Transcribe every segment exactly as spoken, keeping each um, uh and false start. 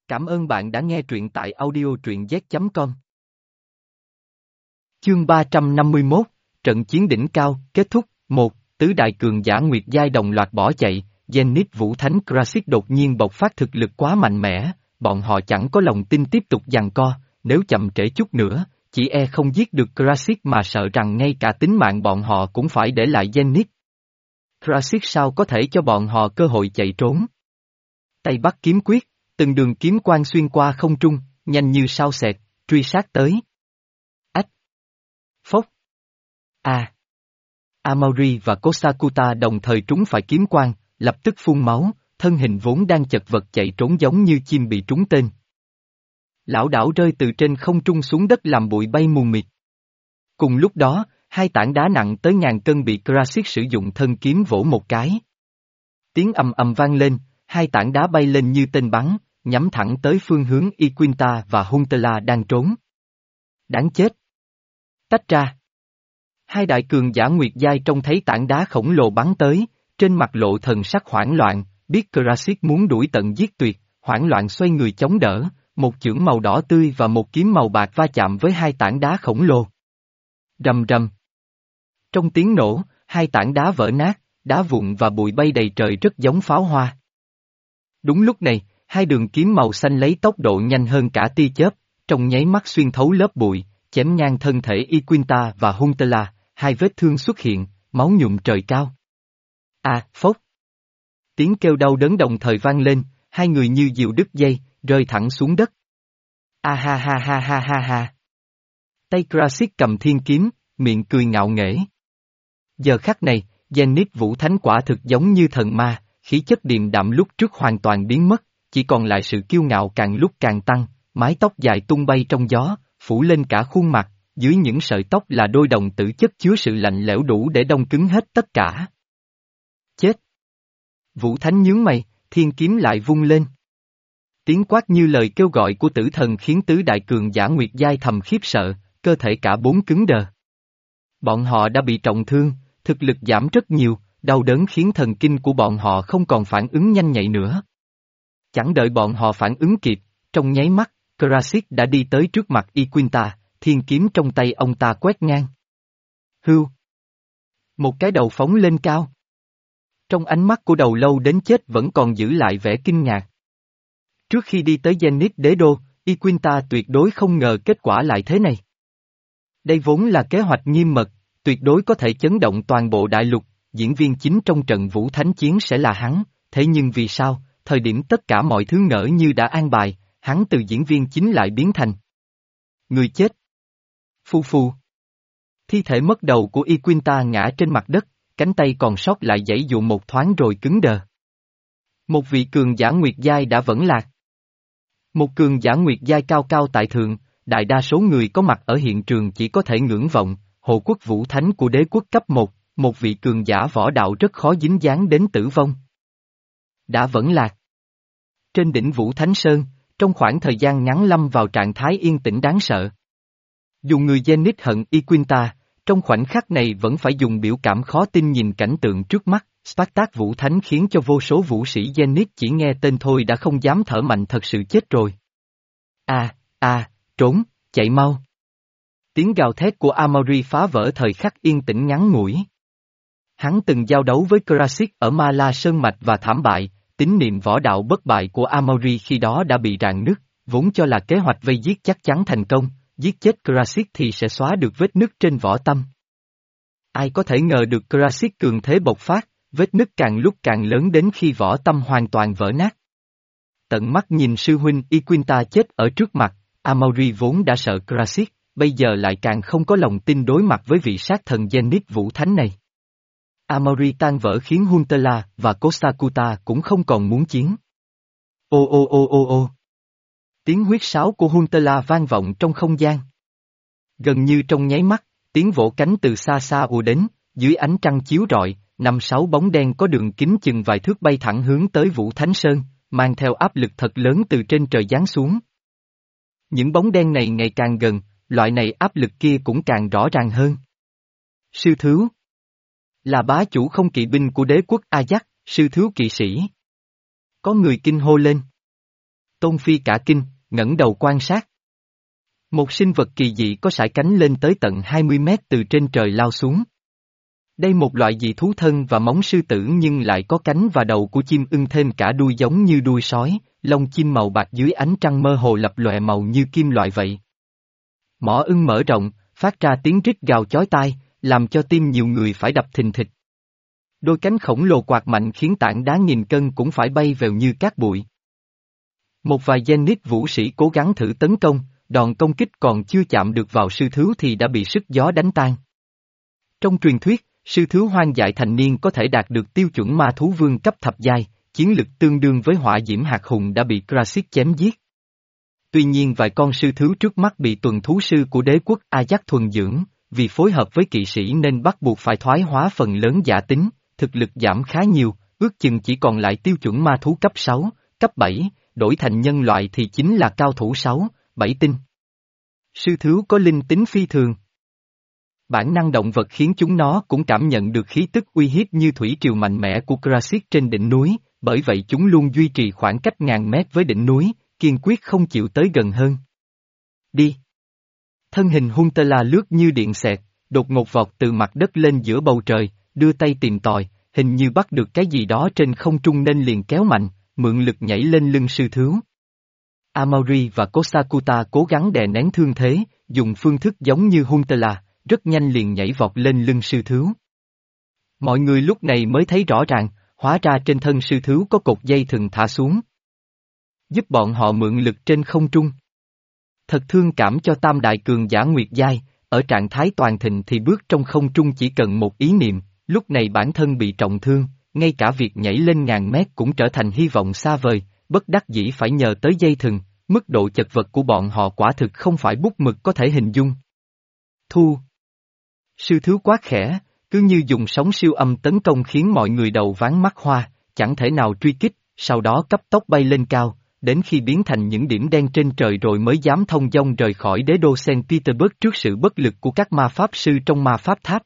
Cảm ơn bạn đã nghe truyện tại audio truyện z chấm com. Chương ba trăm năm mươi mốt, Trận chiến đỉnh cao, kết thúc, một, tứ đại cường giả Nguyệt Giai đồng loạt bỏ chạy, Zenith Vũ Thánh Krasik đột nhiên bộc phát thực lực quá mạnh mẽ, bọn họ chẳng có lòng tin tiếp tục giằng co, nếu chậm trễ chút nữa, chỉ e không giết được Krasik mà sợ rằng ngay cả tính mạng bọn họ cũng phải để lại Zenith. Krasik sao có thể cho bọn họ cơ hội chạy trốn? Tây Bắc kiếm quyết, từng đường kiếm quang xuyên qua không trung, nhanh như sao xẹt, truy sát tới. Ách! Phốc! A! Amauri và Kosakuta đồng thời trúng phải kiếm quang, lập tức phun máu, thân hình vốn đang chật vật chạy trốn giống như chim bị trúng tên. Lão đảo rơi từ trên không trung xuống đất làm bụi bay mù mịt. Cùng lúc đó, hai tảng đá nặng tới ngàn cân bị Krasik sử dụng thân kiếm vỗ một cái. Tiếng ầm ầm vang lên, hai tảng đá bay lên như tên bắn, nhắm thẳng tới phương hướng Iquinta và Huntela đang trốn. Đáng chết! Tách ra! Hai đại cường giả Nguyệt Giai trông thấy tảng đá khổng lồ bắn tới, trên mặt lộ thần sắc hoảng loạn, biết Krasik muốn đuổi tận giết tuyệt, hoảng loạn xoay người chống đỡ, một chưởng màu đỏ tươi và một kiếm màu bạc va chạm với hai tảng đá khổng lồ. Rầm rầm! Trong tiếng nổ, hai tảng đá vỡ nát, đá vụn và bụi bay đầy trời rất giống pháo hoa. Đúng lúc này, hai đường kiếm màu xanh lấy tốc độ nhanh hơn cả tia chớp, trong nháy mắt xuyên thấu lớp bụi, chém ngang thân thể Iquinta và Huntela, hai vết thương xuất hiện, máu nhuộm trời cao. À, phốc! Tiếng kêu đau đớn đồng thời vang lên, hai người như diều đứt dây, rơi thẳng xuống đất. A ha ha ha ha ha ha! Tay Krasik cầm thiên kiếm, miệng cười ngạo nghễ. Giờ khắc này, Zenith Vũ Thánh quả thực giống như thần ma, khí chất điềm đạm lúc trước hoàn toàn biến mất, chỉ còn lại sự kiêu ngạo càng lúc càng tăng, mái tóc dài tung bay trong gió, phủ lên cả khuôn mặt, dưới những sợi tóc là đôi đồng tử chất chứa sự lạnh lẽo đủ để đông cứng hết tất cả. Chết! Vũ Thánh nhướng mày, thiên kiếm lại vung lên. Tiếng quát như lời kêu gọi của tử thần khiến tứ đại cường giả Nguyệt Giai thầm khiếp sợ, cơ thể cả bốn cứng đờ. Bọn họ đã bị trọng thương, thực lực giảm rất nhiều, đau đớn khiến thần kinh của bọn họ không còn phản ứng nhanh nhạy nữa. Chẳng đợi bọn họ phản ứng kịp, trong nháy mắt, Krasik đã đi tới trước mặt Iquinta, thiên kiếm trong tay ông ta quét ngang. Hưu! Một cái đầu phóng lên cao. Trong ánh mắt của đầu lâu đến chết vẫn còn giữ lại vẻ kinh ngạc. Trước khi đi tới Zenith đế đô, Iquinta tuyệt đối không ngờ kết quả lại thế này. Đây vốn là kế hoạch nghiêm mật, tuyệt đối có thể chấn động toàn bộ đại lục, diễn viên chính trong trận Vũ Thánh chiến sẽ là hắn, thế nhưng vì sao, thời điểm tất cả mọi thứ ngỡ như đã an bài, hắn từ diễn viên chính lại biến thành người chết. Phu phu. Thi thể mất đầu của Iquinta ngã trên mặt đất, cánh tay còn sót lại giãy dụ một thoáng rồi cứng đờ. Một vị cường giả Nguyệt Giai đã vẫn lạc. Một cường giả Nguyệt Giai cao cao tại thượng, đại đa số người có mặt ở hiện trường chỉ có thể ngưỡng vọng, hộ quốc Vũ Thánh của đế quốc cấp một, một vị cường giả võ đạo rất khó dính dáng đến tử vong. Đã vẫn lạc. Trên đỉnh Vũ Thánh Sơn, trong khoảng thời gian ngắn lâm vào trạng thái yên tĩnh đáng sợ. Dù người Zenith hận Iquinta, trong khoảnh khắc này vẫn phải dùng biểu cảm khó tin nhìn cảnh tượng trước mắt, Spartak Vũ Thánh khiến cho vô số vũ sĩ Zenith chỉ nghe tên thôi đã không dám thở mạnh thật sự chết rồi. À, à, trốn, chạy mau. Tiếng gào thét của Amauri phá vỡ thời khắc yên tĩnh ngắn ngủi. Hắn từng giao đấu với Krasik ở Ma La Sơn Mạch và thảm bại, tín niệm võ đạo bất bại của Amauri khi đó đã bị rạn nứt, vốn cho là kế hoạch vây giết chắc chắn thành công, giết chết Krasik thì sẽ xóa được vết nứt trên võ tâm. Ai có thể ngờ được Krasik cường thế bộc phát, vết nứt càng lúc càng lớn đến khi võ tâm hoàn toàn vỡ nát. Tận mắt nhìn sư huynh Iquinta chết ở trước mặt, Amauri vốn đã sợ Krasik, bây giờ lại càng không có lòng tin đối mặt với vị sát thần Zenith Vũ Thánh này. Amauri tan vỡ khiến Huntela và Kosakuta cũng không còn muốn chiến. Ô ô ô ô ô. Tiếng huýt sáo của Huntela vang vọng trong không gian. Gần như trong nháy mắt, tiếng vỗ cánh từ xa xa ùa đến, dưới ánh trăng chiếu rọi, năm sáu bóng đen có đường kính chừng vài thước bay thẳng hướng tới Vũ Thánh Sơn, mang theo áp lực thật lớn từ trên trời giáng xuống. Những bóng đen này ngày càng gần, loại này áp lực kia cũng càng rõ ràng hơn. Sư Thứu là bá chủ không kỵ binh của đế quốc Ajax, sư Thứu kỵ sĩ. Có người kinh hô lên. Tôn Phi cả kinh, ngẩng đầu quan sát. Một sinh vật kỳ dị có sải cánh lên tới tận hai mươi mét từ trên trời lao xuống. Đây một loại dị thú thân và móng sư tử nhưng lại có cánh và đầu của chim ưng thêm cả đuôi giống như đuôi sói, lông chim màu bạc dưới ánh trăng mơ hồ lập lòe màu như kim loại vậy. Mỏ ưng mở rộng, phát ra tiếng rít gào chói tai, làm cho tim nhiều người phải đập thình thịch. Đôi cánh khổng lồ quạt mạnh khiến tảng đá nghìn cân cũng phải bay vèo như cát bụi. Một vài Zenith vũ sĩ cố gắng thử tấn công, đòn công kích còn chưa chạm được vào sư thứu thì đã bị sức gió đánh tan. Trong truyền thuyết, sư thứu hoang dại thành niên có thể đạt được tiêu chuẩn ma thú vương cấp thập giai, chiến lực tương đương với hỏa diễm hạt hùng đã bị Krasik chém giết. Tuy nhiên vài con sư thứu trước mắt bị tuần thú sư của đế quốc Ajax thuần dưỡng, vì phối hợp với kỵ sĩ nên bắt buộc phải thoái hóa phần lớn giả tính, thực lực giảm khá nhiều, ước chừng chỉ còn lại tiêu chuẩn ma thú cấp sáu, cấp bảy, đổi thành nhân loại thì chính là cao thủ sáu, bảy tinh. Sư thứu có linh tính phi thường. Bản năng động vật khiến chúng nó cũng cảm nhận được khí tức uy hiếp như thủy triều mạnh mẽ của Krasik trên đỉnh núi, bởi vậy chúng luôn duy trì khoảng cách ngàn mét với đỉnh núi, kiên quyết không chịu tới gần hơn. Đi! Thân hình Huntela lướt như điện xẹt, đột ngột vọt từ mặt đất lên giữa bầu trời, đưa tay tìm tòi, hình như bắt được cái gì đó trên không trung nên liền kéo mạnh, mượn lực nhảy lên lưng sư thứu. Amauri và Kosakuta cố gắng đè nén thương thế, dùng phương thức giống như Huntela, rất nhanh liền nhảy vọt lên lưng sư thứu. Mọi người lúc này mới thấy rõ ràng, hóa ra trên thân sư thứu có cột dây thừng thả xuống. Giúp bọn họ mượn lực trên không trung. Thật thương cảm cho tam đại cường giả Nguyệt Giai, ở trạng thái toàn thịnh thì bước trong không trung chỉ cần một ý niệm, lúc này bản thân bị trọng thương, ngay cả việc nhảy lên ngàn mét cũng trở thành hy vọng xa vời, bất đắc dĩ phải nhờ tới dây thừng, mức độ chật vật của bọn họ quả thực không phải bút mực có thể hình dung. Thu. Sư thứu quát khẽ, cứ như dùng sóng siêu âm tấn công khiến mọi người đầu ván mắt hoa, chẳng thể nào truy kích, sau đó cấp tốc bay lên cao, đến khi biến thành những điểm đen trên trời rồi mới dám thông dong rời khỏi đế đô Saint Petersburg trước sự bất lực của các ma pháp sư trong ma pháp tháp.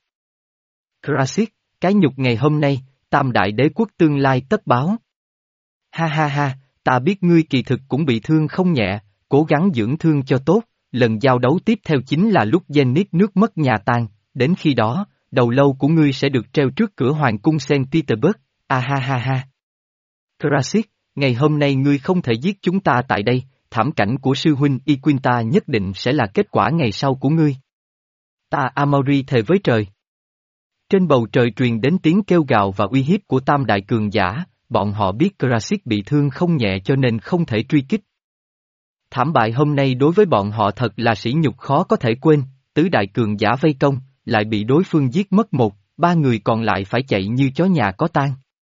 Krasik, cái nhục ngày hôm nay, tam đại đế quốc tương lai tất báo. Ha ha ha, ta biết ngươi kỳ thực cũng bị thương không nhẹ, cố gắng dưỡng thương cho tốt, lần giao đấu tiếp theo chính là lúc Zenith nước mất nhà tan, đến khi đó, đầu lâu của ngươi sẽ được treo trước cửa hoàng cung Saint Petersburg, a ha ha ha. Krasik, ngày hôm nay ngươi không thể giết chúng ta tại đây, thảm cảnh của sư huynh Iquinta nhất định sẽ là kết quả ngày sau của ngươi. Ta Amauri thề với trời. Trên bầu trời truyền đến tiếng kêu gào và uy hiếp của tam đại cường giả, bọn họ biết Krasik bị thương không nhẹ cho nên không thể truy kích. Thảm bại hôm nay đối với bọn họ thật là sỉ nhục khó có thể quên, tứ đại cường giả vây công, lại bị đối phương giết mất một, ba người còn lại phải chạy như chó nhà có tang.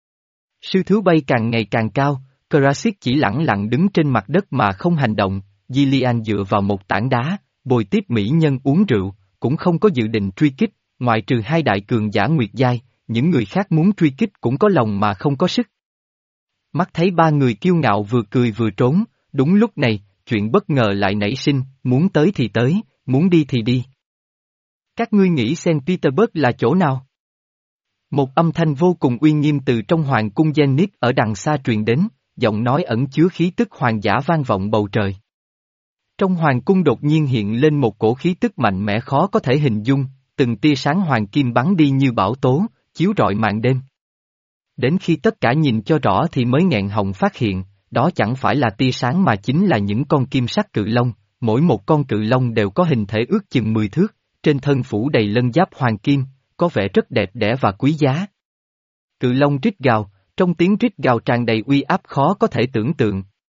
Sư thứu bay càng ngày càng cao, Krasik chỉ lẳng lặng đứng trên mặt đất mà không hành động, Gillian dựa vào một tảng đá, bồi tiếp mỹ nhân uống rượu, cũng không có dự định truy kích, ngoại trừ hai đại cường giả Nguyệt Giai, những người khác muốn truy kích cũng có lòng mà không có sức. Mắt thấy ba người kiêu ngạo vừa cười vừa trốn, đúng lúc này, chuyện bất ngờ lại nảy sinh, muốn tới thì tới, muốn đi thì đi. Các ngươi nghĩ Saint Petersburg là chỗ nào? Một âm thanh vô cùng uy nghiêm từ trong hoàng cung Zenith ở đằng xa truyền đến, giọng nói ẩn chứa khí tức hoàng giả vang vọng bầu trời. Trong hoàng cung đột nhiên hiện lên một cổ khí tức mạnh mẽ khó có thể hình dung, từng tia sáng hoàng kim bắn đi như bão tố, chiếu rọi màn đêm. Đến khi tất cả nhìn cho rõ thì mới nghẹn họng phát hiện, đó chẳng phải là tia sáng mà chính là những con kim sắc cự long, mỗi một con cự long đều có hình thể ước chừng mười thước, trên thân phủ đầy lân giáp hoàng kim, có vẻ rất đẹp đẽ và quý giá. Cự long rít gào, trong tiếng rít gào tràn đầy uy áp khó có thể tưởng tượng.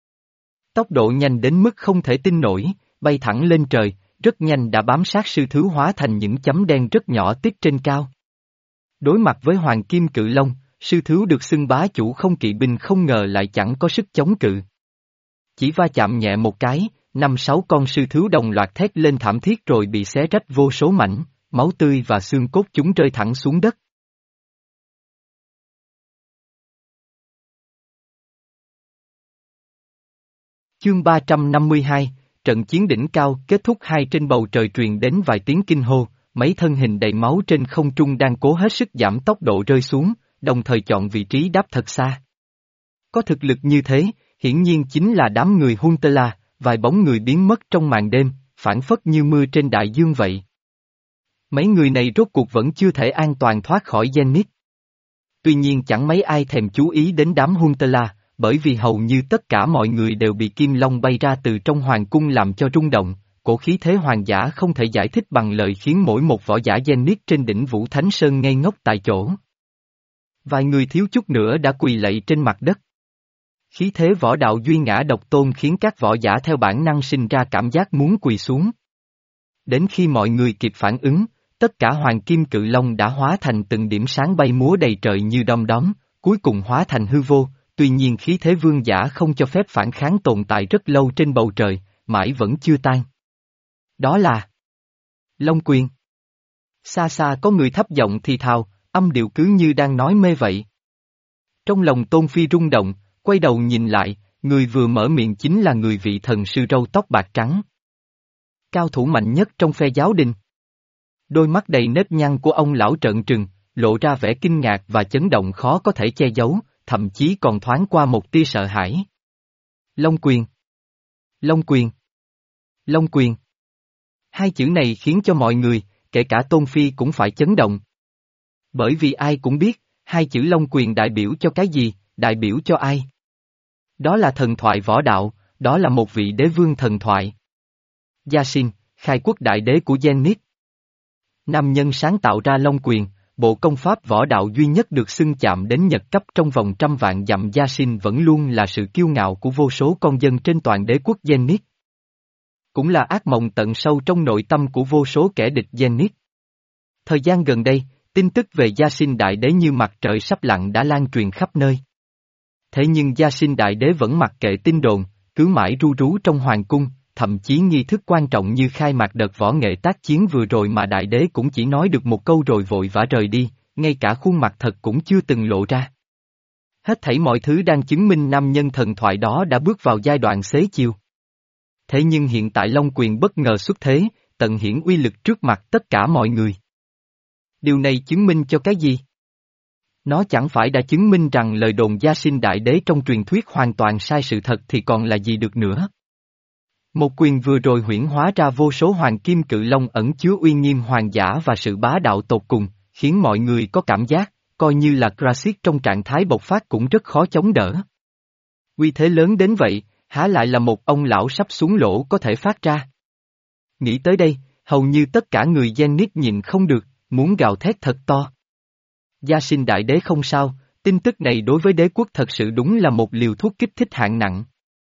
Tốc độ nhanh đến mức không thể tin nổi, bay thẳng lên trời, rất nhanh đã bám sát sư thứu hóa thành những chấm đen rất nhỏ tít trên cao. Đối mặt với hoàng kim cự long, sư thứu được xưng bá chủ không kỵ binh không ngờ lại chẳng có sức chống cự. Chỉ va chạm nhẹ một cái, năm sáu con sư thứu đồng loạt thét lên thảm thiết rồi bị xé rách vô số mảnh, máu tươi và xương cốt chúng rơi thẳng xuống đất. Chương ba trăm năm mươi hai, trận chiến đỉnh cao kết thúc. Hai trên bầu trời truyền đến vài tiếng kinh hô, mấy thân hình đầy máu trên không trung đang cố hết sức giảm tốc độ rơi xuống, đồng thời chọn vị trí đáp thật xa. Có thực lực như thế, hiển nhiên chính là đám người Huntela, vài bóng người biến mất trong màn đêm, phảng phất như mưa trên đại dương vậy. Mấy người này rốt cuộc vẫn chưa thể an toàn thoát khỏi Zenith. Tuy nhiên chẳng mấy ai thèm chú ý đến đám Huntela, bởi vì hầu như tất cả mọi người đều bị Kim Long bay ra từ trong hoàng cung làm cho rung động, cổ khí thế hoàng giả không thể giải thích bằng lời khiến mỗi một võ giả Zenith trên đỉnh Vũ Thánh Sơn ngây ngốc tại chỗ. Vài người thiếu chút nữa đã quỳ lạy trên mặt đất. Khí thế võ đạo duy ngã độc tôn khiến các võ giả theo bản năng sinh ra cảm giác muốn quỳ xuống. Đến khi mọi người kịp phản ứng, tất cả hoàng kim cự long đã hóa thành từng điểm sáng bay múa đầy trời như đom đóm, cuối cùng hóa thành hư vô, tuy nhiên khí thế vương giả không cho phép phản kháng tồn tại rất lâu trên bầu trời, mãi vẫn chưa tan. Đó là Long Quyền. Xa xa có người thấp giọng thì thào, âm điệu cứ như đang nói mê vậy. Trong lòng Tôn Phi rung động, quay đầu nhìn lại, người vừa mở miệng chính là người vị thần sư râu tóc bạc trắng. Cao thủ mạnh nhất trong phe giáo đình. Đôi mắt đầy nếp nhăn của ông lão trợn trừng, lộ ra vẻ kinh ngạc và chấn động khó có thể che giấu, thậm chí còn thoáng qua một tia sợ hãi. Long Quyền. Long Quyền. Long Quyền. Hai chữ này khiến cho mọi người, kể cả Tôn Phi cũng phải chấn động. Bởi vì ai cũng biết, hai chữ Long Quyền đại biểu cho cái gì, đại biểu cho ai. Đó là thần thoại võ đạo, đó là một vị đế vương thần thoại. Yasin, khai quốc đại đế của Zenith. Nam nhân sáng tạo ra Long Quyền, bộ công pháp võ đạo duy nhất được xưng chạm đến nhật cấp trong vòng trăm vạn dặm. Yasin vẫn luôn là sự kiêu ngạo của vô số con dân trên toàn đế quốc Zenith. Cũng là ác mộng tận sâu trong nội tâm của vô số kẻ địch Zenith. Thời gian gần đây, tin tức về Yasin đại đế như mặt trời sắp lặn đã lan truyền khắp nơi. Thế nhưng Yasin đại đế vẫn mặc kệ tin đồn, cứ mãi ru rú trong hoàng cung, thậm chí nghi thức quan trọng như khai mạc đợt võ nghệ tác chiến vừa rồi mà đại đế cũng chỉ nói được một câu rồi vội vã rời đi, ngay cả khuôn mặt thật cũng chưa từng lộ ra. Hết thảy mọi thứ đang chứng minh nam nhân thần thoại đó đã bước vào giai đoạn xế chiều. Thế nhưng hiện tại Long Quyền bất ngờ xuất thế, tận hiển uy lực trước mặt tất cả mọi người. Điều này chứng minh cho cái gì? Nó chẳng phải đã chứng minh rằng lời đồn Yasin đại đế trong truyền thuyết hoàn toàn sai sự thật thì còn là gì được nữa. Một quyền vừa rồi huyễn hóa ra vô số hoàng kim cự long ẩn chứa uy nghiêm hoàng giả và sự bá đạo tột cùng, khiến mọi người có cảm giác, coi như là Krasis trong trạng thái bộc phát cũng rất khó chống đỡ. Uy thế lớn đến vậy, há lại là một ông lão sắp xuống lỗ có thể phát ra. Nghĩ tới đây, hầu như tất cả người Zenith nhìn không được, muốn gào thét thật to. Yasin đại đế không sao, tin tức này đối với đế quốc thật sự đúng là một liều thuốc kích thích hạng nặng.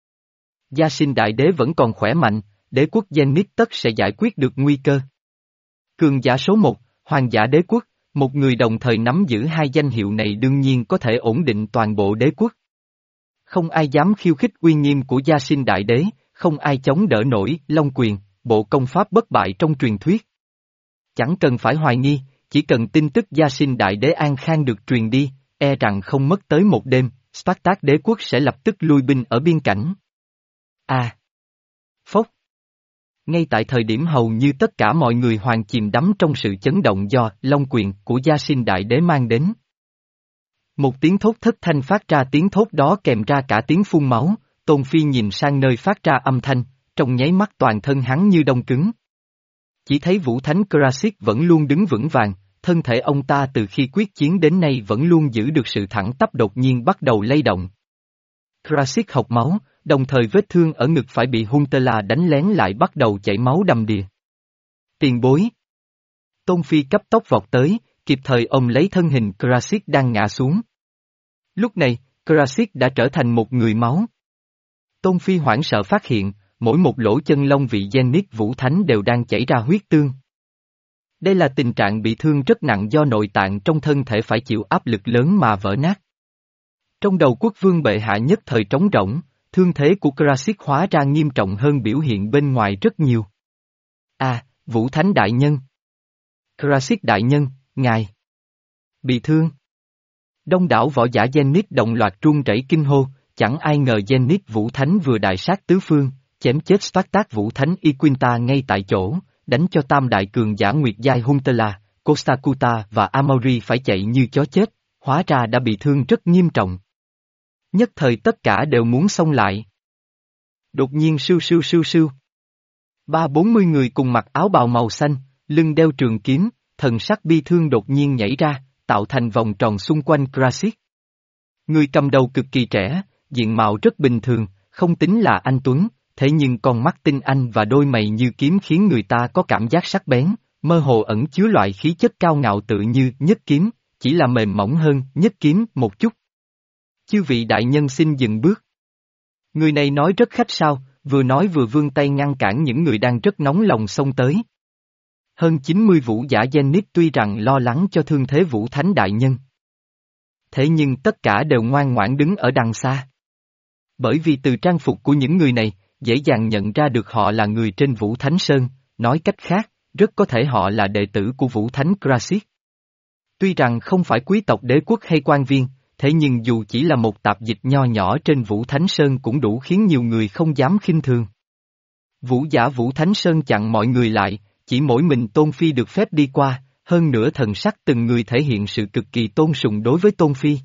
Yasin đại đế vẫn còn khỏe mạnh, đế quốc Zenith tất sẽ giải quyết được nguy cơ. Cường giả số một, hoàng giả đế quốc, một người đồng thời nắm giữ hai danh hiệu này đương nhiên có thể ổn định toàn bộ đế quốc. Không ai dám khiêu khích uy nghiêm của Yasin đại đế, không ai chống đỡ nổi Long Quyền, bộ công pháp bất bại trong truyền thuyết. Chẳng cần phải hoài nghi, chỉ cần tin tức Yasin đại đế an khang được truyền đi, e rằng không mất tới một đêm, Spartak đế quốc sẽ lập tức lui binh ở biên cảnh. À! Phốc! Ngay tại thời điểm hầu như tất cả mọi người hoàn chìm đắm trong sự chấn động do Long Quyền của Yasin đại đế mang đến. Một tiếng thốt thất thanh phát ra, tiếng thốt đó kèm ra cả tiếng phun máu, Tôn Phi nhìn sang nơi phát ra âm thanh, trong nháy mắt toàn thân hắn như đông cứng. Chỉ thấy Vũ Thánh Krasis vẫn luôn đứng vững vàng, thân thể ông ta từ khi quyết chiến đến nay vẫn luôn giữ được sự thẳng tắp, đột nhiên bắt đầu lay động. Krasis hộc máu, đồng thời vết thương ở ngực phải bị Huntela đánh lén lại bắt đầu chảy máu đầm đìa. Tiền bối! Tôn Phi cấp tốc vọt tới, kịp thời ôm lấy thân hình Krasis đang ngã xuống. Lúc này, Krasis đã trở thành một người máu. Tôn Phi hoảng sợ phát hiện, mỗi một lỗ chân lông vị Zenith Vũ Thánh đều đang chảy ra huyết tương. Đây là tình trạng bị thương rất nặng do nội tạng trong thân thể phải chịu áp lực lớn mà vỡ nát. Trong đầu quốc vương bệ hạ nhất thời trống rỗng, thương thế của Krasis hóa ra nghiêm trọng hơn biểu hiện bên ngoài rất nhiều. À, Vũ Thánh đại nhân! Krasis đại nhân, ngài! Bị thương! Đông đảo võ giả Zenith đồng loạt run rẩy kinh hô, chẳng ai ngờ Zenith Vũ Thánh vừa đại sát tứ phương, chém chết Spartak Vũ Thánh Iquinta ngay tại chỗ, đánh cho tam đại cường giả Nguyệt giai Huntela, Costacuta và Amaury phải chạy như chó chết, hóa ra đã bị thương rất nghiêm trọng. Nhất thời tất cả đều muốn xông lại. Đột nhiên sưu sưu sưu sưu. Ba bốn mươi người cùng mặc áo bào màu xanh, lưng đeo trường kiếm, thần sắc bi thương đột nhiên nhảy ra, tạo thành vòng tròn xung quanh Krasik. Người cầm đầu cực kỳ trẻ, diện mạo rất bình thường, không tính là anh tuấn, thế nhưng con mắt tinh anh và đôi mày như kiếm khiến người ta có cảm giác sắc bén, mơ hồ ẩn chứa loại khí chất cao ngạo tự như nhất kiếm, chỉ là mềm mỏng hơn nhất kiếm một chút. Chư vị đại nhân xin dừng bước. Người này nói rất khách sáo, vừa nói vừa vươn tay ngăn cản những người đang rất nóng lòng xông tới. Hơn chín mươi vũ giả Zenith tuy rằng lo lắng cho thương thế Vũ Thánh đại nhân. Thế nhưng tất cả đều ngoan ngoãn đứng ở đằng xa. Bởi vì từ trang phục của những người này, dễ dàng nhận ra được họ là người trên Vũ Thánh Sơn, nói cách khác, rất có thể họ là đệ tử của Vũ Thánh Krasik. Tuy rằng không phải quý tộc đế quốc hay quan viên, thế nhưng dù chỉ là một tạp dịch nho nhỏ trên Vũ Thánh Sơn cũng đủ khiến nhiều người không dám khinh thường. Vũ giả Vũ Thánh Sơn chặn mọi người lại, chỉ mỗi mình Tôn Phi được phép đi qua, hơn nữa thần sắc từng người thể hiện sự cực kỳ tôn sùng đối với Tôn Phi.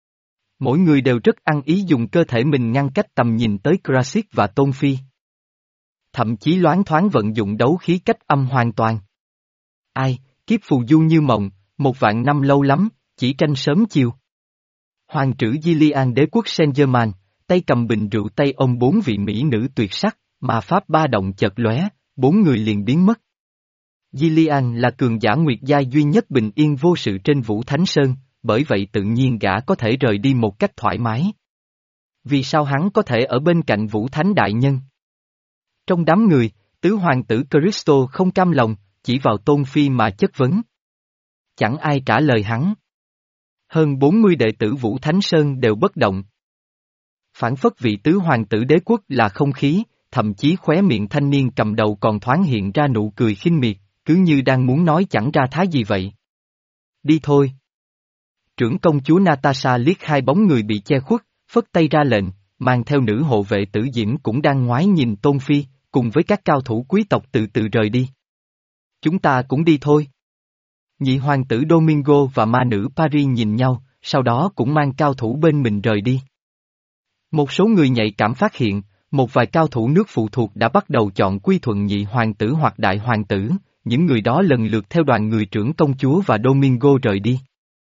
Mỗi người đều rất ăn ý dùng cơ thể mình ngăn cách tầm nhìn tới Krasik và Tôn Phi. Thậm chí loáng thoáng vận dụng đấu khí cách âm hoàn toàn. Ai, kiếp phù du như mộng, một vạn năm lâu lắm, chỉ tranh sớm chiều. Hoàng trữ Gillian đế quốc Saint-Germain, tay cầm bình rượu tay ôm bốn vị mỹ nữ tuyệt sắc, mà pháp ba động chợt lóe, bốn người liền biến mất. Gillian là cường giả nguyệt giai duy nhất bình yên vô sự trên Vũ Thánh Sơn, bởi vậy tự nhiên gã có thể rời đi một cách thoải mái. Vì sao hắn có thể ở bên cạnh Vũ Thánh đại nhân? Trong đám người, tứ hoàng tử Cristo không cam lòng, chỉ vào Tôn Phi mà chất vấn. Chẳng ai trả lời hắn. Hơn bốn mươi đệ tử Vũ Thánh Sơn đều bất động. Phản phất vị tứ hoàng tử đế quốc là không khí, thậm chí khóe miệng thanh niên cầm đầu còn thoáng hiện ra nụ cười khinh miệt, cứ như đang muốn nói chẳng ra thái gì vậy. Đi thôi. Trưởng công chúa Natasha liếc hai bóng người bị che khuất, phất tay ra lệnh, mang theo nữ hộ vệ tử diễm cũng đang ngoái nhìn Tôn Phi, cùng với các cao thủ quý tộc từ từ rời đi. Chúng ta cũng đi thôi. Nhị hoàng tử Domingo và ma nữ Paris nhìn nhau, sau đó cũng mang cao thủ bên mình rời đi. Một số người nhạy cảm phát hiện, một vài cao thủ nước phụ thuộc đã bắt đầu chọn quy thuận nhị hoàng tử hoặc đại hoàng tử, những người đó lần lượt theo đoàn người trưởng công chúa và Domingo rời đi.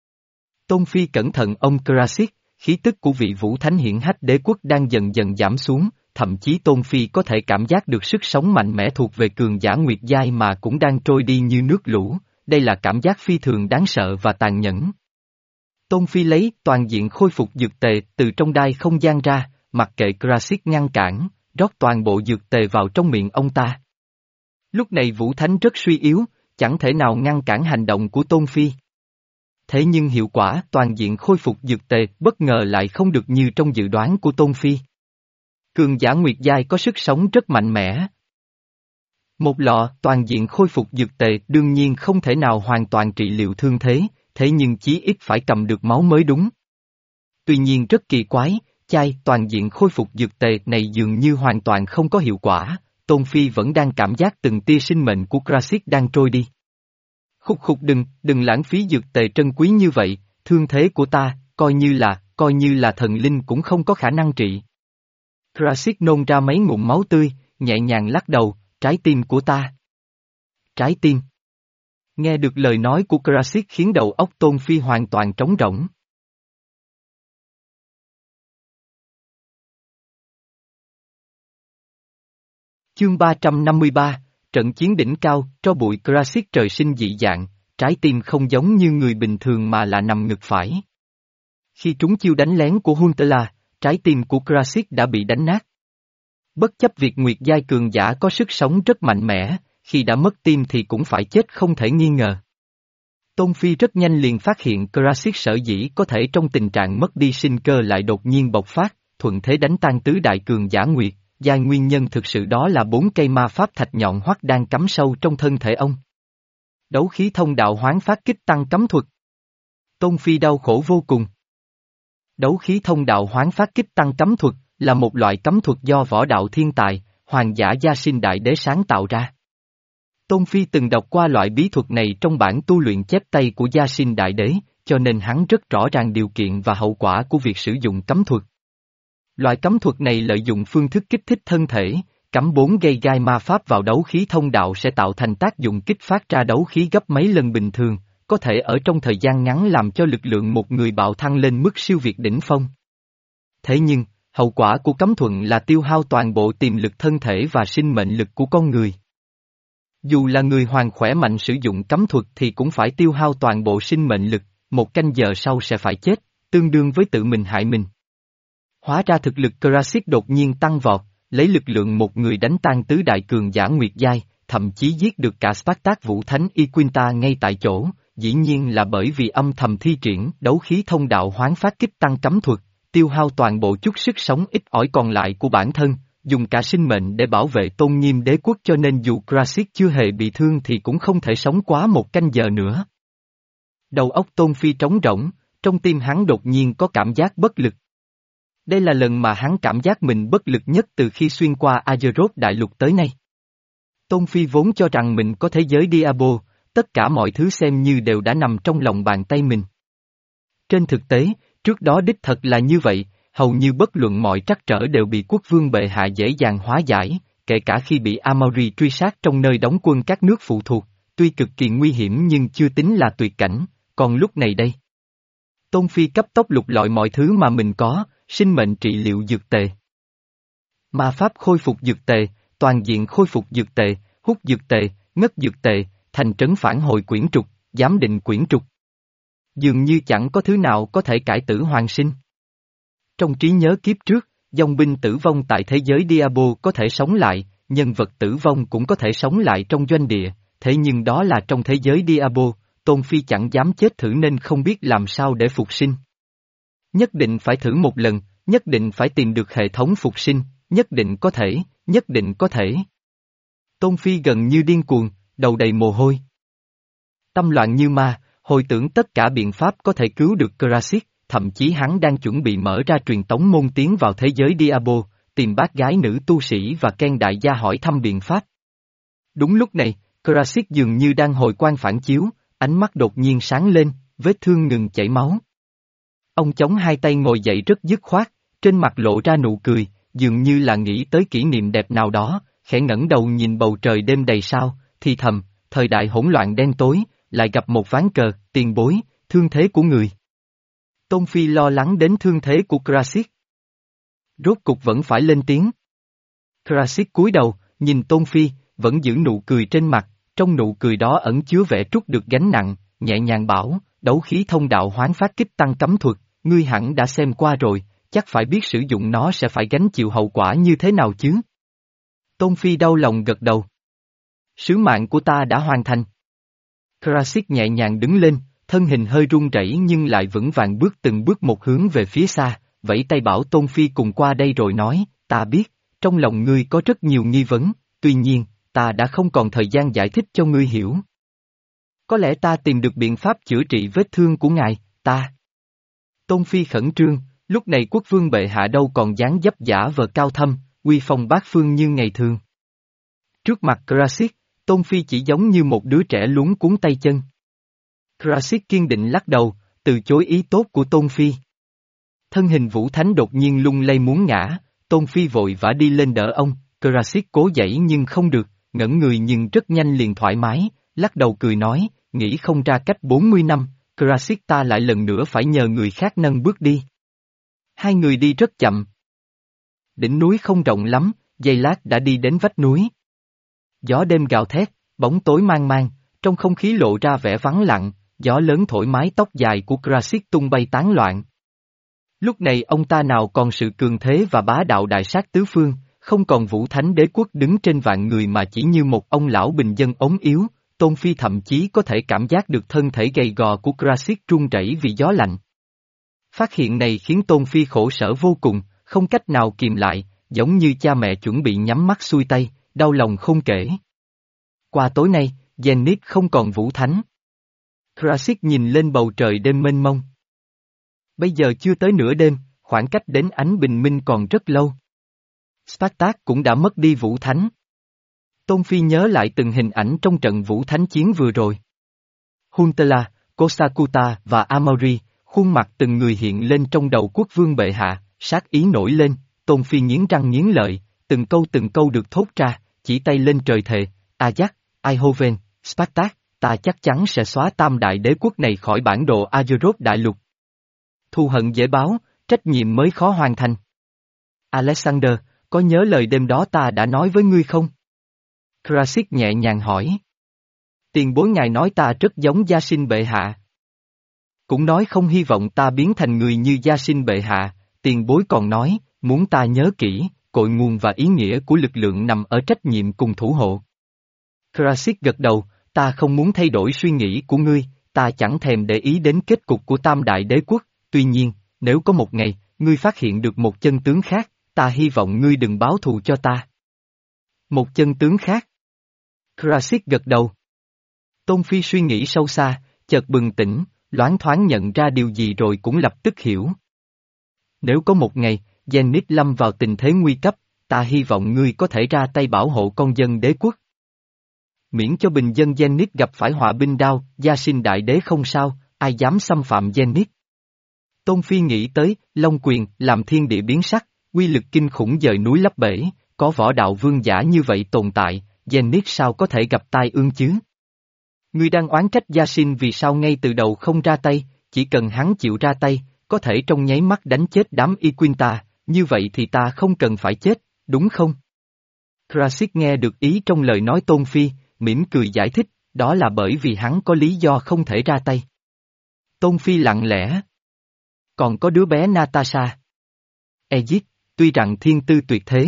Tôn Phi cẩn thận ông Krasik, khí tức của vị Vũ Thánh hiển hách đế quốc đang dần dần giảm xuống, thậm chí Tôn Phi có thể cảm giác được sức sống mạnh mẽ thuộc về cường giả nguyệt giai mà cũng đang trôi đi như nước lũ, đây là cảm giác phi thường đáng sợ và tàn nhẫn. Tôn Phi lấy toàn diện khôi phục dược tề từ trong đai không gian ra, mặc kệ Krasik ngăn cản, rót toàn bộ dược tề vào trong miệng ông ta. Lúc này Vũ Thánh rất suy yếu, chẳng thể nào ngăn cản hành động của Tôn Phi. Thế nhưng hiệu quả toàn diện khôi phục dược tề bất ngờ lại không được như trong dự đoán của Tôn Phi. Cường giả nguyệt giai có sức sống rất mạnh mẽ. Một lọ toàn diện khôi phục dược tề đương nhiên không thể nào hoàn toàn trị liệu thương thế, thế nhưng chí ít phải cầm được máu mới đúng. Tuy nhiên rất kỳ quái, chai toàn diện khôi phục dược tề này dường như hoàn toàn không có hiệu quả, Tôn Phi vẫn đang cảm giác từng tia sinh mệnh của Krasik đang trôi đi. Khục khục đừng, đừng lãng phí dược tề trân quý như vậy, thương thế của ta, coi như là, coi như là thần linh cũng không có khả năng trị. Krasik nôn ra mấy ngụm máu tươi, nhẹ nhàng lắc đầu, trái tim của ta. Trái tim. Nghe được lời nói của Krasik khiến đầu óc Tôn Phi hoàn toàn trống rỗng. Chương ba trăm năm mươi ba, trận chiến đỉnh cao, tro bụi Krasik trời sinh dị dạng, trái tim không giống như người bình thường mà là nằm ngực phải. Khi trúng chiêu đánh lén của Huntela, trái tim của Krasik đã bị đánh nát. Bất chấp việc nguyệt giai cường giả có sức sống rất mạnh mẽ, khi đã mất tim thì cũng phải chết không thể nghi ngờ. Tôn Phi rất nhanh liền phát hiện Krasik sở dĩ có thể trong tình trạng mất đi sinh cơ lại đột nhiên bộc phát, thuận thế đánh tan tứ đại cường giả nguyệt, giai nguyên nhân thực sự đó là bốn cây ma pháp thạch nhọn hoắt đang cắm sâu trong thân thể ông. Đấu khí thông đạo hoán phát kích tăng cấm thuật. Tôn Phi đau khổ vô cùng. Đấu khí thông đạo hoán phát kích tăng cấm thuật là một loại cấm thuật do võ đạo thiên tài, hoàng giả Gia Sinh Đại Đế sáng tạo ra. Tôn Phi từng đọc qua loại bí thuật này trong bản tu luyện chép tay của Gia Sinh Đại Đế, cho nên hắn rất rõ ràng điều kiện và hậu quả của việc sử dụng cấm thuật. Loại cấm thuật này lợi dụng phương thức kích thích thân thể, cắm bốn gây gai ma pháp vào đấu khí thông đạo sẽ tạo thành tác dụng kích phát ra đấu khí gấp mấy lần bình thường, có thể ở trong thời gian ngắn làm cho lực lượng một người bạo thăng lên mức siêu việt đỉnh phong. Thế nhưng, hậu quả của cấm thuật là tiêu hao toàn bộ tiềm lực thân thể và sinh mệnh lực của con người. Dù là người hoàn khỏe mạnh sử dụng cấm thuật thì cũng phải tiêu hao toàn bộ sinh mệnh lực, một canh giờ sau sẽ phải chết, tương đương với tự mình hại mình. Hóa ra thực lực Crassic đột nhiên tăng vọt, lấy lực lượng một người đánh tan tứ đại cường giả Nguyệt Giai, thậm chí giết được cả Spartak Vũ Thánh Y Quinta ngay tại chỗ, dĩ nhiên là bởi vì âm thầm thi triển đấu khí thông đạo hoán phát kích tăng cấm thuật, tiêu hao toàn bộ chút sức sống ít ỏi còn lại của bản thân, dùng cả sinh mệnh để bảo vệ tôn nghiêm đế quốc cho nên dù Crassic chưa hề bị thương thì cũng không thể sống quá một canh giờ nữa. Đầu óc Tôn Phi trống rỗng, trong tim hắn đột nhiên có cảm giác bất lực. Đây là lần mà hắn cảm giác mình bất lực nhất từ khi xuyên qua Azeroth đại lục tới nay. Tôn Phi vốn cho rằng mình có thế giới Diablo, tất cả mọi thứ xem như đều đã nằm trong lòng bàn tay mình. Trên thực tế, trước đó đích thật là như vậy, hầu như bất luận mọi trắc trở đều bị quốc vương bệ hạ dễ dàng hóa giải, kể cả khi bị Amory truy sát trong nơi đóng quân các nước phụ thuộc, tuy cực kỳ nguy hiểm nhưng chưa tính là tuyệt cảnh, còn lúc này đây. Tôn Phi cấp tốc lục lọi mọi thứ mà mình có, sinh mệnh trị liệu dược tề, ma pháp khôi phục dược tề, toàn diện khôi phục dược tề, hút dược tề, ngất dược tề, thành trấn phản hồi quyển trục, giám định quyển trục. Dường như chẳng có thứ nào có thể cải tử hoàn sinh. Trong trí nhớ kiếp trước, dòng binh tử vong tại thế giới Diablo có thể sống lại, nhân vật tử vong cũng có thể sống lại trong doanh địa, thế nhưng đó là trong thế giới Diablo, Tôn Phi chẳng dám chết thử nên không biết làm sao để phục sinh. Nhất định phải thử một lần, nhất định phải tìm được hệ thống phục sinh, nhất định có thể, nhất định có thể. Tôn Phi gần như điên cuồng, đầu đầy mồ hôi. Tâm loạn như ma, hồi tưởng tất cả biện pháp có thể cứu được Crassic, thậm chí hắn đang chuẩn bị mở ra truyền tống môn tiến vào thế giới Diablo, tìm bác gái nữ tu sĩ và Ken đại gia hỏi thăm biện pháp. Đúng lúc này, Crassic dường như đang hồi quang phản chiếu, ánh mắt đột nhiên sáng lên, vết thương ngừng chảy máu. Ông chống hai tay ngồi dậy rất dứt khoát, trên mặt lộ ra nụ cười, dường như là nghĩ tới kỷ niệm đẹp nào đó, khẽ ngẩng đầu nhìn bầu trời đêm đầy sao, thì thầm, thời đại hỗn loạn đen tối, lại gặp một ván cờ, tiền bối, thương thế của người. Tôn Phi lo lắng đến thương thế của Crassic. Rốt cục vẫn phải lên tiếng. Crassic cúi đầu, nhìn Tôn Phi, vẫn giữ nụ cười trên mặt, trong nụ cười đó ẩn chứa vẻ trút được gánh nặng, nhẹ nhàng bảo, đấu khí thông đạo hoán phát kích tăng cấm thuật, ngươi hẳn đã xem qua rồi, chắc phải biết sử dụng nó sẽ phải gánh chịu hậu quả như thế nào chứ. Tôn Phi đau lòng gật đầu. Sứ mạng của ta đã hoàn thành. Crassic nhẹ nhàng đứng lên, thân hình hơi run rẩy nhưng lại vững vàng bước từng bước một hướng về phía xa, vẫy tay bảo Tôn Phi cùng qua đây rồi nói, ta biết, trong lòng ngươi có rất nhiều nghi vấn, tuy nhiên, ta đã không còn thời gian giải thích cho ngươi hiểu. Có lẽ ta tìm được biện pháp chữa trị vết thương của ngài, ta. Tôn Phi khẩn trương, lúc này quốc vương bệ hạ đâu còn dáng dấp giả vờ cao thâm, uy phong bát phương như ngày thường. Trước mặt Crassic, Tôn Phi chỉ giống như một đứa trẻ luống cuống tay chân. Crassic kiên định lắc đầu, từ chối ý tốt của Tôn Phi. Thân hình Vũ Thánh đột nhiên lung lay muốn ngã, Tôn Phi vội vã đi lên đỡ ông, Crassic cố dãy nhưng không được, ngẩng người nhưng rất nhanh liền thoải mái, lắc đầu cười nói, nghĩ không ra cách bốn mươi năm, Crassic ta lại lần nữa phải nhờ người khác nâng bước đi. Hai người đi rất chậm. Đỉnh núi không rộng lắm, giây lát đã đi đến vách núi. Gió đêm gào thét, bóng tối mang mang, trong không khí lộ ra vẻ vắng lặng, gió lớn thổi mái tóc dài của Crassic tung bay tán loạn. Lúc này ông ta nào còn sự cường thế và bá đạo đại sát tứ phương, không còn Vũ Thánh đế quốc đứng trên vạn người mà chỉ như một ông lão bình dân ốm yếu, Tôn Phi thậm chí có thể cảm giác được thân thể gầy gò của Crassic run rẩy vì gió lạnh. Phát hiện này khiến Tôn Phi khổ sở vô cùng, không cách nào kìm lại, giống như cha mẹ chuẩn bị nhắm mắt xuôi tay, đau lòng không kể. Qua tối nay, Zenith không còn Vũ Thánh. Crassic nhìn lên bầu trời đêm mênh mông. Bây giờ chưa tới nửa đêm, khoảng cách đến ánh bình minh còn rất lâu. Spartak cũng đã mất đi Vũ Thánh. Tôn Phi nhớ lại từng hình ảnh trong trận Vũ Thánh chiến vừa rồi. Huntela, Kosakuta và Amory, khuôn mặt từng người hiện lên trong đầu quốc vương bệ hạ, sát ý nổi lên, Tôn Phi nghiến răng nghiến lợi, từng câu từng câu được thốt ra, chỉ tay lên trời thề, Ajax, Eindhoven, Spartak, ta chắc chắn sẽ xóa tam đại đế quốc này khỏi bản đồ Azeroth đại lục. Thù hận dễ báo, trách nhiệm mới khó hoàn thành. Alexander, có nhớ lời đêm đó ta đã nói với ngươi không? Krasik nhẹ nhàng hỏi. Tiền bối ngài nói ta rất giống Gia Sinh bệ hạ. Cũng nói không hy vọng ta biến thành người như Gia Sinh bệ hạ, tiền bối còn nói, muốn ta nhớ kỹ, cội nguồn và ý nghĩa của lực lượng nằm ở trách nhiệm cùng thủ hộ. Krasik gật đầu, ta không muốn thay đổi suy nghĩ của ngươi, ta chẳng thèm để ý đến kết cục của tam đại đế quốc, tuy nhiên, nếu có một ngày, ngươi phát hiện được một chân tướng khác, ta hy vọng ngươi đừng báo thù cho ta. Một chân tướng khác. Krasik gật đầu. Tôn Phi suy nghĩ sâu xa, chợt bừng tỉnh, loáng thoáng nhận ra điều gì rồi cũng lập tức hiểu. Nếu có một ngày, Zenith lâm vào tình thế nguy cấp, ta hy vọng ngươi có thể ra tay bảo hộ con dân đế quốc. Miễn cho bình dân Zenith gặp phải họa binh đao, Gia Sinh đại đế không sao, ai dám xâm phạm Zenith. Tôn Phi nghĩ tới, Long Quyền, làm thiên địa biến sắc, uy lực kinh khủng dời núi lấp bể, có võ đạo vương giả như vậy tồn tại, Zenith sao có thể gặp tai ương chứ? Ngươi đang oán trách Gia Sinh vì sao ngay từ đầu không ra tay, chỉ cần hắn chịu ra tay, có thể trong nháy mắt đánh chết đám y quyên ta, như vậy thì ta không cần phải chết, đúng không? Krasik nghe được ý trong lời nói Tôn Phi, mỉm cười giải thích, đó là bởi vì hắn có lý do không thể ra tay. Tôn Phi lặng lẽ. Còn có đứa bé Natasha. Egypt, tuy rằng thiên tư tuyệt thế.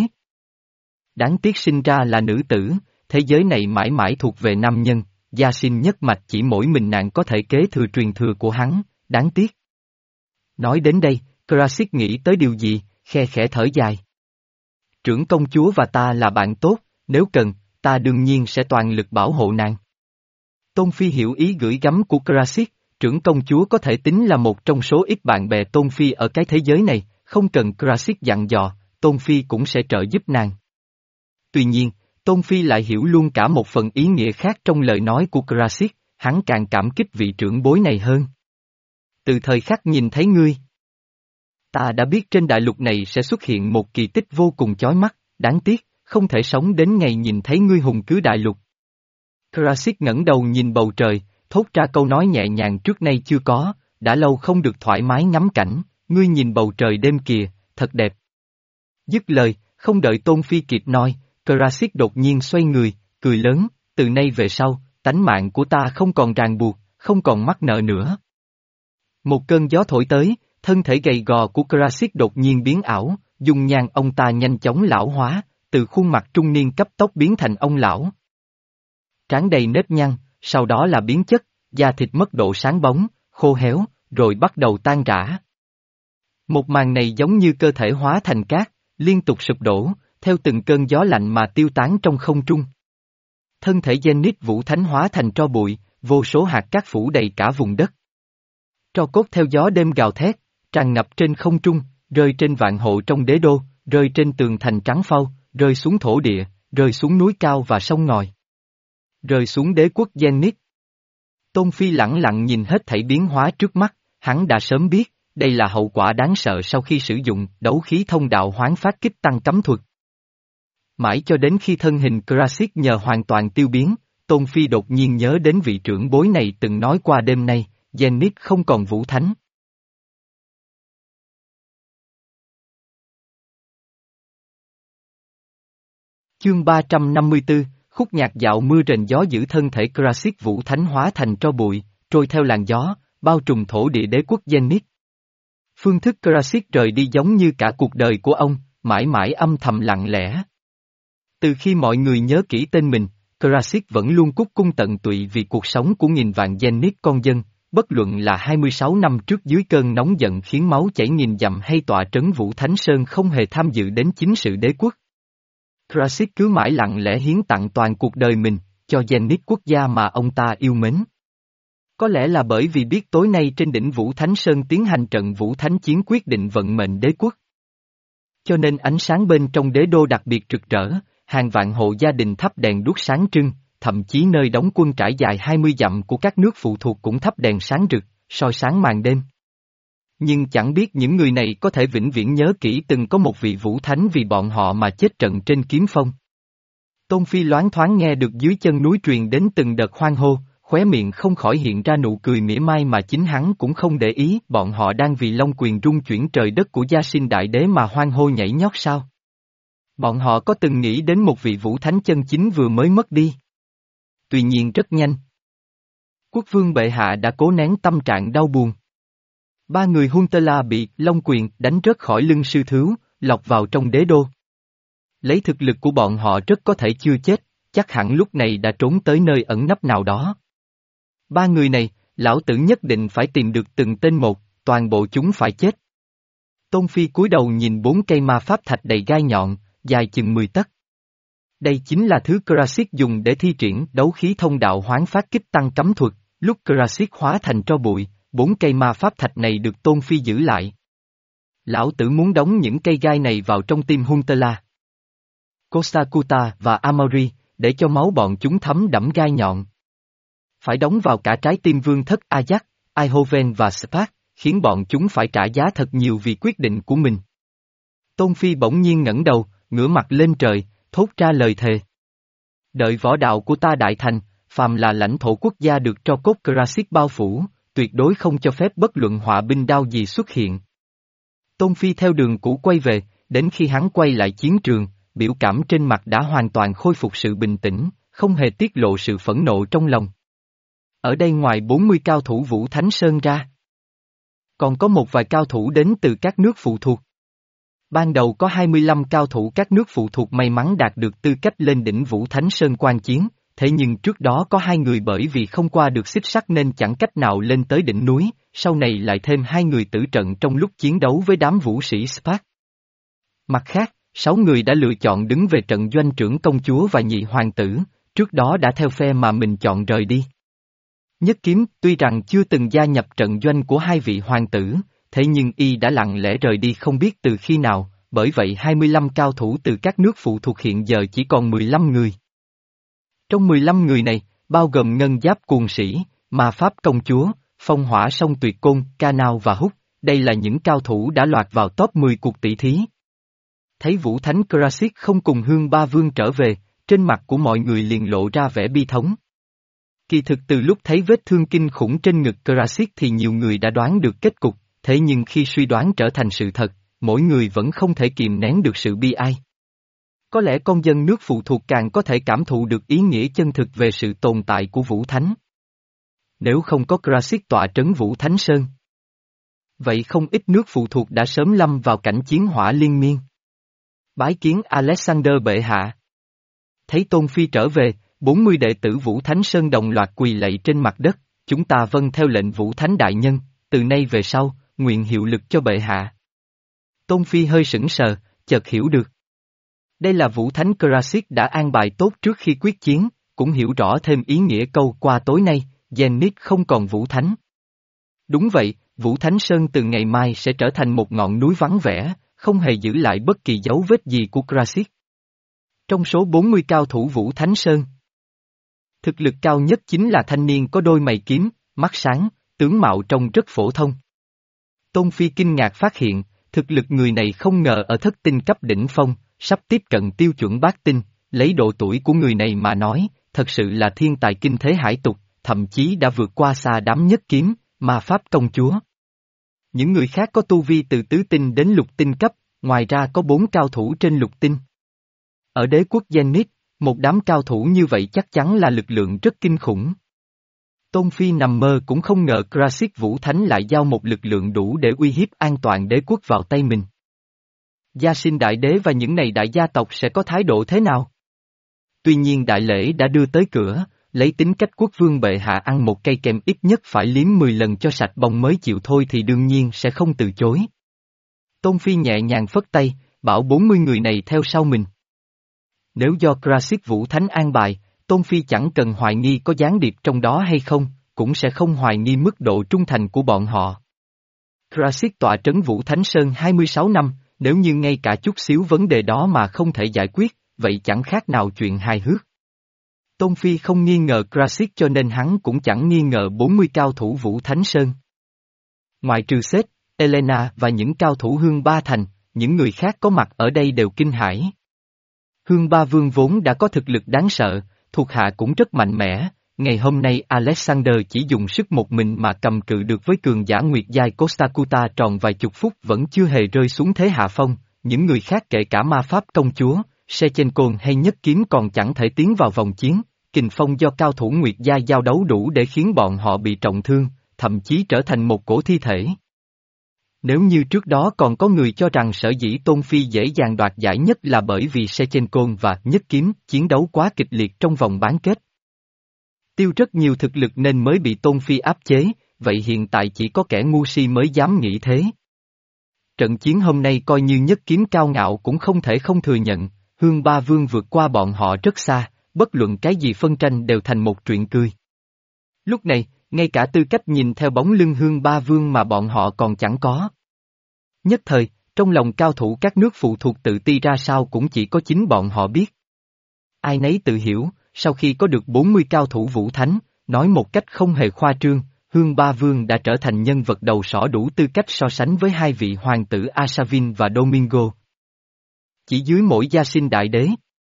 Đáng tiếc sinh ra là nữ tử, thế giới này mãi mãi thuộc về nam nhân, Gia Sinh nhất mạch chỉ mỗi mình nàng có thể kế thừa truyền thừa của hắn, đáng tiếc. Nói đến đây, Krasik nghĩ tới điều gì, khe khẽ thở dài. Trưởng công chúa và ta là bạn tốt, nếu cần, ta đương nhiên sẽ toàn lực bảo hộ nàng. Tôn Phi hiểu ý gửi gắm của Krasik, trưởng công chúa có thể tính là một trong số ít bạn bè Tôn Phi ở cái thế giới này, không cần Krasik dặn dò, Tôn Phi cũng sẽ trợ giúp nàng. Tuy nhiên, Tôn Phi lại hiểu luôn cả một phần ý nghĩa khác trong lời nói của Krasik, hắn càng cảm kích vị trưởng bối này hơn. Từ thời khắc nhìn thấy ngươi, ta đã biết trên đại lục này sẽ xuất hiện một kỳ tích vô cùng chói mắt, đáng tiếc, không thể sống đến ngày nhìn thấy ngươi hùng cứ đại lục. Krasik ngẩng đầu nhìn bầu trời, thốt ra câu nói nhẹ nhàng trước nay chưa có, đã lâu không được thoải mái ngắm cảnh, ngươi nhìn bầu trời đêm kìa, thật đẹp. Dứt lời, không đợi Tôn Phi kịp nói, Krasik đột nhiên xoay người, cười lớn, từ nay về sau, tánh mạng của ta không còn ràng buộc, không còn mắc nợ nữa. Một cơn gió thổi tới, thân thể gầy gò của Krasik đột nhiên biến ảo, dung nhan ông ta nhanh chóng lão hóa, từ khuôn mặt trung niên cấp tốc biến thành ông lão. Trán đầy nếp nhăn, sau đó là biến chất, da thịt mất độ sáng bóng, khô héo, rồi bắt đầu tan rã. Một màn này giống như cơ thể hóa thành cát, liên tục sụp đổ, theo từng cơn gió lạnh mà tiêu tán trong không trung. Thân thể Zenith Vũ Thánh hóa thành tro bụi, vô số hạt cát phủ đầy cả vùng đất. Tro cốt theo gió đêm gào thét, tràn ngập trên không trung, rơi trên vạn hộ trong đế đô, rơi trên tường thành trắng phau, rơi xuống thổ địa, rơi xuống núi cao và sông ngòi. Rơi xuống đế quốc Zenith. Tôn Phi lẳng lặng nhìn hết thảy biến hóa trước mắt, hắn đã sớm biết, đây là hậu quả đáng sợ sau khi sử dụng đấu khí thông đạo hoán phát kích tăng cấm thuật. Mãi cho đến khi thân hình Krasik nhờ hoàn toàn tiêu biến, Tôn Phi đột nhiên nhớ đến vị trưởng bối này từng nói qua đêm nay, Zenith không còn vũ thánh. Chương ba trăm năm mươi tư, khúc nhạc dạo mưa rền gió giữ thân thể Krasik vũ thánh hóa thành tro bụi, trôi theo làn gió, bao trùm thổ địa đế quốc Zenith. Phương thức Krasik rời đi giống như cả cuộc đời của ông, mãi mãi âm thầm lặng lẽ. Từ khi mọi người nhớ kỹ tên mình, Krasik vẫn luôn cúc cung tận tụy vì cuộc sống của nghìn vạn Zenith con dân, bất luận là hai mươi sáu năm trước dưới cơn nóng giận khiến máu chảy nghìn dặm hay tọa trấn Vũ Thánh Sơn không hề tham dự đến chính sự đế quốc. Krasik cứ mãi lặng lẽ hiến tặng toàn cuộc đời mình, cho Zenith quốc gia mà ông ta yêu mến. Có lẽ là bởi vì biết tối nay trên đỉnh Vũ Thánh Sơn tiến hành trận Vũ Thánh chiến quyết định vận mệnh đế quốc. Cho nên ánh sáng bên trong đế đô đặc biệt rực rỡ, hàng vạn hộ gia đình thắp đèn đuốc sáng trưng, thậm chí nơi đóng quân trải dài hai mươi dặm của các nước phụ thuộc cũng thắp đèn sáng rực, soi sáng màn đêm. Nhưng chẳng biết những người này có thể vĩnh viễn nhớ kỹ từng có một vị vũ thánh vì bọn họ mà chết trận trên kiếm phong. Tôn Phi loáng thoáng nghe được dưới chân núi truyền đến từng đợt hoan hô, khóe miệng không khỏi hiện ra nụ cười mỉa mai mà chính hắn cũng không để ý bọn họ đang vì long quyền rung chuyển trời đất của Gia Sinh Đại Đế mà hoan hô nhảy nhót sao. Bọn họ có từng nghĩ đến một vị vũ thánh chân chính vừa mới mất đi. Tuy nhiên rất nhanh. Quốc vương bệ hạ đã cố nén tâm trạng đau buồn. Ba người Huntela bị long quyền đánh rớt khỏi lưng sư thứu, lọc vào trong đế đô. Lấy thực lực của bọn họ rất có thể chưa chết, chắc hẳn lúc này đã trốn tới nơi ẩn nấp nào đó. Ba người này, lão tử nhất định phải tìm được từng tên một, toàn bộ chúng phải chết. Tôn Phi cúi đầu nhìn bốn cây ma pháp thạch đầy gai nhọn, dài chừng mười tấc. Đây chính là thứ Krasit dùng để thi triển đấu khí thông đạo hoán phát kích tăng cấm thuật, lúc Krasit hóa thành tro bụi, bốn cây ma pháp thạch này được Tôn Phi giữ lại. Lão tử muốn đóng những cây gai này vào trong tim Huntela, Kosakuta và Amaury, để cho máu bọn chúng thấm đẫm gai nhọn. Phải đóng vào cả trái tim vương thất Ajax, Aihoven và Spark, khiến bọn chúng phải trả giá thật nhiều vì quyết định của mình. Tôn Phi bỗng nhiên ngẩng đầu, ngửa mặt lên trời, thốt ra lời thề. Đợi võ đạo của ta đại thành, phàm là lãnh thổ quốc gia được tro cốt Krasit bao phủ, tuyệt đối không cho phép bất luận họa binh đao gì xuất hiện. Tôn Phi theo đường cũ quay về, đến khi hắn quay lại chiến trường, biểu cảm trên mặt đã hoàn toàn khôi phục sự bình tĩnh, không hề tiết lộ sự phẫn nộ trong lòng. Ở đây ngoài bốn mươi cao thủ Vũ Thánh Sơn ra, còn có một vài cao thủ đến từ các nước phụ thuộc. Ban đầu có hai mươi lăm cao thủ các nước phụ thuộc may mắn đạt được tư cách lên đỉnh Vũ Thánh Sơn quan chiến, thế nhưng trước đó có hai người bởi vì không qua được xích sắt nên chẳng cách nào lên tới đỉnh núi, sau này lại thêm hai người tử trận trong lúc chiến đấu với đám vũ sĩ Spark. Mặt khác, sáu người đã lựa chọn đứng về trận doanh trưởng công chúa và nhị hoàng tử, trước đó đã theo phe mà mình chọn rời đi. Nhất Kiếm tuy rằng chưa từng gia nhập trận doanh của hai vị hoàng tử, thế nhưng y đã lặng lẽ rời đi không biết từ khi nào, bởi vậy hai mươi lăm cao thủ từ các nước phụ thuộc hiện giờ chỉ còn mười lăm người. Trong mười lăm người này, bao gồm ngân giáp cuồng sĩ, ma pháp công chúa, phong hỏa song tuyệt côn, ca nao và hút, đây là những cao thủ đã lọt vào top mười cuộc tỷ thí. Thấy Vũ Thánh Krasit không cùng Hương Ba Vương trở về, trên mặt của mọi người liền lộ ra vẻ bi thống. Kỳ thực từ lúc thấy vết thương kinh khủng trên ngực Krasit thì nhiều người đã đoán được kết cục, thế nhưng khi suy đoán trở thành sự thật, mỗi người vẫn không thể kìm nén được sự bi ai. Có lẽ con dân nước phụ thuộc càng có thể cảm thụ được ý nghĩa chân thực về sự tồn tại của Vũ Thánh. Nếu không có Krasit tọa trấn Vũ Thánh Sơn, vậy không ít nước phụ thuộc đã sớm lâm vào cảnh chiến hỏa liên miên. Bái kiến Alexander bệ hạ. Thấy Tôn Phi trở về, bốn mươi đệ tử Vũ Thánh Sơn đồng loạt quỳ lạy trên mặt đất, chúng ta vâng theo lệnh Vũ Thánh đại nhân, từ nay về sau, nguyện hiệu lực cho bệ hạ. Tôn Phi hơi sững sờ, chợt hiểu được. Đây là Vũ Thánh Krasit đã an bài tốt trước khi quyết chiến, cũng hiểu rõ thêm ý nghĩa câu qua tối nay, Zenith không còn Vũ Thánh. Đúng vậy, Vũ Thánh Sơn từ ngày mai sẽ trở thành một ngọn núi vắng vẻ, không hề giữ lại bất kỳ dấu vết gì của Krasit. Trong số bốn mươi cao thủ Vũ Thánh Sơn, thực lực cao nhất chính là thanh niên có đôi mày kiếm, mắt sáng, tướng mạo trông rất phổ thông. Tôn Phi kinh ngạc phát hiện, thực lực người này không ngờ ở thất tinh cấp đỉnh phong, sắp tiếp cận tiêu chuẩn bát tinh, lấy độ tuổi của người này mà nói, thật sự là thiên tài kinh thế hải tục, thậm chí đã vượt qua xa đám nhất kiếm, ma pháp công chúa. Những người khác có tu vi từ tứ tinh đến lục tinh cấp, ngoài ra có bốn cao thủ trên lục tinh. Ở đế quốc Zenith, một đám cao thủ như vậy chắc chắn là lực lượng rất kinh khủng. Tôn Phi nằm mơ cũng không ngờ Krasit Vũ Thánh lại giao một lực lượng đủ để uy hiếp an toàn đế quốc vào tay mình. Gia Sinh Đại Đế và những này đại gia tộc sẽ có thái độ thế nào? Tuy nhiên đại lễ đã đưa tới cửa, lấy tính cách quốc vương bệ hạ ăn một cây kem ít nhất phải liếm mười lần cho sạch bông mới chịu thôi thì đương nhiên sẽ không từ chối. Tôn Phi nhẹ nhàng phất tay, bảo bốn mươi người này theo sau mình. Nếu do Krasit Vũ Thánh an bài, Tôn Phi chẳng cần hoài nghi có gián điệp trong đó hay không, cũng sẽ không hoài nghi mức độ trung thành của bọn họ. Krasit tọa trấn Vũ Thánh Sơn hai mươi sáu năm, nếu như ngay cả chút xíu vấn đề đó mà không thể giải quyết, vậy chẳng khác nào chuyện hài hước. Tôn Phi không nghi ngờ Krasit cho nên hắn cũng chẳng nghi ngờ bốn mươi cao thủ Vũ Thánh Sơn. Ngoài trừ Seth, Elena và những cao thủ Hương Ba Thành, những người khác có mặt ở đây đều kinh hãi. Hương Ba Vương vốn đã có thực lực đáng sợ, thuộc hạ cũng rất mạnh mẽ, ngày hôm nay Alexander chỉ dùng sức một mình mà cầm cự được với cường giả Nguyệt giai Costacuta tròn vài chục phút vẫn chưa hề rơi xuống thế hạ phong, những người khác kể cả ma pháp công chúa, Sechenkon hay Nhất Kiếm còn chẳng thể tiến vào vòng chiến, kình phong do cao thủ Nguyệt giai giao đấu đủ để khiến bọn họ bị trọng thương, thậm chí trở thành một cổ thi thể. Nếu như trước đó còn có người cho rằng sở dĩ Tôn Phi dễ dàng đoạt giải nhất là bởi vì Sechenkon và Nhất Kiếm chiến đấu quá kịch liệt trong vòng bán kết. Tiêu rất nhiều thực lực nên mới bị Tôn Phi áp chế, vậy hiện tại chỉ có kẻ ngu si mới dám nghĩ thế. Trận chiến hôm nay coi như Nhất Kiếm cao ngạo cũng không thể không thừa nhận, Hương Ba Vương vượt qua bọn họ rất xa, bất luận cái gì phân tranh đều thành một chuyện cười. Lúc này, ngay cả tư cách nhìn theo bóng lưng Hương Ba Vương mà bọn họ còn chẳng có. Nhất thời, trong lòng cao thủ các nước phụ thuộc tự ti ra sao cũng chỉ có chính bọn họ biết. Ai nấy tự hiểu, sau khi có được bốn mươi cao thủ vũ thánh, nói một cách không hề khoa trương, Hương Ba Vương đã trở thành nhân vật đầu sỏ đủ tư cách so sánh với hai vị hoàng tử Asavin và Domingo. Chỉ dưới mỗi gia sinh đại đế.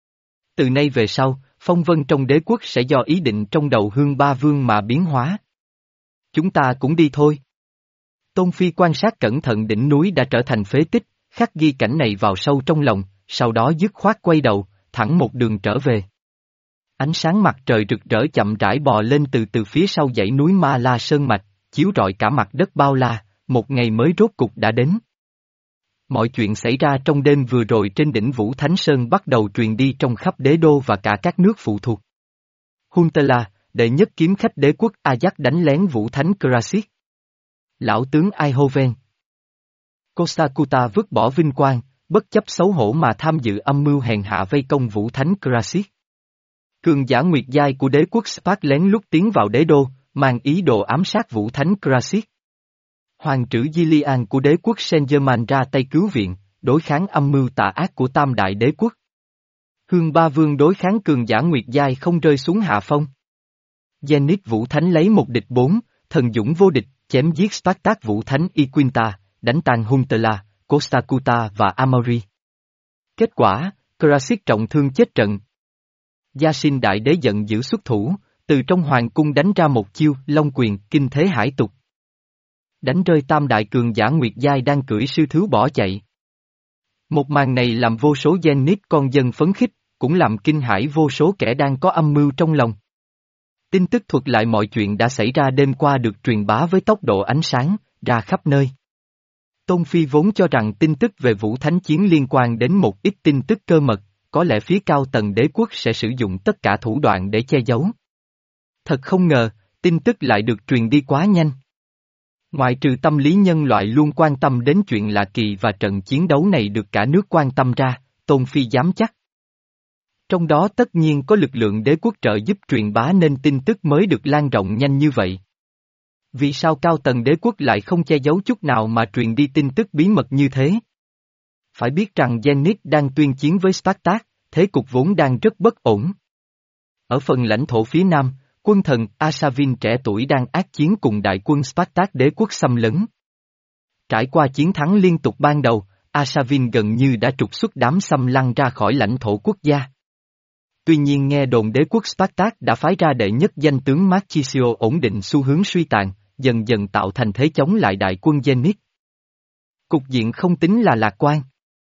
Từ nay về sau, phong vân trong đế quốc sẽ do ý định trong đầu Hương Ba Vương mà biến hóa. Chúng ta cũng đi thôi. Tôn Phi quan sát cẩn thận đỉnh núi đã trở thành phế tích, khắc ghi cảnh này vào sâu trong lòng, sau đó dứt khoát quay đầu, thẳng một đường trở về. Ánh sáng mặt trời rực rỡ chậm rãi bò lên từ từ phía sau dãy núi Ma La Sơn Mạch, chiếu rọi cả mặt đất bao la, một ngày mới rốt cục đã đến. Mọi chuyện xảy ra trong đêm vừa rồi trên đỉnh Vũ Thánh Sơn bắt đầu truyền đi trong khắp đế đô và cả các nước phụ thuộc. Huntela, đệ nhất kiếm khách đế quốc Ajax đánh lén Vũ Thánh Krasit. Lão tướng Eindhoven. Costacuta vứt bỏ vinh quang, bất chấp xấu hổ mà tham dự âm mưu hèn hạ vây công Vũ Thánh Krasit. Cường giả Nguyệt giai của đế quốc Spark lén lút tiến vào đế đô, mang ý đồ ám sát Vũ Thánh Krasit. Hoàng trữ Gillian của đế quốc Saint-Germain ra tay cứu viện, đối kháng âm mưu tà ác của tam đại đế quốc. Hương Ba Vương đối kháng cường giả Nguyệt giai không rơi xuống hạ phong. Zenith Vũ Thánh lấy một địch bốn, thần dũng vô địch, chém giết Spartak Vũ Thánh Iquinta, đánh tan Huntela, Costacuta và Amaury. Kết quả, Krasit trọng thương chết trận. Gia sinh đại đế giận dữ xuất thủ, từ trong hoàng cung đánh ra một chiêu long quyền kinh thế hải tục. Đánh rơi tam đại cường giả Nguyệt giai đang cưỡi sư thứ bỏ chạy. Một màn này làm vô số Zenith con dân phấn khích, cũng làm kinh hãi vô số kẻ đang có âm mưu trong lòng. Tin tức thuật lại mọi chuyện đã xảy ra đêm qua được truyền bá với tốc độ ánh sáng, ra khắp nơi. Tôn Phi vốn cho rằng tin tức về Vũ Thánh Chiến liên quan đến một ít tin tức cơ mật, có lẽ phía cao tầng đế quốc sẽ sử dụng tất cả thủ đoạn để che giấu. Thật không ngờ, tin tức lại được truyền đi quá nhanh. Ngoại trừ tâm lý nhân loại luôn quan tâm đến chuyện lạ kỳ và trận chiến đấu này được cả nước quan tâm ra, Tôn Phi dám chắc. Trong đó tất nhiên có lực lượng đế quốc trợ giúp truyền bá nên tin tức mới được lan rộng nhanh như vậy. Vì sao cao tầng đế quốc lại không che giấu chút nào mà truyền đi tin tức bí mật như thế? Phải biết rằng Zenith đang tuyên chiến với Spartak, thế cục vốn đang rất bất ổn. Ở phần lãnh thổ phía nam, quân thần Asavin trẻ tuổi đang ác chiến cùng đại quân Spartak đế quốc xâm lấn. Trải qua chiến thắng liên tục ban đầu, Asavin gần như đã trục xuất đám xâm lăng ra khỏi lãnh thổ quốc gia. Tuy nhiên nghe đồn đế quốc Spartak đã phái ra đệ nhất danh tướng Marchisio ổn định xu hướng suy tàn, dần dần tạo thành thế chống lại đại quân Zenith. Cục diện không tính là lạc quan.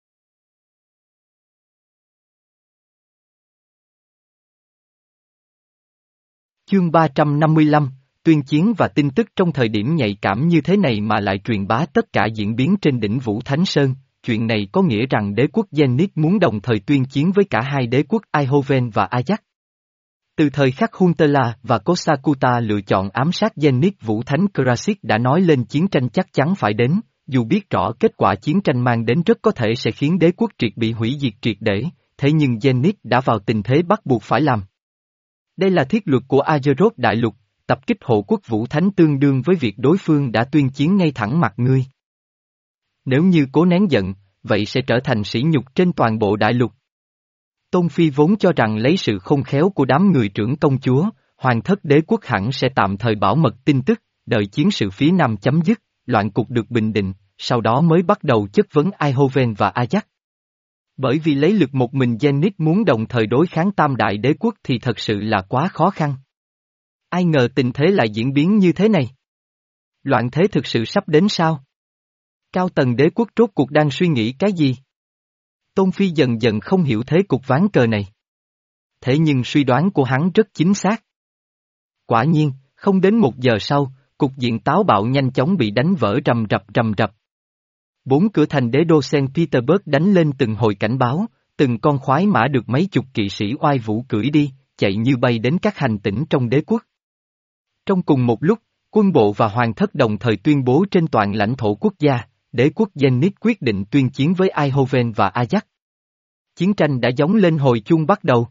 Chương ba trăm năm mươi lăm, tuyên chiến và tin tức trong thời điểm nhạy cảm như thế này mà lại truyền bá tất cả diễn biến trên đỉnh Vũ Thánh Sơn, chuyện này có nghĩa rằng đế quốc Zenith muốn đồng thời tuyên chiến với cả hai đế quốc Eindhoven và Ajax. Từ thời khắc Huntela và Costacuta lựa chọn ám sát Zenith Vũ Thánh Krasit đã nói lên chiến tranh chắc chắn phải đến, dù biết rõ kết quả chiến tranh mang đến rất có thể sẽ khiến đế quốc triệt bị hủy diệt triệt để, thế nhưng Zenith đã vào tình thế bắt buộc phải làm. Đây là thiết luật của Azeroth Đại Lục, tập kích hộ quốc Vũ Thánh tương đương với việc đối phương đã tuyên chiến ngay thẳng mặt ngươi. Nếu như cố nén giận, vậy sẽ trở thành sỉ nhục trên toàn bộ đại lục. Tôn Phi vốn cho rằng lấy sự khôn khéo của đám người trưởng công chúa, hoàng thất đế quốc hẳn sẽ tạm thời bảo mật tin tức, đợi chiến sự phía nam chấm dứt, loạn cục được bình định, sau đó mới bắt đầu chất vấn Eindhoven và Ajax. Bởi vì lấy lực một mình Zenit muốn đồng thời đối kháng tam đại đế quốc thì thật sự là quá khó khăn. Ai ngờ tình thế lại diễn biến như thế này. Loạn thế thực sự sắp đến sao? Cao tầng đế quốc rốt cuộc đang suy nghĩ cái gì? Tôn Phi dần dần không hiểu thế cục ván cờ này. Thế nhưng suy đoán của hắn rất chính xác. Quả nhiên, không đến một giờ sau, cục diện táo bạo nhanh chóng bị đánh vỡ rầm rập rầm rập. Bốn cửa thành đế đô Saint Petersburg đánh lên từng hồi cảnh báo, từng con khoái mã được mấy chục kỵ sĩ oai vũ cưỡi đi, chạy như bay đến các hành tỉnh trong đế quốc. Trong cùng một lúc, quân bộ và hoàng thất đồng thời tuyên bố trên toàn lãnh thổ quốc gia, đế quốc Zenit quyết định tuyên chiến với Eindhoven và Ajax. Chiến tranh đã gióng lên hồi chuông bắt đầu.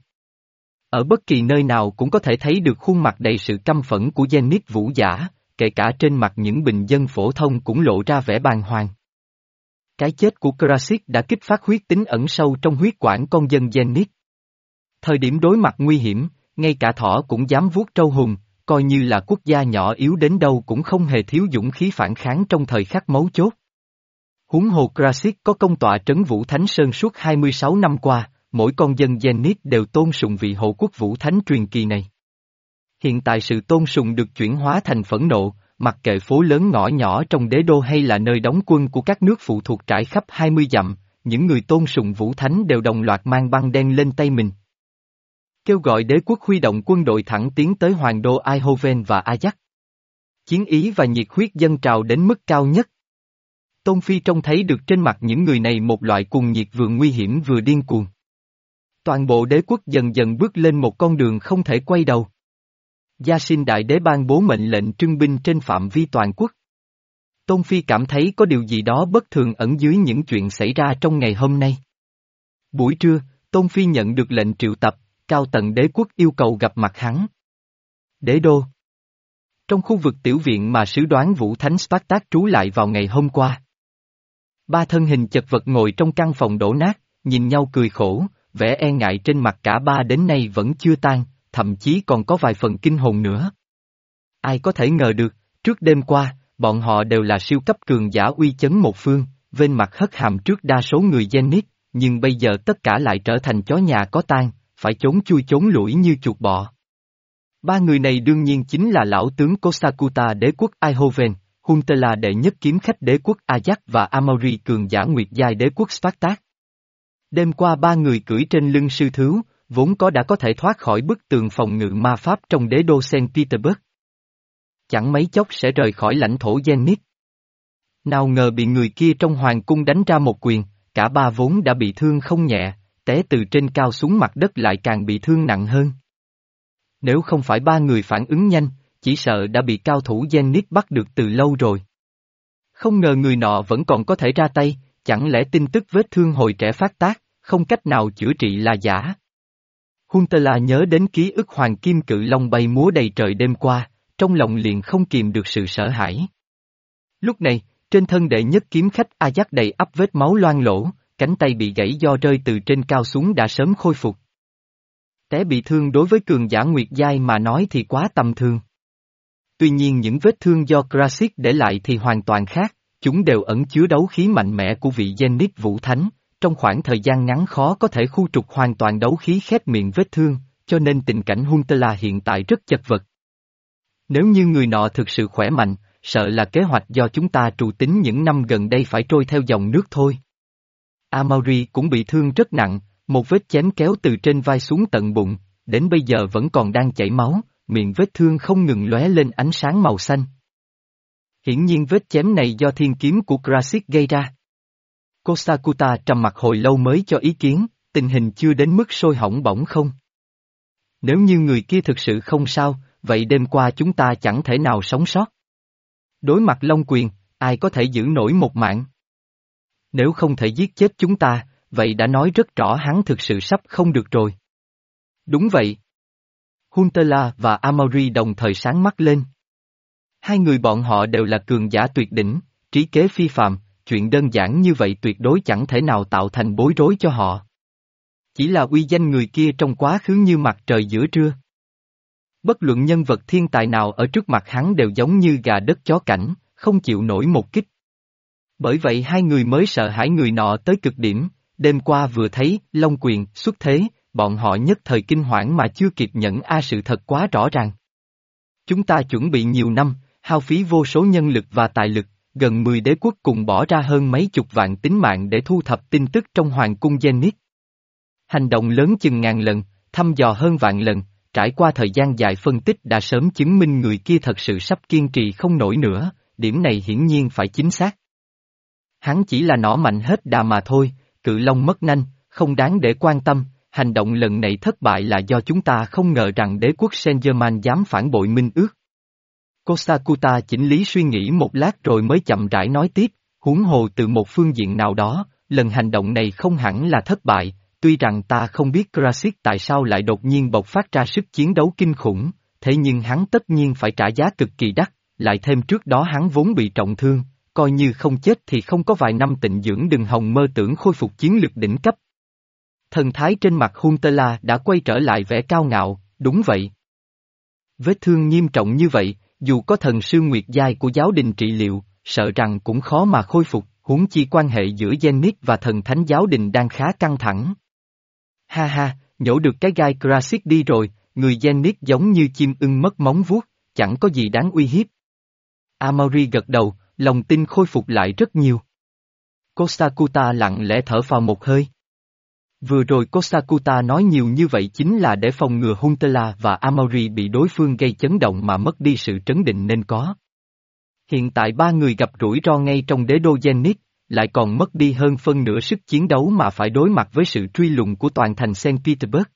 Ở bất kỳ nơi nào cũng có thể thấy được khuôn mặt đầy sự căm phẫn của Zenit vũ giả, kể cả trên mặt những bình dân phổ thông cũng lộ ra vẻ bàng hoàng. Cái chết của Krasik đã kích phát huyết tính ẩn sâu trong huyết quản con dân Zenit. Thời điểm đối mặt nguy hiểm, ngay cả thỏ cũng dám vuốt trâu hùng, coi như là quốc gia nhỏ yếu đến đâu cũng không hề thiếu dũng khí phản kháng trong thời khắc mấu chốt. Huống hồ Krasik có công tọa trấn Vũ Thánh Sơn suốt hai mươi sáu năm qua, mỗi con dân Zenit đều tôn sùng vị hộ quốc Vũ Thánh truyền kỳ này. Hiện tại sự tôn sùng được chuyển hóa thành phẫn nộ, mặc kệ phố lớn ngõ nhỏ trong đế đô hay là nơi đóng quân của các nước phụ thuộc trải khắp hai mươi dặm, những người tôn sùng Vũ Thánh đều đồng loạt mang băng đen lên tay mình. Kêu gọi đế quốc huy động quân đội thẳng tiến tới hoàng đô Eindhoven và Ajax. Chiến ý và nhiệt huyết dâng trào đến mức cao nhất. Tôn Phi trông thấy được trên mặt những người này một loại cuồng nhiệt vừa nguy hiểm vừa điên cuồng. Toàn bộ đế quốc dần dần bước lên một con đường không thể quay đầu. Gia Sinh Đại Đế ban bố mệnh lệnh trưng binh trên phạm vi toàn quốc. Tôn Phi cảm thấy có điều gì đó bất thường ẩn dưới những chuyện xảy ra trong ngày hôm nay. Buổi trưa, Tôn Phi nhận được lệnh triệu tập, cao tầng đế quốc yêu cầu gặp mặt hắn. Đế đô. Trong khu vực tiểu viện mà sứ đoán Vũ Thánh Spartak trú lại vào ngày hôm qua. Ba thân hình chật vật ngồi trong căn phòng đổ nát, nhìn nhau cười khổ, vẻ e ngại trên mặt cả ba đến nay vẫn chưa tan, thậm chí còn có vài phần kinh hồn nữa. Ai có thể ngờ được, trước đêm qua, bọn họ đều là siêu cấp cường giả uy chấn một phương, bên mặt hất hàm trước đa số người Zenit, nhưng bây giờ tất cả lại trở thành chó nhà có tang, phải trốn chui trốn lủi như chuột bọ. Ba người này đương nhiên chính là lão tướng Kosakuta đế quốc Eindhoven, Huntela đệ nhất kiếm khách đế quốc Ajax và Amaury cường giả nguyệt giai đế quốc Spartak. Đêm qua ba người cưỡi trên lưng sư thứu, vốn có đã có thể thoát khỏi bức tường phòng ngự ma pháp trong đế đô Saint Petersburg. Chẳng mấy chốc sẽ rời khỏi lãnh thổ Zenit. Nào ngờ bị người kia trong hoàng cung đánh ra một quyền, cả ba vốn đã bị thương không nhẹ, té từ trên cao xuống mặt đất lại càng bị thương nặng hơn. Nếu không phải ba người phản ứng nhanh, chỉ sợ đã bị cao thủ Zenit bắt được từ lâu rồi. Không ngờ người nọ vẫn còn có thể ra tay, chẳng lẽ tin tức vết thương hồi trẻ phát tác, không cách nào chữa trị là giả. Huntela nhớ đến ký ức hoàng kim cự long bay múa đầy trời đêm qua, trong lòng liền không kìm được sự sợ hãi. Lúc này, trên thân đệ nhất kiếm khách Ajax đầy ắp vết máu loang lỗ, cánh tay bị gãy do rơi từ trên cao xuống đã sớm khôi phục. Té bị thương đối với cường giả nguyệt giai mà nói thì quá tầm thường. Tuy nhiên những vết thương do Krasik để lại thì hoàn toàn khác, chúng đều ẩn chứa đấu khí mạnh mẽ của vị Zenit Vũ Thánh, trong khoảng thời gian ngắn khó có thể khu trục hoàn toàn đấu khí khép miệng vết thương, cho nên tình cảnh Huntela hiện tại rất chật vật. Nếu như người nọ thực sự khỏe mạnh, sợ là kế hoạch do chúng ta trù tính những năm gần đây phải trôi theo dòng nước thôi. Amaury cũng bị thương rất nặng, một vết chém kéo từ trên vai xuống tận bụng, đến bây giờ vẫn còn đang chảy máu, miệng vết thương không ngừng lóe lên ánh sáng màu xanh. Hiển nhiên vết chém này do thiên kiếm của Krasik gây ra. Kosakuta trầm mặc hồi lâu mới cho ý kiến, tình hình chưa đến mức sôi hỏng bỏng không. Nếu như người kia thực sự không sao, vậy đêm qua chúng ta chẳng thể nào sống sót. Đối mặt Long Quyền, ai có thể giữ nổi một mạng? Nếu không thể giết chết chúng ta, vậy đã nói rất rõ hắn thực sự sắp không được rồi. Đúng vậy. Huntela và Amaury đồng thời sáng mắt lên. Hai người bọn họ đều là cường giả tuyệt đỉnh, trí kế phi phàm, chuyện đơn giản như vậy tuyệt đối chẳng thể nào tạo thành bối rối cho họ. Chỉ là uy danh người kia trong quá khứ như mặt trời giữa trưa. Bất luận nhân vật thiên tài nào ở trước mặt hắn đều giống như gà đất chó cảnh, không chịu nổi một kích. Bởi vậy hai người mới sợ hãi người nọ tới cực điểm, đêm qua vừa thấy Long Quyền xuất thế, bọn họ nhất thời kinh hoảng mà chưa kịp nhận a sự thật quá rõ ràng. Chúng ta chuẩn bị nhiều năm, hao phí vô số nhân lực và tài lực, gần mười đế quốc cùng bỏ ra hơn mấy chục vạn tính mạng để thu thập tin tức trong hoàng cung Zenith. Hành động lớn chừng ngàn lần, thăm dò hơn vạn lần, trải qua thời gian dài phân tích đã sớm chứng minh người kia thật sự sắp kiên trì không nổi nữa, điểm này hiển nhiên phải chính xác. Hắn chỉ là nỏ mạnh hết đà mà thôi, cự long mất nanh, không đáng để quan tâm, hành động lần này thất bại là do chúng ta không ngờ rằng đế quốc Saint-Germain dám phản bội minh ước. Kosakuta chỉnh lý suy nghĩ một lát rồi mới chậm rãi nói tiếp, huống hồ từ một phương diện nào đó, lần hành động này không hẳn là thất bại, tuy rằng ta không biết Krasik tại sao lại đột nhiên bộc phát ra sức chiến đấu kinh khủng, thế nhưng hắn tất nhiên phải trả giá cực kỳ đắt, lại thêm trước đó hắn vốn bị trọng thương, coi như không chết thì không có vài năm tịnh dưỡng đừng hòng mơ tưởng khôi phục chiến lực đỉnh cấp. Thần thái trên mặt Huntela đã quay trở lại vẻ cao ngạo, đúng vậy. Vết thương nghiêm trọng như vậy, dù có thần sư nguyệt giai của giáo đình trị liệu, sợ rằng cũng khó mà khôi phục, huống chi quan hệ giữa Zenith và thần thánh giáo đình đang khá căng thẳng. Ha ha, nhổ được cái gai Krasik đi rồi, người Zenith giống như chim ưng mất móng vuốt, chẳng có gì đáng uy hiếp. Amaury gật đầu, lòng tin khôi phục lại rất nhiều. Kosakuta lặng lẽ thở phào một hơi. Vừa rồi Kosakuta nói nhiều như vậy chính là để phòng ngừa Huntela và Amaury bị đối phương gây chấn động mà mất đi sự trấn định nên có. Hiện tại ba người gặp rủi ro ngay trong đế đô Zenith, lại còn mất đi hơn phân nửa sức chiến đấu mà phải đối mặt với sự truy lùng của toàn thành Saint Petersburg.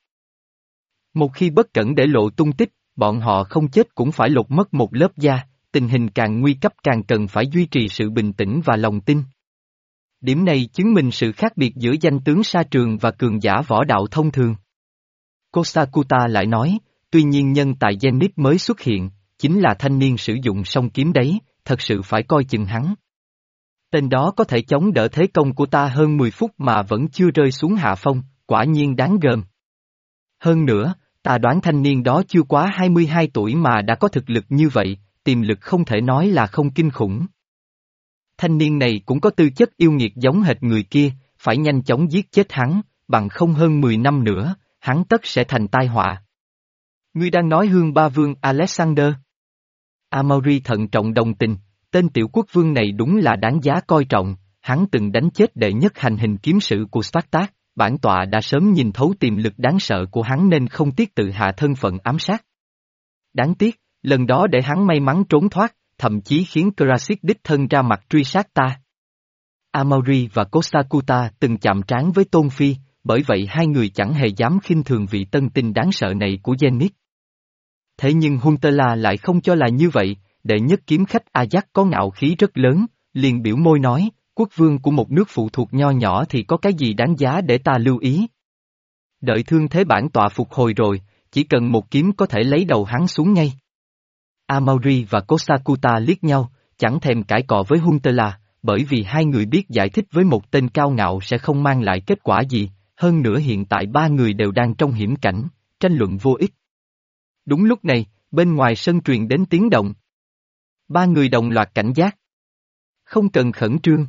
Một khi bất cẩn để lộ tung tích, bọn họ không chết cũng phải lột mất một lớp da, tình hình càng nguy cấp càng cần phải duy trì sự bình tĩnh và lòng tin. Điểm này chứng minh sự khác biệt giữa danh tướng sa trường và cường giả võ đạo thông thường. Kosakuta lại nói, tuy nhiên nhân tài Zenith mới xuất hiện, chính là thanh niên sử dụng song kiếm đấy, thật sự phải coi chừng hắn. Tên đó có thể chống đỡ thế công của ta hơn mười phút mà vẫn chưa rơi xuống hạ phong, quả nhiên đáng gờm. Hơn nữa, ta đoán thanh niên đó chưa quá hai mươi hai tuổi mà đã có thực lực như vậy, tiềm lực không thể nói là không kinh khủng. Thanh niên này cũng có tư chất yêu nghiệt giống hệt người kia, phải nhanh chóng giết chết hắn, bằng không hơn mười năm nữa, hắn tất sẽ thành tai họa. Ngươi đang nói Hương Ba Vương Alexander. Amaury thận trọng đồng tình, tên tiểu quốc vương này đúng là đáng giá coi trọng, hắn từng đánh chết đệ nhất hành hình kiếm sử của Spartak, bản tọa đã sớm nhìn thấu tiềm lực đáng sợ của hắn nên không tiếc tự hạ thân phận ám sát. Đáng tiếc, lần đó để hắn may mắn trốn thoát, thậm chí khiến Krasik đích thân ra mặt truy sát ta. Amaury và Kosakuta từng chạm trán với Tôn Phi, bởi vậy hai người chẳng hề dám khinh thường vị tân tinh đáng sợ này của Zenith. Thế nhưng Huntela lại không cho là như vậy, đệ nhất kiếm khách Ajax có ngạo khí rất lớn, liền biểu môi nói, quốc vương của một nước phụ thuộc nho nhỏ thì có cái gì đáng giá để ta lưu ý. Đợi thương thế bản tọa phục hồi rồi, chỉ cần một kiếm có thể lấy đầu hắn xuống ngay. Amaury và Kosakuta liếc nhau, chẳng thèm cãi cọ với Huntela, bởi vì hai người biết giải thích với một tên cao ngạo sẽ không mang lại kết quả gì, hơn nữa hiện tại ba người đều đang trong hiểm cảnh, tranh luận vô ích. Đúng lúc này, bên ngoài sân truyền đến tiếng động. Ba người đồng loạt cảnh giác. Không cần khẩn trương.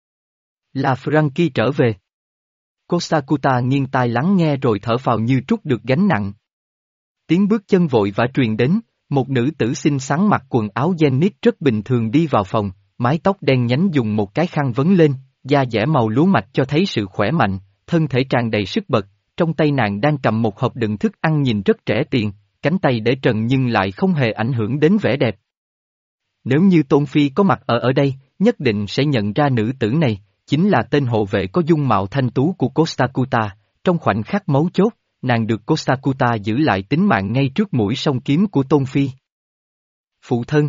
Là Frankie trở về. Kosakuta nghiêng tai lắng nghe rồi thở phào như trút được gánh nặng. Tiếng bước chân vội vã truyền đến, một nữ tử xinh xắn mặc quần áo Zenith rất bình thường đi vào phòng, mái tóc đen nhánh dùng một cái khăn vấn lên, da dẻ màu lúa mạch cho thấy sự khỏe mạnh, thân thể tràn đầy sức bật, trong tay nàng đang cầm một hộp đựng thức ăn nhìn rất trẻ tiền, cánh tay để trần nhưng lại không hề ảnh hưởng đến vẻ đẹp. Nếu như Tôn Phi có mặt ở ở đây, nhất định sẽ nhận ra nữ tử này, chính là tên hộ vệ có dung mạo thanh tú của Kosakuta, trong khoảnh khắc mấu chốt, nàng được Kosakuta giữ lại tính mạng ngay trước mũi song kiếm của Tôn Phi. Phụ thân.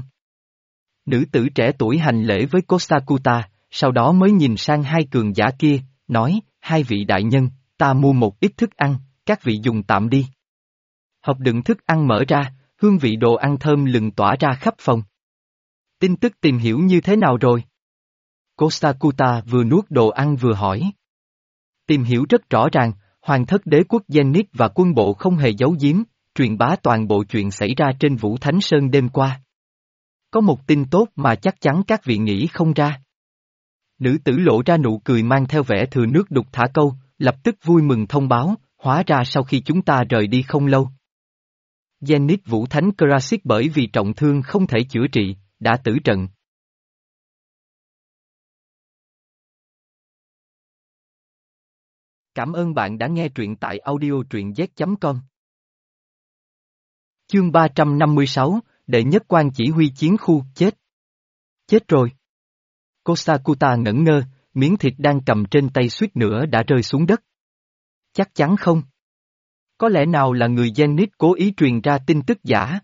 Nữ tử trẻ tuổi hành lễ với Kosakuta, sau đó mới nhìn sang hai cường giả kia, nói, hai vị đại nhân, ta mua một ít thức ăn, các vị dùng tạm đi. Hộp đựng thức ăn mở ra, hương vị đồ ăn thơm lừng tỏa ra khắp phòng. Tin tức tìm hiểu như thế nào rồi? Kosakuta vừa nuốt đồ ăn vừa hỏi. Tìm hiểu rất rõ ràng, hoàng thất đế quốc Zenith và quân bộ không hề giấu giếm, truyền bá toàn bộ chuyện xảy ra trên Vũ Thánh Sơn đêm qua. Có một tin tốt mà chắc chắn các vị nghĩ không ra. Nữ tử lộ ra nụ cười mang theo vẻ thừa nước đục thả câu, lập tức vui mừng thông báo, hóa ra sau khi chúng ta rời đi không lâu. Zenith Vũ Thánh Krasik bởi vì trọng thương không thể chữa trị, đã tử trận. Cảm ơn bạn đã nghe truyện tại audio truyện z chấm com. Chương ba trăm năm mươi sáu, Đệ nhất quan chỉ huy chiến khu, chết. Chết rồi. Kosakuta ngẩn ngơ, miếng thịt đang cầm trên tay suýt nữa đã rơi xuống đất. Chắc chắn không? Có lẽ nào là người Zenith cố ý truyền ra tin tức giả?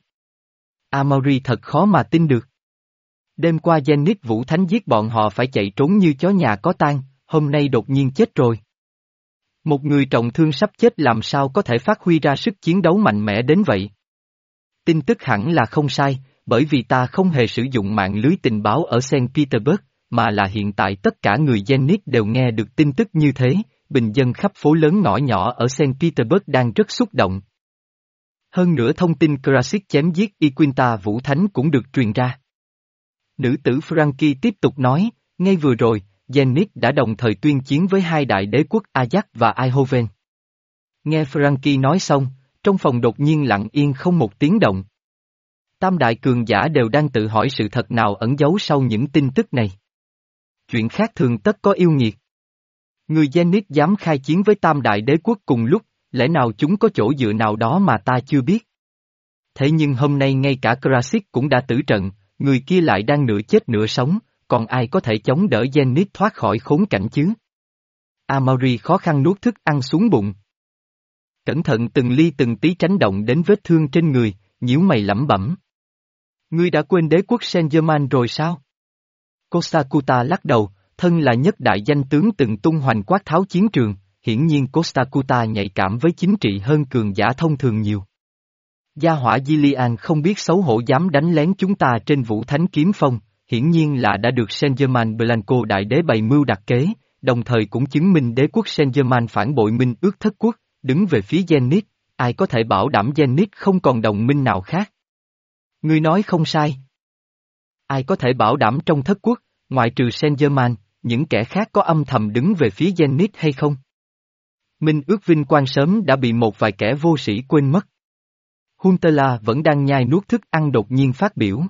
Amaury thật khó mà tin được. Đêm qua Zenith Vũ Thánh giết bọn họ phải chạy trốn như chó nhà có tang, hôm nay đột nhiên chết rồi. Một người trọng thương sắp chết làm sao có thể phát huy ra sức chiến đấu mạnh mẽ đến vậy? Tin tức hẳn là không sai, bởi vì ta không hề sử dụng mạng lưới tình báo ở Saint Petersburg, mà là hiện tại tất cả người Zenith đều nghe được tin tức như thế, bình dân khắp phố lớn ngõ nhỏ ở Saint Petersburg đang rất xúc động. Hơn nữa thông tin Krasik chém giết Iquinta Vũ Thánh cũng được truyền ra. Nữ tử Frankie tiếp tục nói, ngay vừa rồi, Zenith đã đồng thời tuyên chiến với hai đại đế quốc Ajax và Eindhoven. Nghe Frankie nói xong, trong phòng đột nhiên lặng yên không một tiếng động. Tam đại cường giả đều đang tự hỏi sự thật nào ẩn giấu sau những tin tức này. Chuyện khác thường tất có yêu nghiệt. Người Zenith dám khai chiến với tam đại đế quốc cùng lúc, lẽ nào chúng có chỗ dựa nào đó mà ta chưa biết? Thế nhưng hôm nay ngay cả Krasik cũng đã tử trận, người kia lại đang nửa chết nửa sống, còn ai có thể chống đỡ Zenith thoát khỏi khốn cảnh chứ? Amaury khó khăn nuốt thức ăn xuống bụng. Cẩn thận từng ly từng tí tránh động đến vết thương trên người, nhíu mày lẩm bẩm. Ngươi đã quên đế quốc Saint-Germain rồi sao? Kosakuta lắc đầu, thân là nhất đại danh tướng từng tung hoành quát tháo chiến trường, hiển nhiên Kosakuta nhạy cảm với chính trị hơn cường giả thông thường nhiều. Gia hỏa Gillian không biết xấu hổ dám đánh lén chúng ta trên Vũ Thánh Kiếm Phong, hiển nhiên là đã được Saint-Germain Blanco đại đế bày mưu đặt kế, đồng thời cũng chứng minh đế quốc Saint-Germain phản bội minh ước thất quốc, đứng về phía Zenith, ai có thể bảo đảm Zenith không còn đồng minh nào khác. Ngươi nói không sai. Ai có thể bảo đảm trong thất quốc, ngoại trừ Saint-Germain, những kẻ khác có âm thầm đứng về phía Zenith hay không? Minh ước vinh quang sớm đã bị một vài kẻ vô sĩ quên mất. Huntela vẫn đang nhai nuốt thức ăn đột nhiên phát biểu.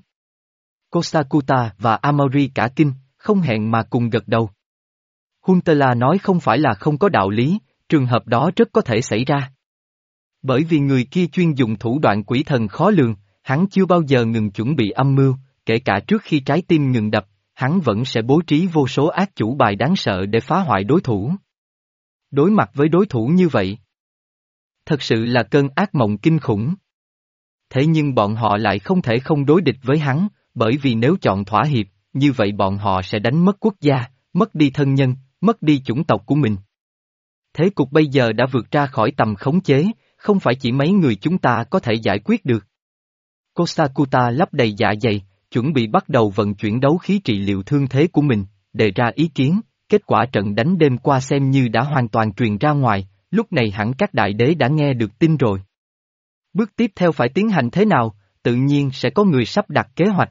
Kosakuta và Amaury cả kinh, không hẹn mà cùng gật đầu. Huntela nói không phải là không có đạo lý, trường hợp đó rất có thể xảy ra. Bởi vì người kia chuyên dùng thủ đoạn quỷ thần khó lường, hắn chưa bao giờ ngừng chuẩn bị âm mưu, kể cả trước khi trái tim ngừng đập, hắn vẫn sẽ bố trí vô số ác chủ bài đáng sợ để phá hoại đối thủ. Đối mặt với đối thủ như vậy, thật sự là cơn ác mộng kinh khủng. Thế nhưng bọn họ lại không thể không đối địch với hắn, bởi vì nếu chọn thỏa hiệp, như vậy bọn họ sẽ đánh mất quốc gia, mất đi thân nhân, mất đi chủng tộc của mình. Thế cục bây giờ đã vượt ra khỏi tầm khống chế, không phải chỉ mấy người chúng ta có thể giải quyết được. Kosakuta lấp đầy dạ dày, chuẩn bị bắt đầu vận chuyển đấu khí trị liệu thương thế của mình, đề ra ý kiến, kết quả trận đánh đêm qua xem như đã hoàn toàn truyền ra ngoài, lúc này hẳn các đại đế đã nghe được tin rồi. Bước tiếp theo phải tiến hành thế nào, tự nhiên sẽ có người sắp đặt kế hoạch.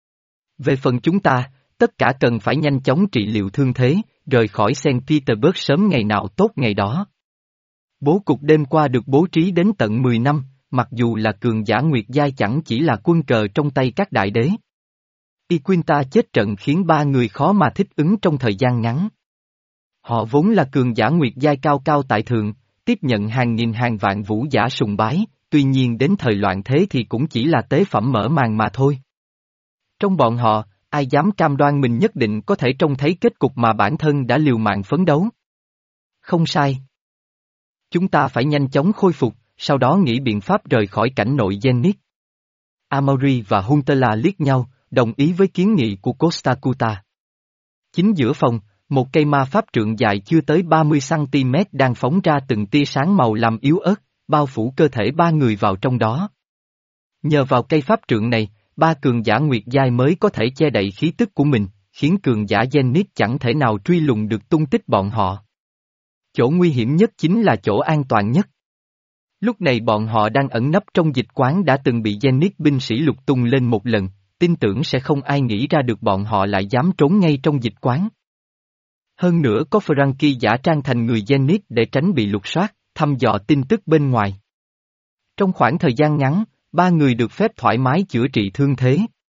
Về phần chúng ta, tất cả cần phải nhanh chóng trị liệu thương thế, rời khỏi Saint Petersburg sớm ngày nào tốt ngày đó. Bố cục đêm qua được bố trí đến tận mười năm, mặc dù là cường giả Nguyệt Giai chẳng chỉ là quân cờ trong tay các đại đế. Iquinta chết trận khiến ba người khó mà thích ứng trong thời gian ngắn. Họ vốn là cường giả Nguyệt Giai cao cao tại thượng, tiếp nhận hàng nghìn hàng vạn vũ giả sùng bái, tuy nhiên đến thời loạn thế thì cũng chỉ là tế phẩm mở màn mà thôi. Trong bọn họ, ai dám cam đoan mình nhất định có thể trông thấy kết cục mà bản thân đã liều mạng phấn đấu? Không sai. Chúng ta phải nhanh chóng khôi phục, sau đó nghĩ biện pháp rời khỏi cảnh nội Zenith. Amaury và Huntela liếc nhau, đồng ý với kiến nghị của Kosakuta. Chính giữa phòng, một cây ma pháp trượng dài chưa tới ba mươi xăng-ti-mét đang phóng ra từng tia sáng màu làm yếu ớt, bao phủ cơ thể ba người vào trong đó. Nhờ vào cây pháp trượng này, ba cường giả Nguyệt Giai mới có thể che đậy khí tức của mình, khiến cường giả Zenith chẳng thể nào truy lùng được tung tích bọn họ. Chỗ nguy hiểm nhất chính là chỗ an toàn nhất. Lúc này bọn họ đang ẩn nấp trong dịch quán đã từng bị Zenith binh sĩ lục tung lên một lần, tin tưởng sẽ không ai nghĩ ra được bọn họ lại dám trốn ngay trong dịch quán. Hơn nữa có Frankie giả trang thành người Zenith để tránh bị lục soát, thăm dò tin tức bên ngoài. Trong khoảng thời gian ngắn, ba người được phép thoải mái chữa trị thương thế.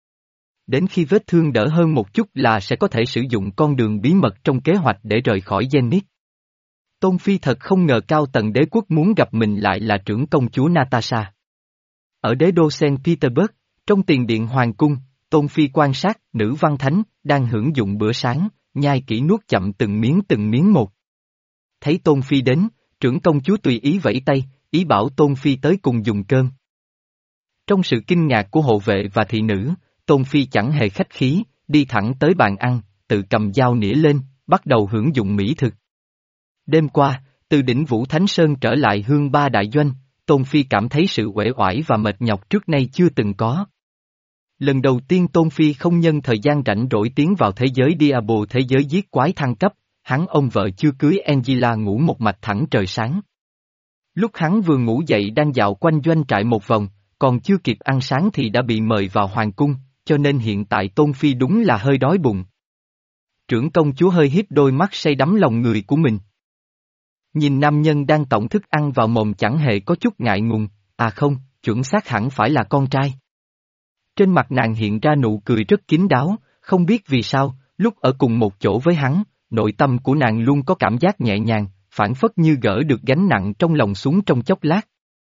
Đến khi vết thương đỡ hơn một chút là sẽ có thể sử dụng con đường bí mật trong kế hoạch để rời khỏi Zenith. Tôn Phi thật không ngờ cao tầng đế quốc muốn gặp mình lại là trưởng công chúa Natasha. Ở đế đô Saint Petersburg, trong tiền điện hoàng cung, Tôn Phi quan sát nữ văn thánh đang hưởng dụng bữa sáng, nhai kỹ nuốt chậm từng miếng từng miếng một. Thấy Tôn Phi đến, trưởng công chúa tùy ý vẫy tay, ý bảo Tôn Phi tới cùng dùng cơm. Trong sự kinh ngạc của hộ vệ và thị nữ, Tôn Phi chẳng hề khách khí, đi thẳng tới bàn ăn, tự cầm dao nĩa lên, bắt đầu hưởng dụng mỹ thực. Đêm qua, từ đỉnh Vũ Thánh Sơn trở lại Hương Ba Đại Doanh, Tôn Phi cảm thấy sự uể oải và mệt nhọc trước nay chưa từng có. Lần đầu tiên Tôn Phi không nhân thời gian rảnh rỗi tiến vào thế giới Diablo, thế giới giết quái thăng cấp, hắn ông vợ chưa cưới Angela ngủ một mạch thẳng trời sáng. Lúc hắn vừa ngủ dậy đang dạo quanh doanh trại một vòng, còn chưa kịp ăn sáng thì đã bị mời vào hoàng cung, cho nên hiện tại Tôn Phi đúng là hơi đói bụng. Trưởng công chúa hơi híp đôi mắt say đắm lòng người của mình. Nhìn nam nhân đang tổng thức ăn vào mồm chẳng hề có chút ngại ngùng, à không, chuẩn xác hẳn phải là con trai. Trên mặt nàng hiện ra nụ cười rất kín đáo, không biết vì sao, lúc ở cùng một chỗ với hắn, nội tâm của nàng luôn có cảm giác nhẹ nhàng, phảng phất như gỡ được gánh nặng trong lòng xuống trong chốc lát.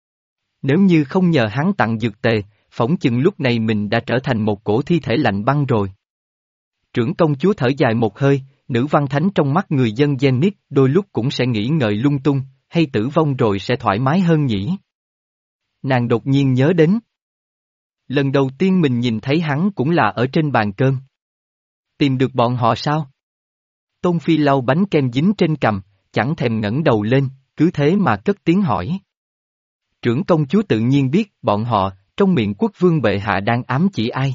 Nếu như không nhờ hắn tặng dược tề, phỏng chừng lúc này mình đã trở thành một cổ thi thể lạnh băng rồi. Trưởng công chúa thở dài một hơi, nữ văn thánh trong mắt người dân Zenith đôi lúc cũng sẽ nghĩ ngợi lung tung, hay tử vong rồi sẽ thoải mái hơn nhỉ. Nàng đột nhiên nhớ đến. Lần đầu tiên mình nhìn thấy hắn cũng là ở trên bàn cơm. Tìm được bọn họ sao? Tôn Phi lau bánh kem dính trên cằm, chẳng thèm ngẩng đầu lên, cứ thế mà cất tiếng hỏi. Trưởng công chúa tự nhiên biết bọn họ, trong miệng quốc vương bệ hạ đang ám chỉ ai.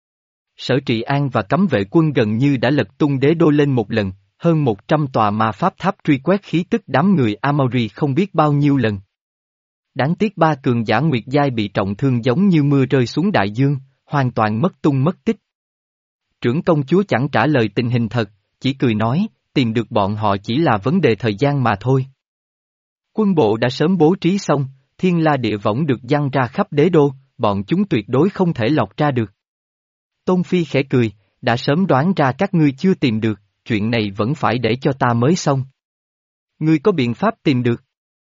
Sở Trị An và cấm vệ quân gần như đã lật tung đế đô lên một lần, hơn một trăm tòa ma pháp tháp truy quét khí tức đám người Amaury không biết bao nhiêu lần. Đáng tiếc ba cường giả Nguyệt Giai bị trọng thương giống như mưa rơi xuống đại dương, hoàn toàn mất tung mất tích. Trưởng công chúa chẳng trả lời tình hình thật, chỉ cười nói, tìm được bọn họ chỉ là vấn đề thời gian mà thôi. Quân bộ đã sớm bố trí xong, thiên la địa võng được giăng ra khắp đế đô, bọn chúng tuyệt đối không thể lọt ra được. Tôn Phi khẽ cười, đã sớm đoán ra các ngươi chưa tìm được, chuyện này vẫn phải để cho ta mới xong. Ngươi có biện pháp tìm được?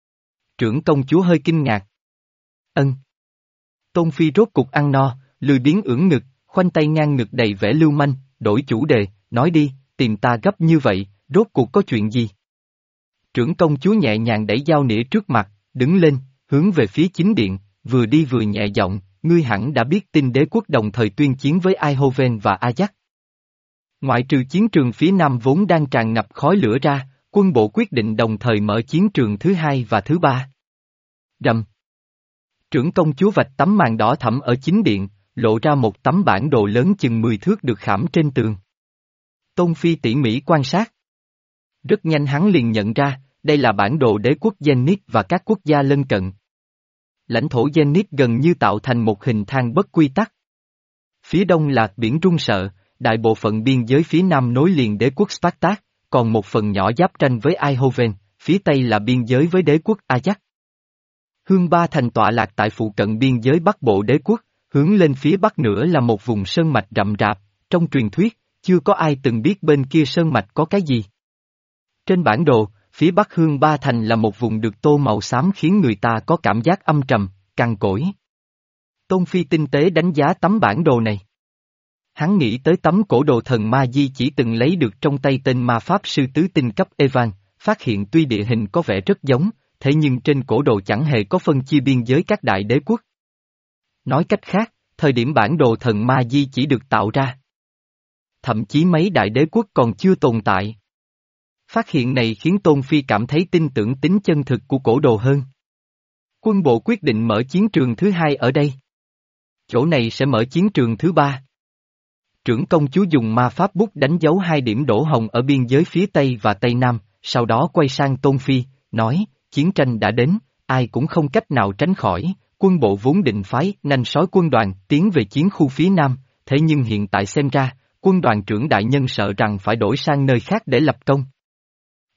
Trưởng công chúa hơi kinh ngạc. Ân. Tôn Phi rốt cục ăn no, lười biếng ưỡn ngực, khoanh tay ngang ngực đầy vẻ lưu manh, đổi chủ đề, nói đi, tìm ta gấp như vậy, rốt cuộc có chuyện gì? Trưởng công chúa nhẹ nhàng đẩy dao nĩa trước mặt, đứng lên, hướng về phía chính điện, vừa đi vừa nhẹ giọng, ngươi hẳn đã biết tin đế quốc đồng thời tuyên chiến với Eindhoven và Ajax. Ngoại trừ chiến trường phía nam vốn đang tràn ngập khói lửa ra, quân bộ quyết định đồng thời mở chiến trường thứ hai và thứ ba. Rầm. Trưởng công chúa vạch tấm màn đỏ thẫm ở chính điện, lộ ra một tấm bản đồ lớn chừng mười thước được khảm trên tường. Tôn Phi tỉ mỉ quan sát. Rất nhanh hắn liền nhận ra, đây là bản đồ đế quốc Zenith và các quốc gia lân cận. Lãnh thổ Zenith gần như tạo thành một hình thang bất quy tắc. Phía đông là biển run sợ, đại bộ phận biên giới phía nam nối liền đế quốc Spartak, còn một phần nhỏ giáp tranh với Eindhoven, phía tây là biên giới với đế quốc Ajax. Hương Ba thành tọa lạc tại phụ cận biên giới bắc bộ đế quốc, hướng lên phía bắc nữa là một vùng sơn mạch rậm rạp, trong truyền thuyết, chưa có ai từng biết bên kia sơn mạch có cái gì. Trên bản đồ, phía bắc Hương Ba thành là một vùng được tô màu xám khiến người ta có cảm giác âm trầm, cằn cỗi. Tôn Phi tinh tế đánh giá tấm bản đồ này. Hắn nghĩ tới tấm cổ đồ thần ma di chỉ từng lấy được trong tay tên ma pháp sư tứ tinh cấp Evan, phát hiện tuy địa hình có vẻ rất giống, thế nhưng trên cổ đồ chẳng hề có phân chia biên giới các đại đế quốc. Nói cách khác, thời điểm bản đồ thần ma di chỉ được tạo ra, thậm chí mấy đại đế quốc còn chưa tồn tại. Phát hiện này khiến Tôn Phi cảm thấy tin tưởng tính chân thực của cổ đồ hơn. Quân bộ quyết định mở chiến trường thứ hai ở đây. Chỗ này sẽ mở chiến trường thứ ba. Trưởng công chúa dùng ma pháp bút đánh dấu hai điểm đổ hồng ở biên giới phía Tây và Tây Nam, sau đó quay sang Tôn Phi, nói, chiến tranh đã đến, ai cũng không cách nào tránh khỏi, quân bộ vốn định phái nanh sói quân đoàn tiến về chiến khu phía Nam, thế nhưng hiện tại xem ra, quân đoàn trưởng đại nhân sợ rằng phải đổi sang nơi khác để lập công.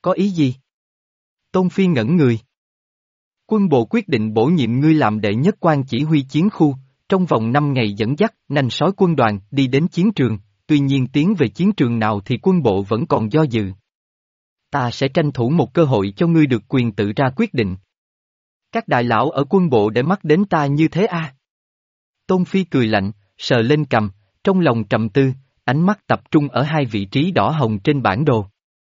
Có ý gì? Tôn Phi ngẩn người. Quân bộ quyết định bổ nhiệm ngươi làm đệ nhất quan chỉ huy chiến khu, trong vòng năm ngày dẫn dắt nanh sói quân đoàn đi đến chiến trường, tuy nhiên tiến về chiến trường nào thì quân bộ vẫn còn do dự. Ta sẽ tranh thủ một cơ hội cho ngươi được quyền tự ra quyết định. Các đại lão ở quân bộ để mắt đến ta như thế à? Tôn Phi cười lạnh, sờ lên cằm, trong lòng trầm tư, ánh mắt tập trung ở hai vị trí đỏ hồng trên bản đồ.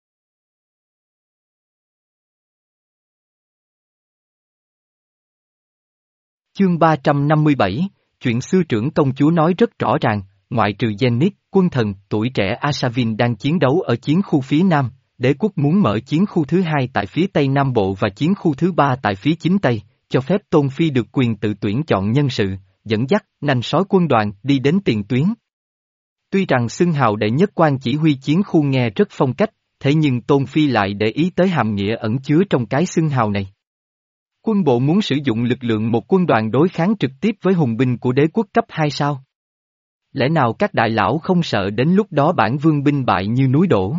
Chương ba trăm năm mươi bảy, chuyện sư trưởng công chúa nói rất rõ ràng, ngoại trừ Zenith, quân thần, tuổi trẻ Asavin đang chiến đấu ở chiến khu phía Nam, đế quốc muốn mở chiến khu thứ hai tại phía Tây Nam Bộ và chiến khu thứ ba tại phía chính Tây, cho phép Tôn Phi được quyền tự tuyển chọn nhân sự, dẫn dắt, nanh sói quân đoàn đi đến tiền tuyến. Tuy rằng xưng hào đệ nhất quan chỉ huy chiến khu nghe rất phong cách, thế nhưng Tôn Phi lại để ý tới hàm nghĩa ẩn chứa trong cái xưng hào này. Quân bộ muốn sử dụng lực lượng một quân đoàn đối kháng trực tiếp với hùng binh của đế quốc cấp hai sao? Lẽ nào các đại lão không sợ đến lúc đó bản vương binh bại như núi đổ?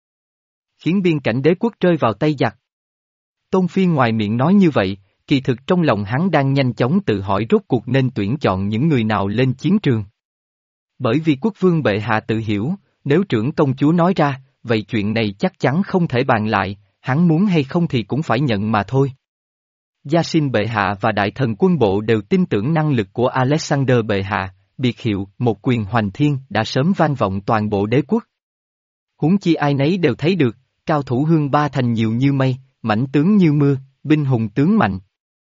Khiến biên cảnh đế quốc rơi vào tay giặc. Tôn Phi ngoài miệng nói như vậy, kỳ thực trong lòng hắn đang nhanh chóng tự hỏi rốt cuộc nên tuyển chọn những người nào lên chiến trường. Bởi vì quốc vương bệ hạ tự hiểu, nếu trưởng công chúa nói ra, vậy chuyện này chắc chắn không thể bàn lại, hắn muốn hay không thì cũng phải nhận mà thôi. Gia Sinh bệ hạ và đại thần quân bộ đều tin tưởng năng lực của Alexander bệ hạ, biệt hiệu một quyền hoành thiên đã sớm vang vọng toàn bộ đế quốc. Huống chi ai nấy đều thấy được, cao thủ Hương Ba Thành nhiều như mây, mãnh tướng như mưa, binh hùng tướng mạnh.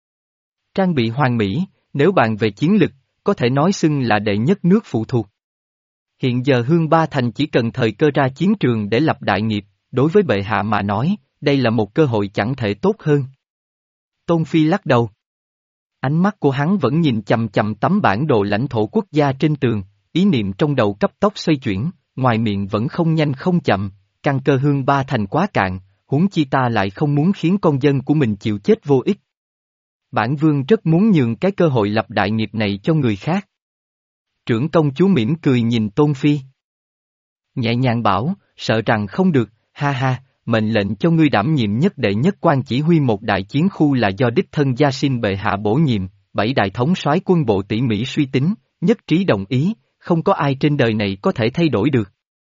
Trang bị hoàn mỹ, nếu bàn về chiến lực, có thể nói xưng là đệ nhất nước phụ thuộc. Hiện giờ Hương Ba Thành chỉ cần thời cơ ra chiến trường để lập đại nghiệp, đối với bệ hạ mà nói, đây là một cơ hội chẳng thể tốt hơn. Tôn Phi lắc đầu. Ánh mắt của hắn vẫn nhìn chằm chằm tấm bản đồ lãnh thổ quốc gia trên tường, ý niệm trong đầu cấp tốc xoay chuyển, ngoài miệng vẫn không nhanh không chậm, căn cơ Hương Ba Thành quá cạn, huống chi ta lại không muốn khiến con dân của mình chịu chết vô ích. Bản vương rất muốn nhường cái cơ hội lập đại nghiệp này cho người khác. Trưởng công chúa mỉm cười nhìn Tôn Phi. Nhẹ nhàng bảo, sợ rằng không được, ha ha, mệnh lệnh cho ngươi đảm nhiệm nhất đệ nhất quan chỉ huy một đại chiến khu là do đích thân Gia Sinh bệ hạ bổ nhiệm, bảy đại thống soái quân bộ tỉ mỉ suy tính, nhất trí đồng ý, không có ai trên đời này có thể thay đổi được.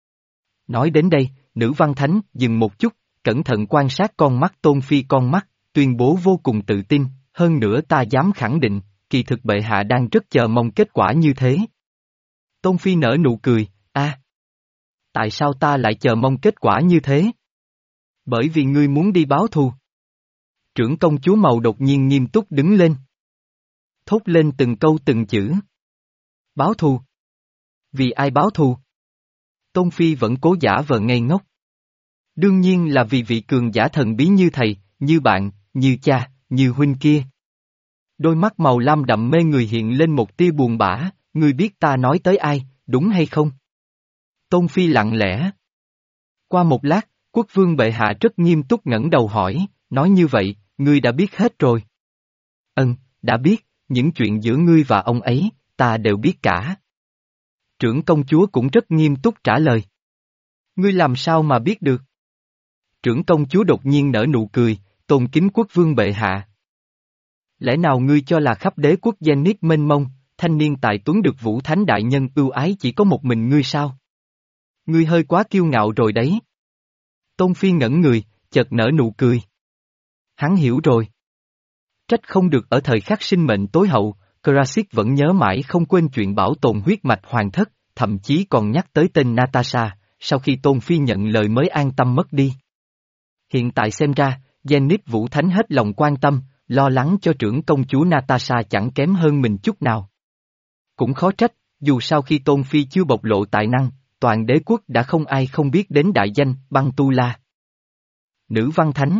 Nói đến đây, nữ văn thánh dừng một chút, cẩn thận quan sát con mắt Tôn Phi con mắt, tuyên bố vô cùng tự tin, hơn nữa ta dám khẳng định, kỳ thực bệ hạ đang rất chờ mong kết quả như thế. Tôn Phi nở nụ cười, a, tại sao ta lại chờ mong kết quả như thế? Bởi vì ngươi muốn đi báo thù. Trưởng công chúa Màu đột nhiên nghiêm túc đứng lên. Thốt lên từng câu từng chữ. Báo thù? Vì ai báo thù? Tôn Phi vẫn cố giả vờ ngây ngốc. Đương nhiên là vì vị cường giả thần bí như thầy, như bạn, như cha, như huynh kia. Đôi mắt màu lam đậm mê người hiện lên một tia buồn bã, ngươi biết ta nói tới ai, đúng hay không? Tôn Phi lặng lẽ. Qua một lát, quốc vương bệ hạ rất nghiêm túc ngẩng đầu hỏi, nói như vậy, ngươi đã biết hết rồi. Ừm, đã biết, những chuyện giữa ngươi và ông ấy, ta đều biết cả. Trưởng công chúa cũng rất nghiêm túc trả lời. Ngươi làm sao mà biết được? Trưởng công chúa đột nhiên nở nụ cười, tôn kính quốc vương bệ hạ. Lẽ nào ngươi cho là khắp đế quốc Zenith mênh mông, thanh niên tài tuấn được Vũ Thánh đại nhân ưu ái chỉ có một mình ngươi sao? Ngươi hơi quá kiêu ngạo rồi đấy. Tôn Phi ngẩn người, chợt nở nụ cười. Hắn hiểu rồi. Trách không được ở thời khắc sinh mệnh tối hậu, Krasik vẫn nhớ mãi không quên chuyện bảo tồn huyết mạch hoàng thất, thậm chí còn nhắc tới tên Natasha, sau khi Tôn Phi nhận lời mới an tâm mất đi. Hiện tại xem ra, Zenith Vũ Thánh hết lòng quan tâm, lo lắng cho trưởng công chúa Natasha chẳng kém hơn mình chút nào. Cũng khó trách, dù sau khi Tôn Phi chưa bộc lộ tài năng, toàn đế quốc đã không ai không biết đến đại danh Băng Tu La. Nữ văn thánh.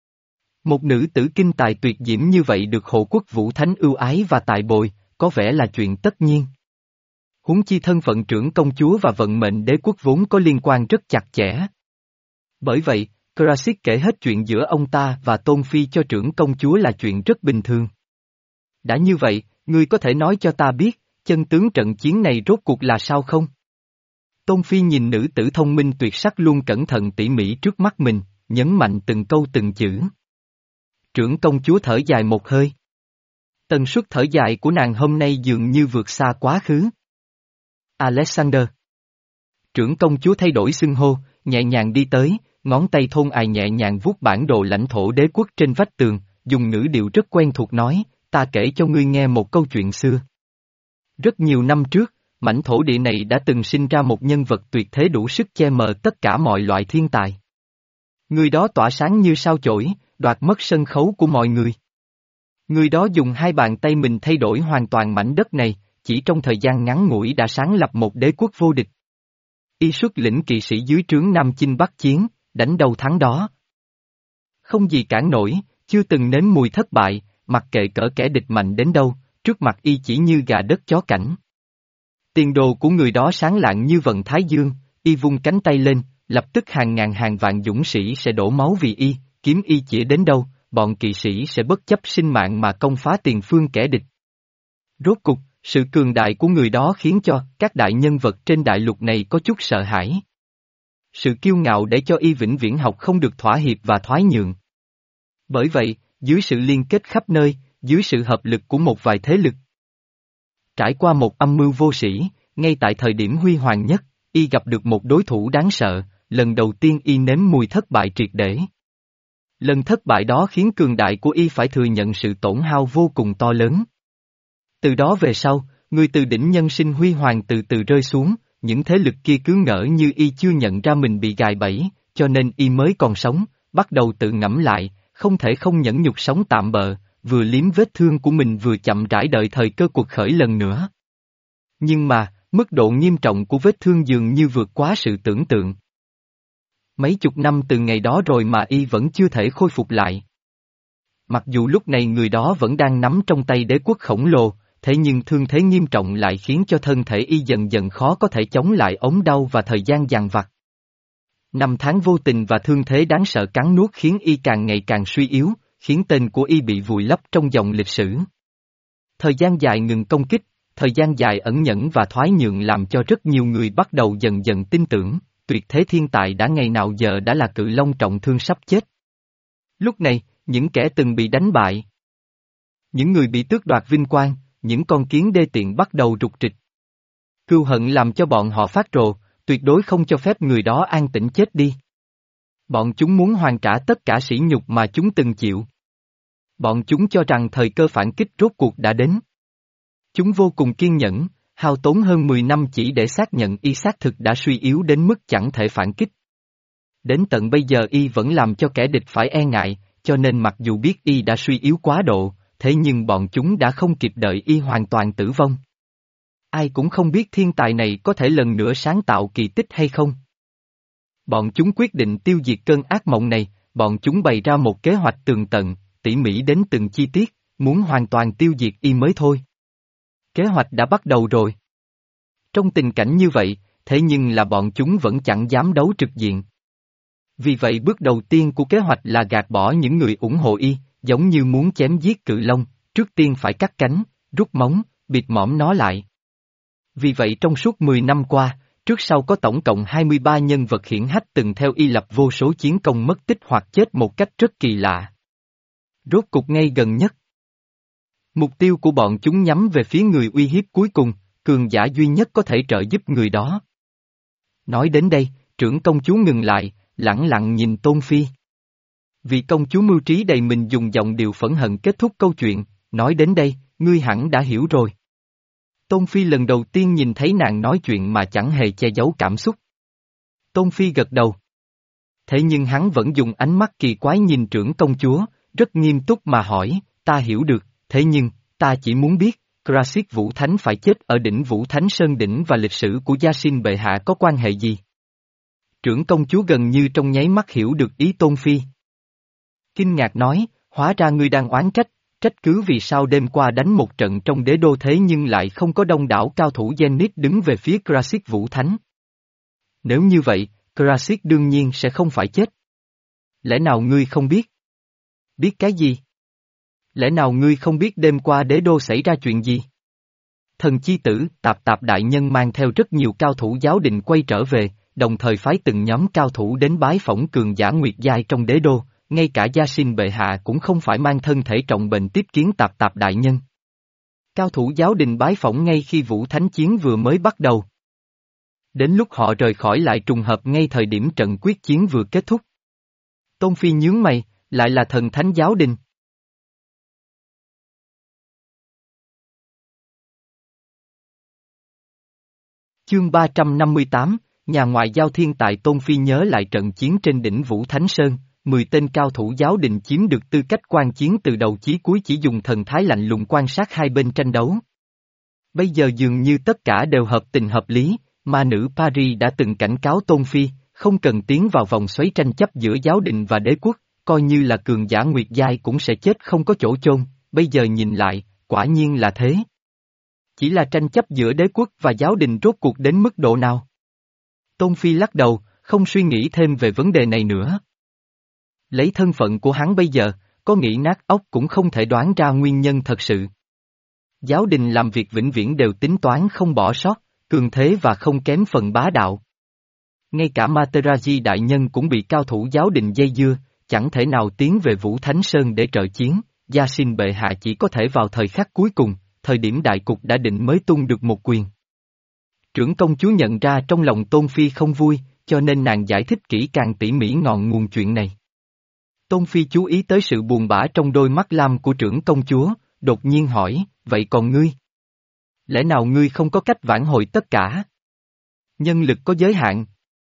Một nữ tử kinh tài tuyệt diễm như vậy được hộ quốc Vũ Thánh ưu ái và tài bồi, có vẻ là chuyện tất nhiên. Huống chi thân phận trưởng công chúa và vận mệnh đế quốc vốn có liên quan rất chặt chẽ. Bởi vậy, Krasik kể hết chuyện giữa ông ta và Tôn Phi cho trưởng công chúa là chuyện rất bình thường. Đã như vậy, ngươi có thể nói cho ta biết, chân tướng trận chiến này rốt cuộc là sao không? Tôn Phi nhìn nữ tử thông minh tuyệt sắc luôn cẩn thận tỉ mỉ trước mắt mình, nhấn mạnh từng câu từng chữ. Trưởng công chúa thở dài một hơi. Tần suất thở dài của nàng hôm nay dường như vượt xa quá khứ. Alexander. Trưởng công chúa thay đổi xưng hô, nhẹ nhàng đi tới, ngón tay thon dài nhẹ nhàng vuốt bản đồ lãnh thổ đế quốc trên vách tường, dùng ngữ điệu rất quen thuộc nói, ta kể cho ngươi nghe một câu chuyện xưa. Rất nhiều năm trước, mảnh thổ địa này đã từng sinh ra một nhân vật tuyệt thế đủ sức che mờ tất cả mọi loại thiên tài. Người đó tỏa sáng như sao chổi, đoạt mất sân khấu của mọi người. Người đó dùng hai bàn tay mình thay đổi hoàn toàn mảnh đất này, chỉ trong thời gian ngắn ngủi đã sáng lập một đế quốc vô địch. Y xuất lĩnh kỵ sĩ dưới trướng Nam Chinh Bắc Chiến, đánh đâu thắng đó. Không gì cản nổi, chưa từng nếm mùi thất bại, mặc kệ cỡ kẻ địch mạnh đến đâu, trước mặt Y chỉ như gà đất chó cảnh. Tiền đồ của người đó sáng lạng như vầng thái dương, Y vung cánh tay lên, lập tức hàng ngàn hàng vạn dũng sĩ sẽ đổ máu vì Y, kiếm Y chỉ đến đâu, bọn kỵ sĩ sẽ bất chấp sinh mạng mà công phá tiền phương kẻ địch. Rốt cục, sự cường đại của người đó khiến cho các đại nhân vật trên đại lục này có chút sợ hãi. Sự kiêu ngạo để cho Y vĩnh viễn học không được thỏa hiệp và thoái nhượng. Bởi vậy, dưới sự liên kết khắp nơi, dưới sự hợp lực của một vài thế lực, trải qua một âm mưu vô sĩ, ngay tại thời điểm huy hoàng nhất, Y gặp được một đối thủ đáng sợ, lần đầu tiên Y nếm mùi thất bại triệt để. Lần thất bại đó khiến cường đại của Y phải thừa nhận sự tổn hao vô cùng to lớn. Từ đó về sau, người từ đỉnh nhân sinh huy hoàng từ từ rơi xuống, những thế lực kia cứ ngỡ như Y chưa nhận ra mình bị gài bẫy, cho nên Y mới còn sống, bắt đầu tự ngẫm lại, không thể không nhẫn nhục sống tạm bợ, vừa liếm vết thương của mình vừa chậm rãi đợi thời cơ cuộc khởi lần nữa. Nhưng mà, mức độ nghiêm trọng của vết thương dường như vượt quá sự tưởng tượng. Mấy chục năm từ ngày đó rồi mà Y vẫn chưa thể khôi phục lại. Mặc dù lúc này người đó vẫn đang nắm trong tay đế quốc khổng lồ, thế nhưng thương thế nghiêm trọng lại khiến cho thân thể Y dần dần khó có thể chống lại ốm đau và thời gian dằn vặt. Năm tháng vô tình và thương thế đáng sợ cắn nuốt khiến Y càng ngày càng suy yếu, khiến tên của Y bị vùi lấp trong dòng lịch sử. Thời gian dài ngừng công kích, thời gian dài ẩn nhẫn và thoái nhượng làm cho rất nhiều người bắt đầu dần dần tin tưởng, tuyệt thế thiên tài đã ngày nào giờ đã là cự long trọng thương sắp chết. Lúc này, những kẻ từng bị đánh bại, những người bị tước đoạt vinh quang, những con kiến đê tiện bắt đầu rục rịch. Cừu hận làm cho bọn họ phát rồ, tuyệt đối không cho phép người đó an tĩnh chết đi. Bọn chúng muốn hoàn trả tất cả sỉ nhục mà chúng từng chịu. Bọn chúng cho rằng thời cơ phản kích rốt cuộc đã đến. Chúng vô cùng kiên nhẫn, hao tốn hơn mười năm chỉ để xác nhận Y xác thực đã suy yếu đến mức chẳng thể phản kích. Đến tận bây giờ Y vẫn làm cho kẻ địch phải e ngại, cho nên mặc dù biết Y đã suy yếu quá độ, thế nhưng bọn chúng đã không kịp đợi Y hoàn toàn tử vong. Ai cũng không biết thiên tài này có thể lần nữa sáng tạo kỳ tích hay không. Bọn chúng quyết định tiêu diệt cơn ác mộng này, bọn chúng bày ra một kế hoạch tường tận, tỉ mỉ đến từng chi tiết, muốn hoàn toàn tiêu diệt Y mới thôi. Kế hoạch đã bắt đầu rồi. Trong tình cảnh như vậy, thế nhưng là bọn chúng vẫn chẳng dám đấu trực diện. Vì vậy bước đầu tiên của kế hoạch là gạt bỏ những người ủng hộ Y, giống như muốn chém giết cự long, trước tiên phải cắt cánh, rút móng, bịt mõm nó lại. Vì vậy trong suốt mười năm qua, trước sau có tổng cộng hai mươi ba nhân vật hiển hách từng theo Y lập vô số chiến công mất tích hoặc chết một cách rất kỳ lạ. Rốt cục ngay gần nhất, mục tiêu của bọn chúng nhắm về phía người uy hiếp cuối cùng, cường giả duy nhất có thể trợ giúp người đó. Nói đến đây, trưởng công chúa ngừng lại, lẳng lặng nhìn Tôn Phi. Vị công chúa mưu trí đầy mình dùng giọng điệu phẫn hận kết thúc câu chuyện, nói đến đây, ngươi hẳn đã hiểu rồi. Tôn Phi lần đầu tiên nhìn thấy nàng nói chuyện mà chẳng hề che giấu cảm xúc. Tôn Phi gật đầu. Thế nhưng hắn vẫn dùng ánh mắt kỳ quái nhìn trưởng công chúa, rất nghiêm túc mà hỏi, ta hiểu được, thế nhưng, ta chỉ muốn biết, Krasit Vũ Thánh phải chết ở đỉnh Vũ Thánh Sơn Đỉnh và lịch sử của Gia Sinh bệ hạ có quan hệ gì? Trưởng công chúa gần như trong nháy mắt hiểu được ý Tôn Phi. Kinh ngạc nói, hóa ra ngươi đang oán trách, trách cứ vì sao đêm qua đánh một trận trong đế đô thế nhưng lại không có đông đảo cao thủ Zenith đứng về phía Krasit Vũ Thánh. Nếu như vậy, Krasit đương nhiên sẽ không phải chết. Lẽ nào ngươi không biết? Biết cái gì? Lẽ nào ngươi không biết đêm qua đế đô xảy ra chuyện gì? Thần chi tử, Tạp Tạp đại nhân mang theo rất nhiều cao thủ giáo đình quay trở về, đồng thời phái từng nhóm cao thủ đến bái phỏng cường giả Nguyệt Giai trong đế đô, ngay cả Gia Sinh bệ hạ cũng không phải mang thân thể trọng bệnh tiếp kiến Tạp Tạp đại nhân. Cao thủ giáo đình bái phỏng ngay khi Vũ Thánh chiến vừa mới bắt đầu. Đến lúc họ rời khỏi lại trùng hợp ngay thời điểm trận quyết chiến vừa kết thúc. Tôn Phi nhướng mày, lại là thần thánh giáo đình. Chương ba trăm năm mươi tám, nhà ngoại giao thiên tài Tôn Phi nhớ lại trận chiến trên đỉnh Vũ Thánh Sơn, mười tên cao thủ giáo đình chiếm được tư cách quan chiến từ đầu chí cuối chỉ dùng thần thái lạnh lùng quan sát hai bên tranh đấu. Bây giờ dường như tất cả đều hợp tình hợp lý, ma nữ Paris đã từng cảnh cáo Tôn Phi, không cần tiến vào vòng xoáy tranh chấp giữa giáo đình và đế quốc, coi như là cường giả Nguyệt Giai cũng sẽ chết không có chỗ chôn, bây giờ nhìn lại, quả nhiên là thế. Chỉ là tranh chấp giữa đế quốc và giáo đình rốt cuộc đến mức độ nào? Tôn Phi lắc đầu, không suy nghĩ thêm về vấn đề này nữa. Lấy thân phận của hắn bây giờ, có nghĩ nát óc cũng không thể đoán ra nguyên nhân thật sự. Giáo đình làm việc vĩnh viễn đều tính toán không bỏ sót, cường thế và không kém phần bá đạo. Ngay cả Materaji đại nhân cũng bị cao thủ giáo đình dây dưa, chẳng thể nào tiến về Vũ Thánh Sơn để trợ chiến, Gia Sinh bệ hạ chỉ có thể vào thời khắc cuối cùng, thời điểm đại cục đã định mới tung được một quyền. Trưởng công chúa nhận ra trong lòng Tôn Phi không vui, cho nên nàng giải thích kỹ càng tỉ mỉ ngọn nguồn chuyện này. Tôn Phi chú ý tới sự buồn bã trong đôi mắt lam của trưởng công chúa, đột nhiên hỏi, vậy còn ngươi? Lẽ nào ngươi không có cách vãn hồi tất cả? Nhân lực có giới hạn.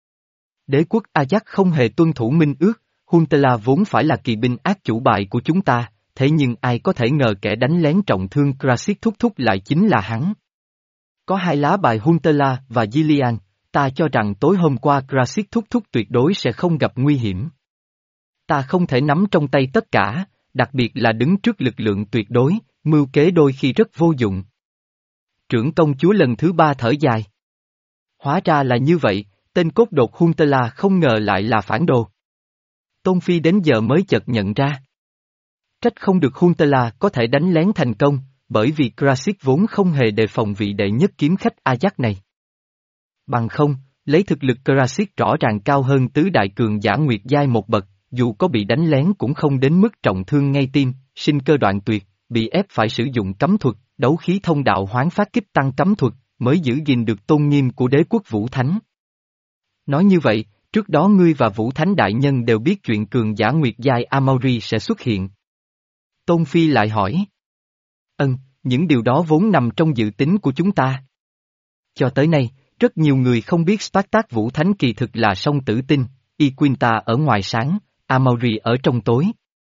Đế quốc Ajax không hề tuân thủ minh ước, Huntela vốn phải là kỳ binh ác chủ bài của chúng ta, thế nhưng ai có thể ngờ kẻ đánh lén trọng thương Krasit thúc thúc lại chính là hắn. Có hai lá bài Huntela và Gillian, ta cho rằng tối hôm qua Krasit thúc thúc tuyệt đối sẽ không gặp nguy hiểm. Ta không thể nắm trong tay tất cả, đặc biệt là đứng trước lực lượng tuyệt đối, mưu kế đôi khi rất vô dụng. Trưởng công chúa lần thứ ba thở dài. Hóa ra là như vậy, tên cốt đột Huntela không ngờ lại là phản đồ. Tôn Phi đến giờ mới chợt nhận ra. Trách không được Huntela có thể đánh lén thành công, bởi vì Krasit vốn không hề đề phòng vị đệ nhất kiếm khách Ajax này. Bằng không, lấy thực lực Krasit rõ ràng cao hơn tứ đại cường giả Nguyệt Giai một bậc, dù có bị đánh lén cũng không đến mức trọng thương ngay tim, sinh cơ đoạn tuyệt, bị ép phải sử dụng cấm thuật, đấu khí thông đạo hoán phát kích tăng cấm thuật, mới giữ gìn được tôn nghiêm của đế quốc Vũ Thánh. Nói như vậy, trước đó ngươi và Vũ Thánh đại nhân đều biết chuyện cường giả Nguyệt Giai Amauri sẽ xuất hiện. Tôn Phi lại hỏi. Ừm, những điều đó vốn nằm trong dự tính của chúng ta. Cho tới nay, rất nhiều người không biết Spartak Vũ Thánh kỳ thực là song tử tinh, Iquinta ở ngoài sáng, Amauri ở trong tối.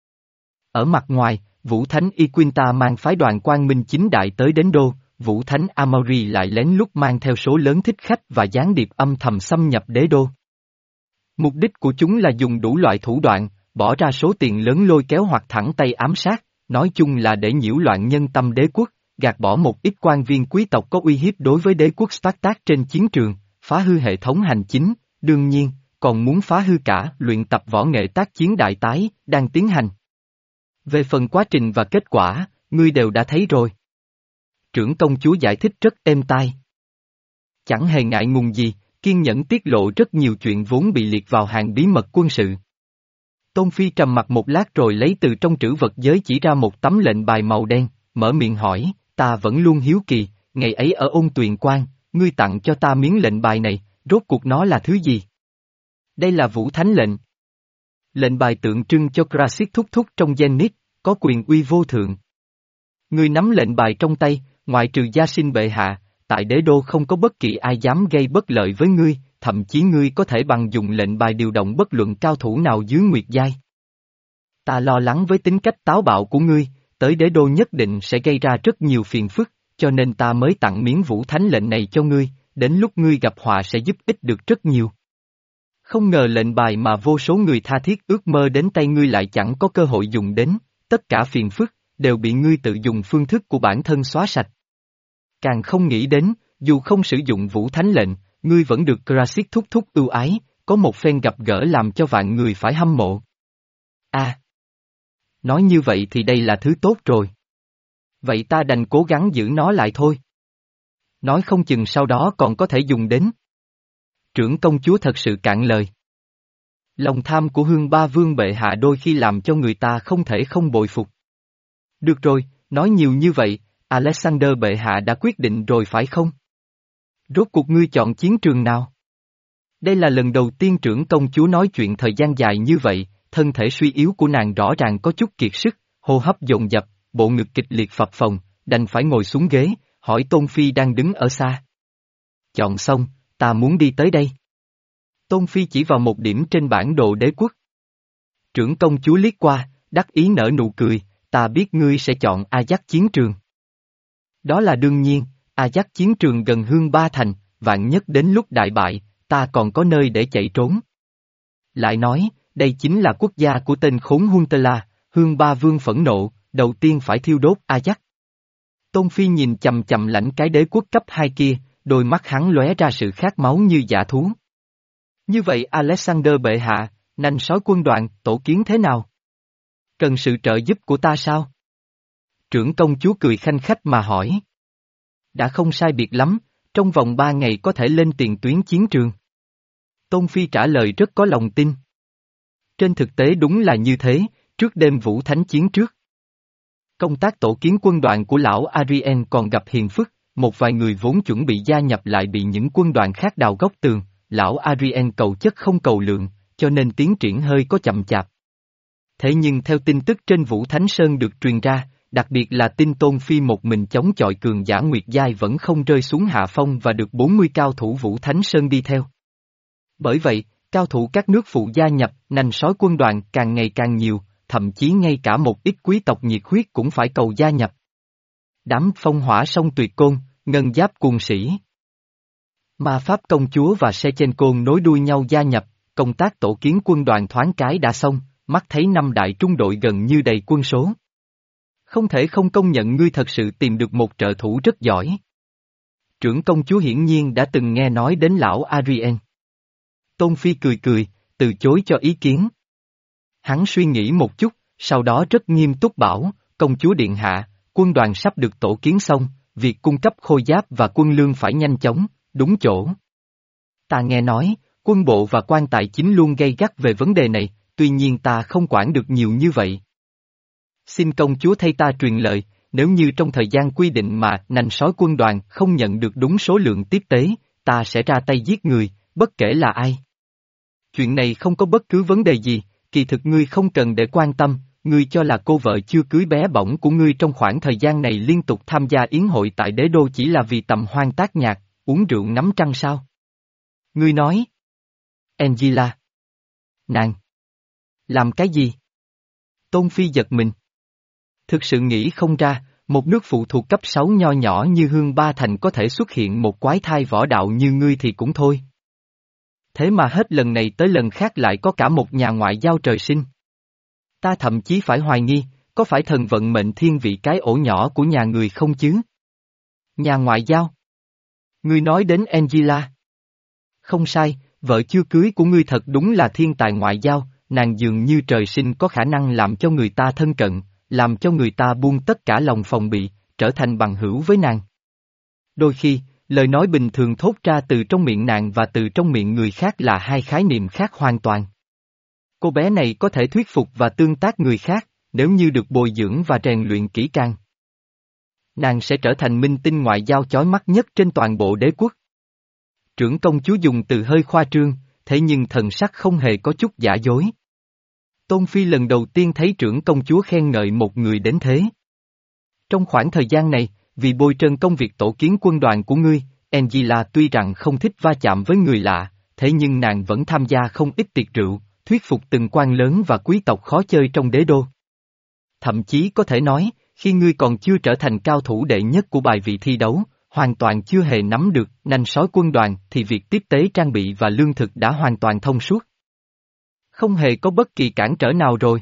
Ở mặt ngoài, Vũ Thánh Iquinta mang phái đoàn Quang Minh chính đại tới đến đô, Vũ Thánh Amauri lại lén lút mang theo số lớn thích khách và gián điệp âm thầm xâm nhập đế đô. Mục đích của chúng là dùng đủ loại thủ đoạn, bỏ ra số tiền lớn lôi kéo hoặc thẳng tay ám sát, nói chung là để nhiễu loạn nhân tâm đế quốc, gạt bỏ một ít quan viên quý tộc có uy hiếp đối với đế quốc Spartak trên chiến trường, phá hư hệ thống hành chính, đương nhiên, còn muốn phá hư cả luyện tập võ nghệ tác chiến đại tái, đang tiến hành. Về phần quá trình và kết quả, ngươi đều đã thấy rồi. Trưởng công chúa giải thích rất êm tai. Chẳng hề ngại ngùng gì, kiên nhẫn tiết lộ rất nhiều chuyện vốn bị liệt vào hàng bí mật quân sự. Tôn Phi trầm mặt một lát rồi lấy từ trong trữ vật giới chỉ ra một tấm lệnh bài màu đen, mở miệng hỏi, ta vẫn luôn hiếu kỳ, ngày ấy ở Ôn Tuyền Quan, ngươi tặng cho ta miếng lệnh bài này, rốt cuộc nó là thứ gì? Đây là Vũ Thánh lệnh. Lệnh bài tượng trưng cho Krasit thúc thúc trong Zenith, có quyền uy vô thượng. Ngươi nắm lệnh bài trong tay, ngoại trừ Gia Sinh bệ hạ, tại đế đô không có bất kỳ ai dám gây bất lợi với ngươi, thậm chí ngươi có thể bằng dùng lệnh bài điều động bất luận cao thủ nào dưới Nguyệt Giai. Ta lo lắng với tính cách táo bạo của ngươi, tới đế đô nhất định sẽ gây ra rất nhiều phiền phức, cho nên ta mới tặng miếng Vũ Thánh lệnh này cho ngươi, đến lúc ngươi gặp họa sẽ giúp ích được rất nhiều. Không ngờ lệnh bài mà vô số người tha thiết ước mơ đến tay ngươi lại chẳng có cơ hội dùng đến, tất cả phiền phức, đều bị ngươi tự dùng phương thức của bản thân xóa sạch. Càng không nghĩ đến, dù không sử dụng Vũ Thánh lệnh, ngươi vẫn được Krasit thúc thúc ưu ái, có một phen gặp gỡ làm cho vạn người phải hâm mộ. À! Nói như vậy thì đây là thứ tốt rồi. Vậy ta đành cố gắng giữ nó lại thôi. Nói không chừng sau đó còn có thể dùng đến. Trưởng công chúa thật sự cạn lời. Lòng tham của Hương Ba Vương bệ hạ đôi khi làm cho người ta không thể không bội phục. Được rồi, nói nhiều như vậy, Alexander bệ hạ đã quyết định rồi phải không? Rốt cuộc ngươi chọn chiến trường nào? Đây là lần đầu tiên trưởng công chúa nói chuyện thời gian dài như vậy, thân thể suy yếu của nàng rõ ràng có chút kiệt sức, hô hấp dồn dập, bộ ngực kịch liệt phập phồng, đành phải ngồi xuống ghế, hỏi Tôn Phi đang đứng ở xa. Chọn xong, ta muốn đi tới đây. Tôn Phi chỉ vào một điểm trên bản đồ đế quốc. Trưởng công chúa liếc qua, đắc ý nở nụ cười, ta biết ngươi sẽ chọn Ajax chiến trường. Đó là đương nhiên, Ajax chiến trường gần Hương Ba Thành, vạn nhất đến lúc đại bại, ta còn có nơi để chạy trốn. Lại nói, đây chính là quốc gia của tên khốn Huntela, Hương Ba Vương phẫn nộ, đầu tiên phải thiêu đốt Ajax. Tôn Phi nhìn chầm chầm lãnh cái đế quốc cấp hai kia, đôi mắt hắn lóe ra sự khát máu như dã thú. Như vậy Alexander bệ hạ, nanh sói quân đoàn, tổ kiến thế nào? Cần sự trợ giúp của ta sao? Trưởng công chúa cười khanh khách mà hỏi. Đã không sai biệt lắm, trong vòng ba ngày có thể lên tiền tuyến chiến trường. Tôn Phi trả lời rất có lòng tin. Trên thực tế đúng là như thế, trước đêm Vũ Thánh chiến trước. Công tác tổ kiến quân đoàn của lão Arien còn gặp hiềm phức, một vài người vốn chuẩn bị gia nhập lại bị những quân đoàn khác đào góc tường, lão Arien cầu chất không cầu lượng, cho nên tiến triển hơi có chậm chạp. Thế nhưng theo tin tức trên Vũ Thánh Sơn được truyền ra, đặc biệt là tin Tôn Phi một mình chống chọi cường giả Nguyệt Giai vẫn không rơi xuống hạ phong và được bốn mươi cao thủ Vũ Thánh Sơn đi theo. Bởi vậy, cao thủ các nước phụ gia nhập, nanh sói quân đoàn càng ngày càng nhiều, thậm chí ngay cả một ít quý tộc nhiệt huyết cũng phải cầu gia nhập. Đám phong hỏa sông tuyệt côn, ngân giáp cuồng sĩ. Ma Pháp công chúa và Sechen Côn nối đuôi nhau gia nhập, công tác tổ kiến quân đoàn thoáng cái đã xong, mắt thấy năm đại trung đội gần như đầy quân số. Không thể không công nhận ngươi thật sự tìm được một trợ thủ rất giỏi. Trưởng công chúa hiển nhiên đã từng nghe nói đến lão Arien. Tôn Phi cười cười, từ chối cho ý kiến. Hắn suy nghĩ một chút, sau đó rất nghiêm túc bảo, công chúa điện hạ, quân đoàn sắp được tổ kiến xong, việc cung cấp khôi giáp và quân lương phải nhanh chóng, đúng chỗ. Ta nghe nói, quân bộ và quan tài chính luôn gay gắt về vấn đề này, tuy nhiên ta không quản được nhiều như vậy. Xin công chúa thay ta truyền lời, nếu như trong thời gian quy định mà nanh sói quân đoàn không nhận được đúng số lượng tiếp tế, ta sẽ ra tay giết người, bất kể là ai. Chuyện này không có bất cứ vấn đề gì, kỳ thực ngươi không cần để quan tâm, ngươi cho là cô vợ chưa cưới bé bỏng của ngươi trong khoảng thời gian này liên tục tham gia yến hội tại đế đô chỉ là vì tầm hoan tác nhạc, uống rượu ngắm trăng sao? Ngươi nói. Angela. Nàng. Làm cái gì? Tôn Phi giật mình. Thực sự nghĩ không ra, một nước phụ thuộc cấp sáu nho nhỏ như Hương Ba Thành có thể xuất hiện một quái thai võ đạo như ngươi thì cũng thôi. Thế mà hết lần này tới lần khác lại có cả một nhà ngoại giao trời sinh. Ta thậm chí phải hoài nghi, có phải thần vận mệnh thiên vị cái ổ nhỏ của nhà người không chứ? Nhà ngoại giao? Ngươi nói đến Angela. Không sai, vợ chưa cưới của ngươi thật đúng là thiên tài ngoại giao, nàng dường như trời sinh có khả năng làm cho người ta thân cận, làm cho người ta buông tất cả lòng phòng bị, trở thành bằng hữu với nàng. Đôi khi, lời nói bình thường thốt ra từ trong miệng nàng và từ trong miệng người khác là hai khái niệm khác hoàn toàn. Cô bé này có thể thuyết phục và tương tác người khác, nếu như được bồi dưỡng và rèn luyện kỹ càng. Nàng sẽ trở thành minh tinh ngoại giao chói mắt nhất trên toàn bộ đế quốc. Trưởng công chúa dùng từ hơi khoa trương, thế nhưng thần sắc không hề có chút giả dối. Tôn Phi lần đầu tiên thấy trưởng công chúa khen ngợi một người đến thế. Trong khoảng thời gian này, vì bôi trơn công việc tổ kiến quân đoàn của ngươi, Angela tuy rằng không thích va chạm với người lạ, thế nhưng nàng vẫn tham gia không ít tiệc rượu, thuyết phục từng quan lớn và quý tộc khó chơi trong đế đô. Thậm chí có thể nói, khi ngươi còn chưa trở thành cao thủ đệ nhất của bài vị thi đấu, hoàn toàn chưa hề nắm được nanh sói quân đoàn thì việc tiếp tế trang bị và lương thực đã hoàn toàn thông suốt. Không hề có bất kỳ cản trở nào rồi.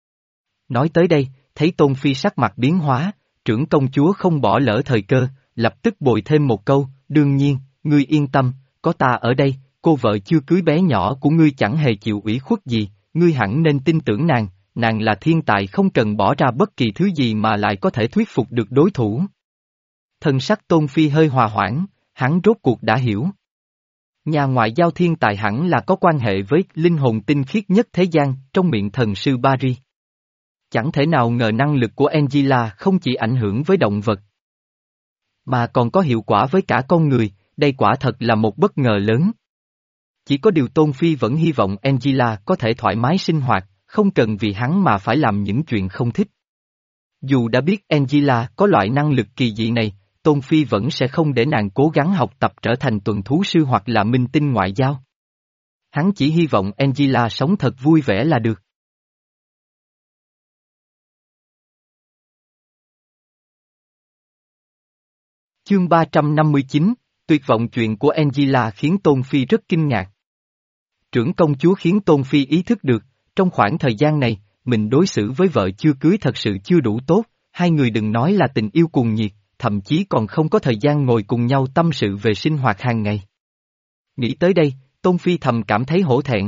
Nói tới đây, thấy Tôn Phi sắc mặt biến hóa, trưởng công chúa không bỏ lỡ thời cơ, lập tức bồi thêm một câu, đương nhiên, ngươi yên tâm, có ta ở đây, cô vợ chưa cưới bé nhỏ của ngươi chẳng hề chịu ủy khuất gì, ngươi hẳn nên tin tưởng nàng, nàng là thiên tài không cần bỏ ra bất kỳ thứ gì mà lại có thể thuyết phục được đối thủ. Thần sắc Tôn Phi hơi hòa hoãn, hắn rốt cuộc đã hiểu. Nhà ngoại giao thiên tài hẳn là có quan hệ với linh hồn tinh khiết nhất thế gian, trong miệng thần sư Barry. Chẳng thể nào ngờ năng lực của Angela không chỉ ảnh hưởng với động vật, mà còn có hiệu quả với cả con người, đây quả thật là một bất ngờ lớn. Chỉ có điều Tôn Phi vẫn hy vọng Angela có thể thoải mái sinh hoạt, không cần vì hắn mà phải làm những chuyện không thích. Dù đã biết Angela có loại năng lực kỳ dị này, Tôn Phi vẫn sẽ không để nàng cố gắng học tập trở thành tuần thú sư hoặc là minh tinh ngoại giao. Hắn chỉ hy vọng Angela sống thật vui vẻ là được. Chương ba trăm năm mươi chín, tuyệt vọng chuyện của Angela khiến Tôn Phi rất kinh ngạc. Trưởng công chúa khiến Tôn Phi ý thức được, trong khoảng thời gian này, mình đối xử với vợ chưa cưới thật sự chưa đủ tốt, hai người đừng nói là tình yêu cuồng nhiệt, thậm chí còn không có thời gian ngồi cùng nhau tâm sự về sinh hoạt hàng ngày. Nghĩ tới đây, Tôn Phi thầm cảm thấy hổ thẹn.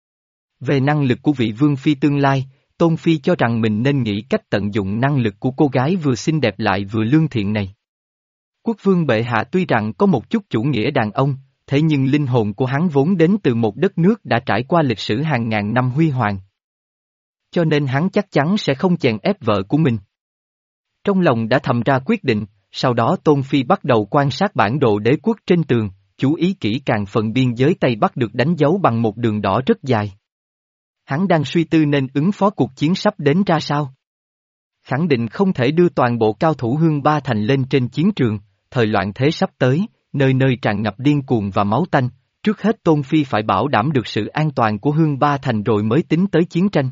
Về năng lực của vị vương phi tương lai, Tôn Phi cho rằng mình nên nghĩ cách tận dụng năng lực của cô gái vừa xinh đẹp lại vừa lương thiện này. Quốc vương bệ hạ tuy rằng có một chút chủ nghĩa đàn ông, thế nhưng linh hồn của hắn vốn đến từ một đất nước đã trải qua lịch sử hàng ngàn năm huy hoàng. Cho nên hắn chắc chắn sẽ không chèn ép vợ của mình. Trong lòng đã thầm ra quyết định, sau đó Tôn Phi bắt đầu quan sát bản đồ đế quốc trên tường, chú ý kỹ càng phần biên giới Tây Bắc được đánh dấu bằng một đường đỏ rất dài. Hắn đang suy tư nên ứng phó cuộc chiến sắp đến ra sao. Khẳng định không thể đưa toàn bộ cao thủ Hương Ba Thành lên trên chiến trường, thời loạn thế sắp tới, nơi nơi tràn ngập điên cuồng và máu tanh, trước hết Tôn Phi phải bảo đảm được sự an toàn của Hương Ba Thành rồi mới tính tới chiến tranh.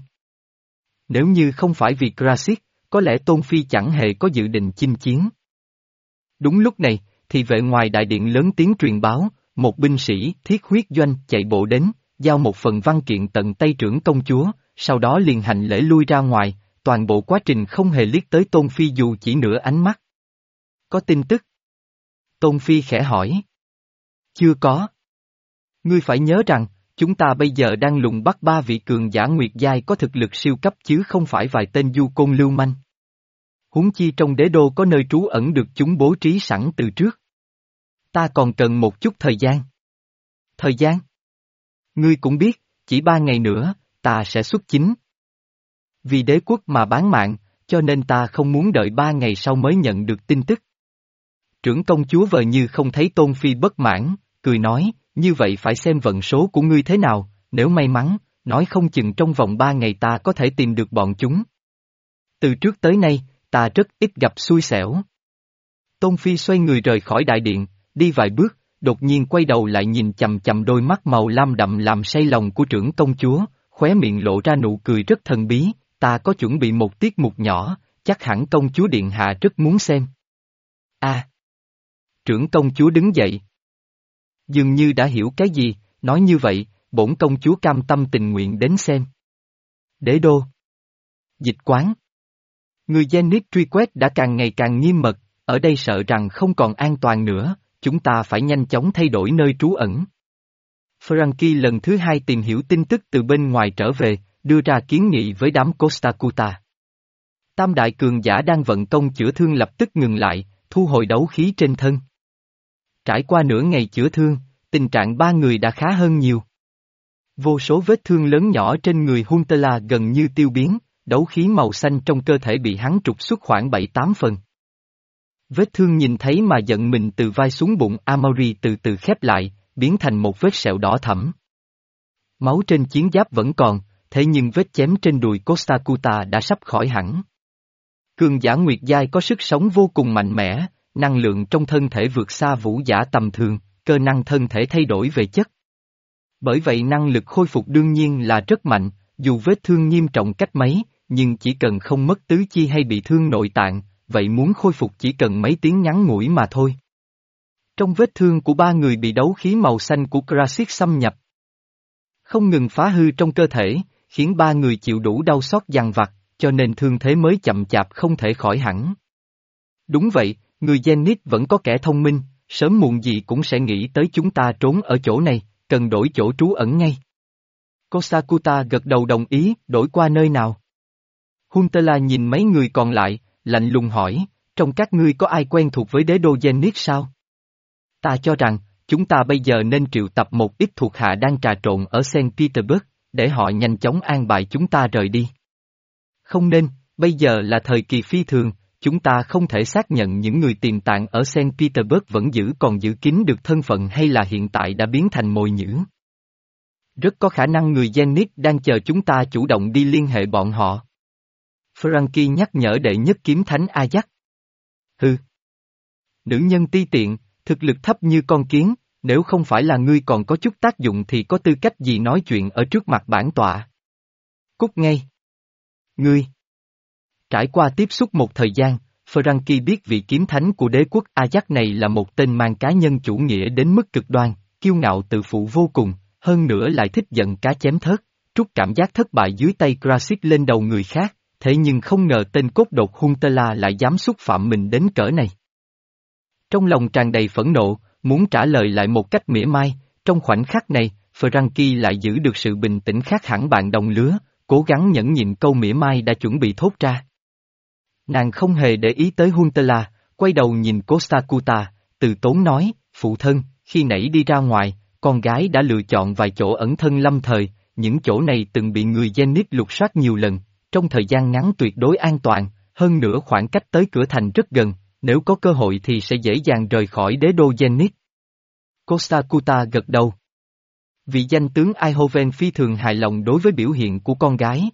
Nếu như không phải vì Krasit, có lẽ Tôn Phi chẳng hề có dự định chinh chiến. Đúng lúc này, thì vệ ngoài đại điện lớn tiếng truyền báo, một binh sĩ thiết huyết doanh chạy bộ đến, giao một phần văn kiện tận tay trưởng công chúa, sau đó liền hành lễ lui ra ngoài, toàn bộ quá trình không hề liếc tới Tôn Phi dù chỉ nửa ánh mắt. Có tin tức? Tôn Phi khẽ hỏi. Chưa có. Ngươi phải nhớ rằng, chúng ta bây giờ đang lùng bắt ba vị cường giả nguyệt giai có thực lực siêu cấp chứ không phải vài tên du côn lưu manh. Huống chi trong đế đô có nơi trú ẩn được chúng bố trí sẵn từ trước. Ta còn cần một chút thời gian. Thời gian? Ngươi cũng biết, chỉ ba ngày nữa, ta sẽ xuất chính. Vì đế quốc mà bán mạng, cho nên ta không muốn đợi ba ngày sau mới nhận được tin tức. Trưởng công chúa vờ như không thấy Tôn Phi bất mãn, cười nói, như vậy phải xem vận số của ngươi thế nào, nếu may mắn, nói không chừng trong vòng ba ngày ta có thể tìm được bọn chúng. Từ trước tới nay, ta rất ít gặp xui xẻo. Tôn Phi xoay người rời khỏi đại điện, đi vài bước, đột nhiên quay đầu lại nhìn chầm chầm đôi mắt màu lam đậm làm say lòng của trưởng công chúa, khóe miệng lộ ra nụ cười rất thần bí, ta có chuẩn bị một tiết mục nhỏ, chắc hẳn công chúa điện hạ rất muốn xem. A. À, trưởng công chúa đứng dậy. Dường như đã hiểu cái gì, nói như vậy, bổn công chúa cam tâm tình nguyện đến xem. Đế đô. Dịch quán. Người Zenith truy quét đã càng ngày càng nghiêm mật, ở đây sợ rằng không còn an toàn nữa, chúng ta phải nhanh chóng thay đổi nơi trú ẩn. Frankie lần thứ hai tìm hiểu tin tức từ bên ngoài trở về, đưa ra kiến nghị với đám Costa Cuta. Tam đại cường giả đang vận công chữa thương lập tức ngừng lại, thu hồi đấu khí trên thân. Trải qua nửa ngày chữa thương, tình trạng ba người đã khá hơn nhiều. Vô số vết thương lớn nhỏ trên người Huntela gần như tiêu biến, đấu khí màu xanh trong cơ thể bị hắn trục xuất khoảng bảy tám phần. Vết thương nhìn thấy mà giận mình từ vai xuống bụng Amaury từ từ khép lại, biến thành một vết sẹo đỏ thẫm. Máu trên chiến giáp vẫn còn, thế nhưng vết chém trên đùi Costa Cuta đã sắp khỏi hẳn. Cường giả nguyệt giai có sức sống vô cùng mạnh mẽ, năng lượng trong thân thể vượt xa vũ giả tầm thường, cơ năng thân thể thay đổi về chất. Bởi vậy năng lực khôi phục đương nhiên là rất mạnh, dù vết thương nghiêm trọng cách mấy, nhưng chỉ cần không mất tứ chi hay bị thương nội tạng, vậy muốn khôi phục chỉ cần mấy tiếng ngắn ngủi mà thôi. Trong vết thương của ba người bị đấu khí màu xanh của Krasit xâm nhập, không ngừng phá hư trong cơ thể, khiến ba người chịu đủ đau xót dằn vặt, cho nên thương thế mới chậm chạp không thể khỏi hẳn. Đúng vậy, người Zenith vẫn có kẻ thông minh, sớm muộn gì cũng sẽ nghĩ tới chúng ta trốn ở chỗ này, cần đổi chỗ trú ẩn ngay. Kosakuta gật đầu đồng ý, đổi qua nơi nào? Huntela nhìn mấy người còn lại, lạnh lùng hỏi, trong các ngươi có ai quen thuộc với đế đô Zenith sao? Ta cho rằng, chúng ta bây giờ nên triệu tập một ít thuộc hạ đang trà trộn ở Saint Petersburg, để họ nhanh chóng an bài chúng ta rời đi. Không nên, bây giờ là thời kỳ phi thường, chúng ta không thể xác nhận những người tiềm tàng ở Saint Petersburg vẫn giữ còn giữ kín được thân phận hay là hiện tại đã biến thành mồi nhử. Rất có khả năng người Zenit đang chờ chúng ta chủ động đi liên hệ bọn họ. Frankie nhắc nhở đệ nhất kiếm thánh Ajax. Hừ. Nữ nhân ti tiện, thực lực thấp như con kiến, nếu không phải là ngươi còn có chút tác dụng thì có tư cách gì nói chuyện ở trước mặt bản tọa. Cút ngay. Ngươi. Trải qua tiếp xúc một thời gian, Frankie biết vị kiếm thánh của đế quốc Ajax này là một tên mang cá nhân chủ nghĩa đến mức cực đoan, kiêu ngạo tự phụ vô cùng, hơn nữa lại thích giận cá chém thớt, trút cảm giác thất bại dưới tay Krasik lên đầu người khác, thế nhưng không ngờ tên cốt đột Huntela lại dám xúc phạm mình đến cỡ này. Trong lòng tràn đầy phẫn nộ, muốn trả lời lại một cách mỉa mai, trong khoảnh khắc này, Frankie lại giữ được sự bình tĩnh khác hẳn bạn đồng lứa, cố gắng nhẫn nhịn câu mỉa mai đã chuẩn bị thốt ra. Nàng không hề để ý tới Huntela, quay đầu nhìn Costacuta, từ tốn nói, phụ thân, khi nãy đi ra ngoài, con gái đã lựa chọn vài chỗ ẩn thân lâm thời, những chỗ này từng bị người Zenit lục soát nhiều lần, trong thời gian ngắn tuyệt đối an toàn, hơn nữa khoảng cách tới cửa thành rất gần, nếu có cơ hội thì sẽ dễ dàng rời khỏi đế đô Zenit. Costacuta gật đầu. Vị danh tướng Eindhoven phi thường hài lòng đối với biểu hiện của con gái.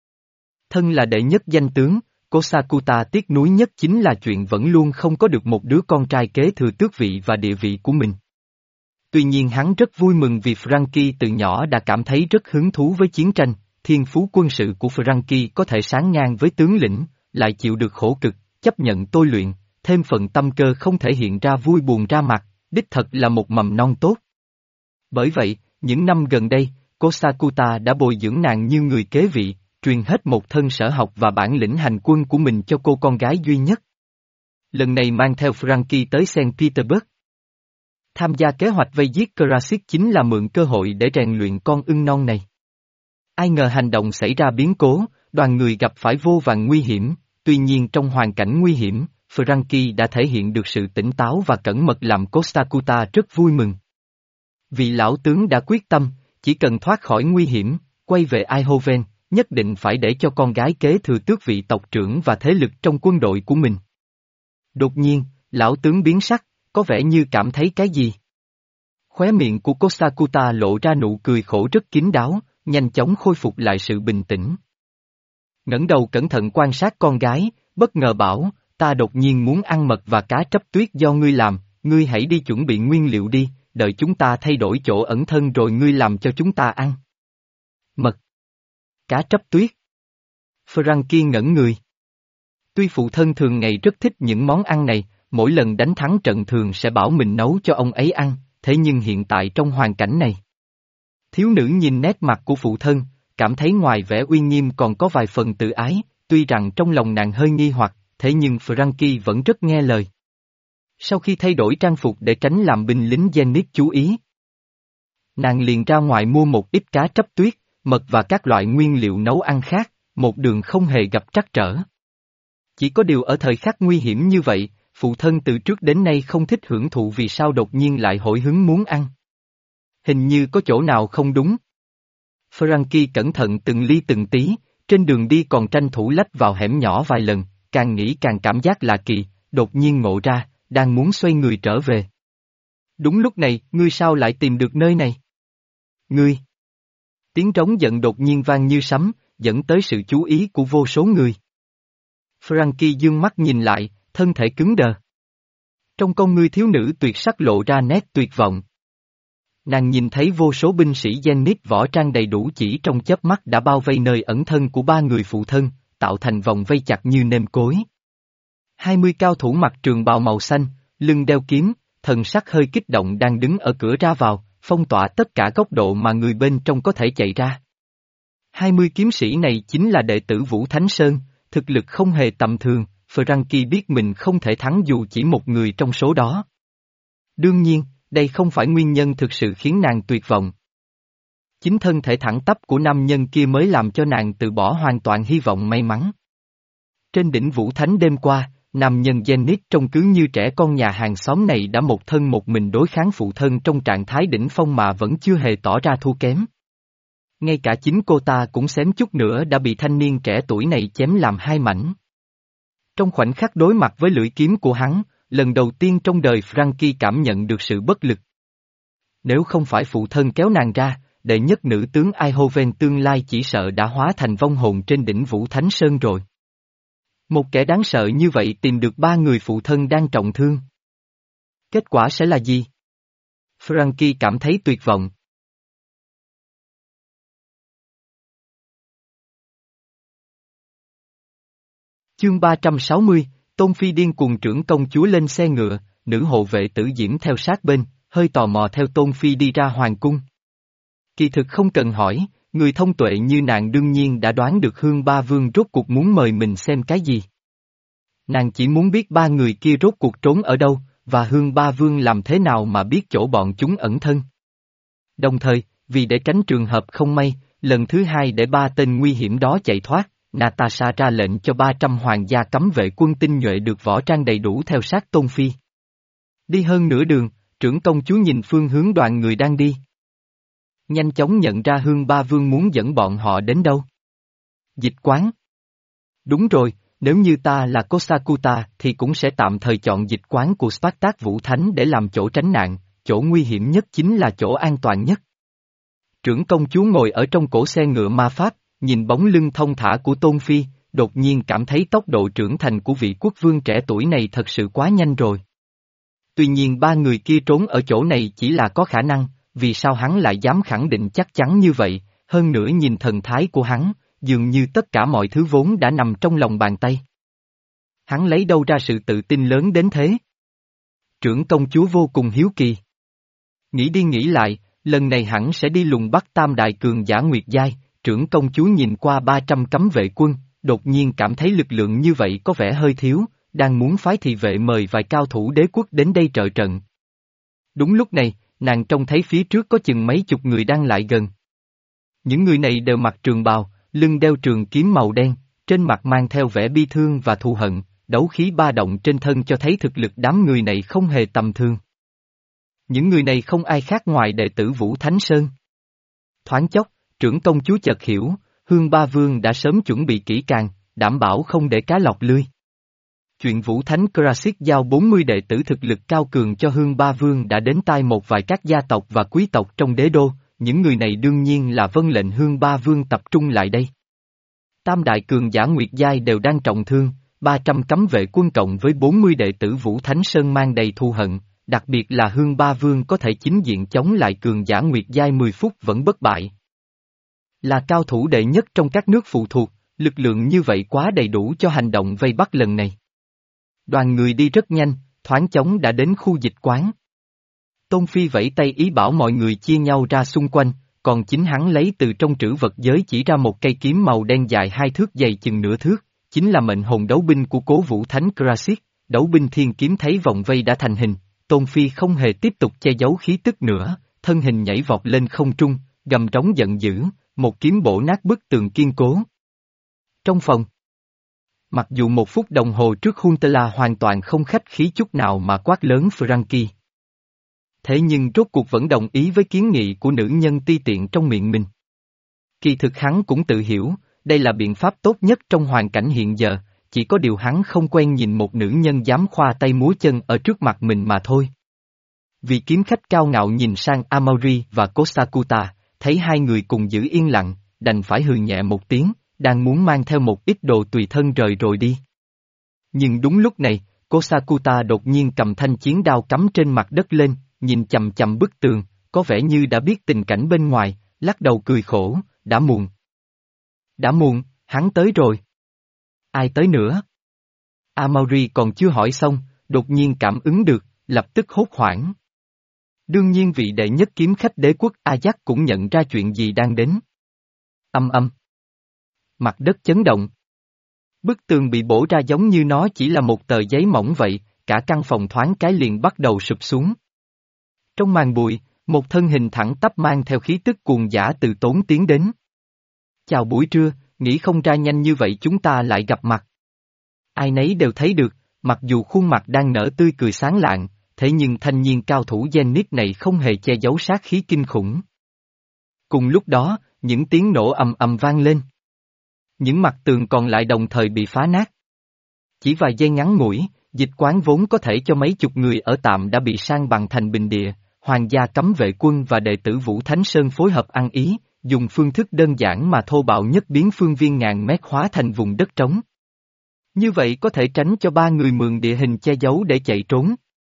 Thân là đệ nhất danh tướng, Costacuta tiếc nuối nhất chính là chuyện vẫn luôn không có được một đứa con trai kế thừa tước vị và địa vị của mình. Tuy nhiên hắn rất vui mừng vì Frankie từ nhỏ đã cảm thấy rất hứng thú với chiến tranh, thiên phú quân sự của Frankie có thể sánh ngang với tướng lĩnh, lại chịu được khổ cực, chấp nhận tôi luyện, thêm phần tâm cơ không thể hiện ra vui buồn ra mặt, đích thật là một mầm non tốt. Bởi vậy, những năm gần đây, Costacuta đã bồi dưỡng nàng như người kế vị, truyền hết một thân sở học và bản lĩnh hành quân của mình cho cô con gái duy nhất. Lần này mang theo Frankie tới Saint Petersburg. Tham gia kế hoạch vây giết Krasik chính là mượn cơ hội để rèn luyện con ưng non này. Ai ngờ hành động xảy ra biến cố, đoàn người gặp phải vô vàn nguy hiểm, tuy nhiên trong hoàn cảnh nguy hiểm, Frankie đã thể hiện được sự tỉnh táo và cẩn mật làm Costacuta rất vui mừng. Vị lão tướng đã quyết tâm, chỉ cần thoát khỏi nguy hiểm, quay về Eindhoven, nhất định phải để cho con gái kế thừa tước vị tộc trưởng và thế lực trong quân đội của mình. Đột nhiên, lão tướng biến sắc, có vẻ như cảm thấy cái gì. Khóe miệng của Costacuta lộ ra nụ cười khổ rất kín đáo, nhanh chóng khôi phục lại sự bình tĩnh. Ngẩng đầu cẩn thận quan sát con gái, bất ngờ bảo, ta đột nhiên muốn ăn mật và cá trấp tuyết do ngươi làm, ngươi hãy đi chuẩn bị nguyên liệu đi, đợi chúng ta thay đổi chỗ ẩn thân rồi ngươi làm cho chúng ta ăn. Mật. Cá trấp tuyết. Frankie ngẩn người. Tuy phụ thân thường ngày rất thích những món ăn này, mỗi lần đánh thắng trận thường sẽ bảo mình nấu cho ông ấy ăn, thế nhưng hiện tại trong hoàn cảnh này. Thiếu nữ nhìn nét mặt của phụ thân, cảm thấy ngoài vẻ uy nghiêm còn có vài phần tự ái, tuy rằng trong lòng nàng hơi nghi hoặc, thế nhưng Frankie vẫn rất nghe lời. Sau khi thay đổi trang phục để tránh làm binh lính Zenit chú ý, nàng liền ra ngoài mua một ít cá trấp tuyết, mật và các loại nguyên liệu nấu ăn khác, một đường không hề gặp trắc trở. Chỉ có điều ở thời khắc nguy hiểm như vậy, phụ thân từ trước đến nay không thích hưởng thụ vì sao đột nhiên lại hổi hứng muốn ăn. Hình như có chỗ nào không đúng. Frankie cẩn thận từng ly từng tí, trên đường đi còn tranh thủ lách vào hẻm nhỏ vài lần, càng nghĩ càng cảm giác lạ kỳ, đột nhiên ngộ ra, đang muốn xoay người trở về. Đúng lúc này, ngươi sao lại tìm được nơi này? Ngươi! Tiếng trống giận đột nhiên vang như sấm, dẫn tới sự chú ý của vô số người. Frankie dương mắt nhìn lại, thân thể cứng đờ. Trong con ngươi thiếu nữ tuyệt sắc lộ ra nét tuyệt vọng. Nàng nhìn thấy vô số binh sĩ Zenit võ trang đầy đủ chỉ trong chớp mắt đã bao vây nơi ẩn thân của ba người phụ thân, tạo thành vòng vây chặt như nêm cối. Hai mươi cao thủ mặc trường bào màu xanh, lưng đeo kiếm, thần sắc hơi kích động đang đứng ở cửa ra vào, phong tỏa tất cả góc độ mà người bên trong có thể chạy ra. Hai mươi kiếm sĩ này chính là đệ tử Vũ Thánh Sơn, thực lực không hề tầm thường, Frankie biết mình không thể thắng dù chỉ một người trong số đó. Đương nhiên, đây không phải nguyên nhân thực sự khiến nàng tuyệt vọng. Chính thân thể thẳng tắp của nam nhân kia mới làm cho nàng từ bỏ hoàn toàn hy vọng may mắn. Trên đỉnh Vũ Thánh đêm qua, nam nhân Zenith trông cứ như trẻ con nhà hàng xóm này đã một thân một mình đối kháng phụ thân trong trạng thái đỉnh phong mà vẫn chưa hề tỏ ra thua kém. Ngay cả chính cô ta cũng xém chút nữa đã bị thanh niên trẻ tuổi này chém làm hai mảnh. Trong khoảnh khắc đối mặt với lưỡi kiếm của hắn, lần đầu tiên trong đời Frankie cảm nhận được sự bất lực. Nếu không phải phụ thân kéo nàng ra, đệ nhất nữ tướng Eindhoven tương lai chỉ sợ đã hóa thành vong hồn trên đỉnh Vũ Thánh Sơn rồi. Một kẻ đáng sợ như vậy tìm được ba người phụ thân đang trọng thương. Kết quả sẽ là gì? Frankie cảm thấy tuyệt vọng. Chương ba trăm sáu mươi, Tôn Phi điên cuồng trưởng công chúa lên xe ngựa, nữ hộ vệ Tử Diễm theo sát bên, hơi tò mò theo Tôn Phi đi ra hoàng cung. Kỳ thực không cần hỏi, người thông tuệ như nàng đương nhiên đã đoán được Hương Ba Vương rốt cuộc muốn mời mình xem cái gì. Nàng chỉ muốn biết ba người kia rốt cuộc trốn ở đâu, và Hương Ba Vương làm thế nào mà biết chỗ bọn chúng ẩn thân. Đồng thời, vì để tránh trường hợp không may, lần thứ hai để ba tên nguy hiểm đó chạy thoát, Natasha ra lệnh cho ba trăm hoàng gia cấm vệ quân tinh nhuệ được võ trang đầy đủ theo sát Tôn Phi. Đi hơn nửa đường, trưởng công chúa nhìn phương hướng đoàn người đang đi. Nhanh chóng nhận ra Hương Ba Vương muốn dẫn bọn họ đến đâu. Dịch quán. Đúng rồi, nếu như ta là Kosakuta thì cũng sẽ tạm thời chọn dịch quán của Spartak Vũ Thánh để làm chỗ tránh nạn, chỗ nguy hiểm nhất chính là chỗ an toàn nhất. Trưởng công chúa ngồi ở trong cổ xe ngựa ma pháp, nhìn bóng lưng thông thả của Tôn Phi, đột nhiên cảm thấy tốc độ trưởng thành của vị quốc vương trẻ tuổi này thật sự quá nhanh rồi. Tuy nhiên ba người kia trốn ở chỗ này chỉ là có khả năng, vì sao hắn lại dám khẳng định chắc chắn như vậy, hơn nữa nhìn thần thái của hắn, dường như tất cả mọi thứ vốn đã nằm trong lòng bàn tay. Hắn lấy đâu ra sự tự tin lớn đến thế? Trưởng công chúa vô cùng hiếu kỳ. Nghĩ đi nghĩ lại, lần này hẳn sẽ đi lùng bắt tam đại cường giả Nguyệt Giai, trưởng công chúa nhìn qua ba trăm cấm vệ quân, đột nhiên cảm thấy lực lượng như vậy có vẻ hơi thiếu, đang muốn phái thị vệ mời vài cao thủ đế quốc đến đây trợ trận. Đúng lúc này, nàng trông thấy phía trước có chừng mấy chục người đang lại gần. Những người này đều mặc trường bào, lưng đeo trường kiếm màu đen, trên mặt mang theo vẻ bi thương và thù hận, đấu khí ba động trên thân cho thấy thực lực đám người này không hề tầm thường. Những người này không ai khác ngoài đệ tử Vũ Thánh Sơn. Thoáng chốc, trưởng công chúa chợt hiểu, Hương Ba Vương đã sớm chuẩn bị kỹ càng, đảm bảo không để cá lọt lưới. Chuyện Vũ Thánh Krasik giao bốn mươi đệ tử thực lực cao cường cho Hương Ba Vương đã đến tai một vài các gia tộc và quý tộc trong đế đô, những người này đương nhiên là vâng lệnh Hương Ba Vương tập trung lại đây. Tam đại cường giả Nguyệt Giai đều đang trọng thương, ba trăm cấm vệ quân cộng với bốn mươi đệ tử Vũ Thánh Sơn mang đầy thù hận, đặc biệt là Hương Ba Vương có thể chính diện chống lại cường giả Nguyệt Giai mười phút vẫn bất bại. Là cao thủ đệ nhất trong các nước phụ thuộc, lực lượng như vậy quá đầy đủ cho hành động vây bắt lần này. Đoàn người đi rất nhanh, thoáng chóng đã đến khu dịch quán. Tôn Phi vẫy tay ý bảo mọi người chia nhau ra xung quanh, còn chính hắn lấy từ trong trữ vật giới chỉ ra một cây kiếm màu đen dài hai thước dày chừng nửa thước, chính là mệnh hồn đấu binh của cố Vũ Thánh Krasik, đấu binh thiên kiếm thấy vòng vây đã thành hình, Tôn Phi không hề tiếp tục che giấu khí tức nữa, thân hình nhảy vọt lên không trung, gầm trống giận dữ, một kiếm bổ nát bức tường kiên cố. Trong phòng, mặc dù một phút đồng hồ trước Huntela hoàn toàn không khách khí chút nào mà quát lớn Frankie. Thế nhưng rốt cuộc vẫn đồng ý với kiến nghị của nữ nhân ti tiện trong miệng mình. Kỳ thực hắn cũng tự hiểu, đây là biện pháp tốt nhất trong hoàn cảnh hiện giờ, chỉ có điều hắn không quen nhìn một nữ nhân dám khoa tay múa chân ở trước mặt mình mà thôi. Vì kiếm khách cao ngạo nhìn sang Amaury và Kosakuta, thấy hai người cùng giữ yên lặng, đành phải hừ nhẹ một tiếng, đang muốn mang theo một ít đồ tùy thân rời rồi đi. Nhưng đúng lúc này, Kosakuta đột nhiên cầm thanh chiến đao cắm trên mặt đất lên, nhìn chằm chằm bức tường, có vẻ như đã biết tình cảnh bên ngoài, lắc đầu cười khổ, đã muộn. Đã muộn, hắn tới rồi. Ai tới nữa? Amaury còn chưa hỏi xong, đột nhiên cảm ứng được, lập tức hốt hoảng. Đương nhiên vị đệ nhất kiếm khách đế quốc Ajax cũng nhận ra chuyện gì đang đến. Âm âm. Mặt đất chấn động. Bức tường bị bổ ra giống như nó chỉ là một tờ giấy mỏng vậy, cả căn phòng thoáng cái liền bắt đầu sụp xuống. Trong màn bụi, một thân hình thẳng tắp mang theo khí tức cuồng dã từ tốn tiến đến. Chào buổi trưa, nghĩ không ra nhanh như vậy chúng ta lại gặp mặt. Ai nấy đều thấy được, Mặc dù khuôn mặt đang nở tươi cười sáng lạng, thế nhưng thanh niên cao thủ Zenith này không hề che giấu sát khí kinh khủng. Cùng lúc đó, những tiếng nổ ầm ầm vang lên. Những mặt tường còn lại đồng thời bị phá nát. Chỉ vài giây ngắn ngủi, dịch quán vốn có thể cho mấy chục người ở tạm đã bị san bằng thành bình địa, hoàng gia cấm vệ quân và đệ tử Vũ Thánh Sơn phối hợp ăn ý, dùng phương thức đơn giản mà thô bạo nhất biến phương viên ngàn mét hóa thành vùng đất trống. Như vậy có thể tránh cho ba người mượn địa hình che giấu để chạy trốn.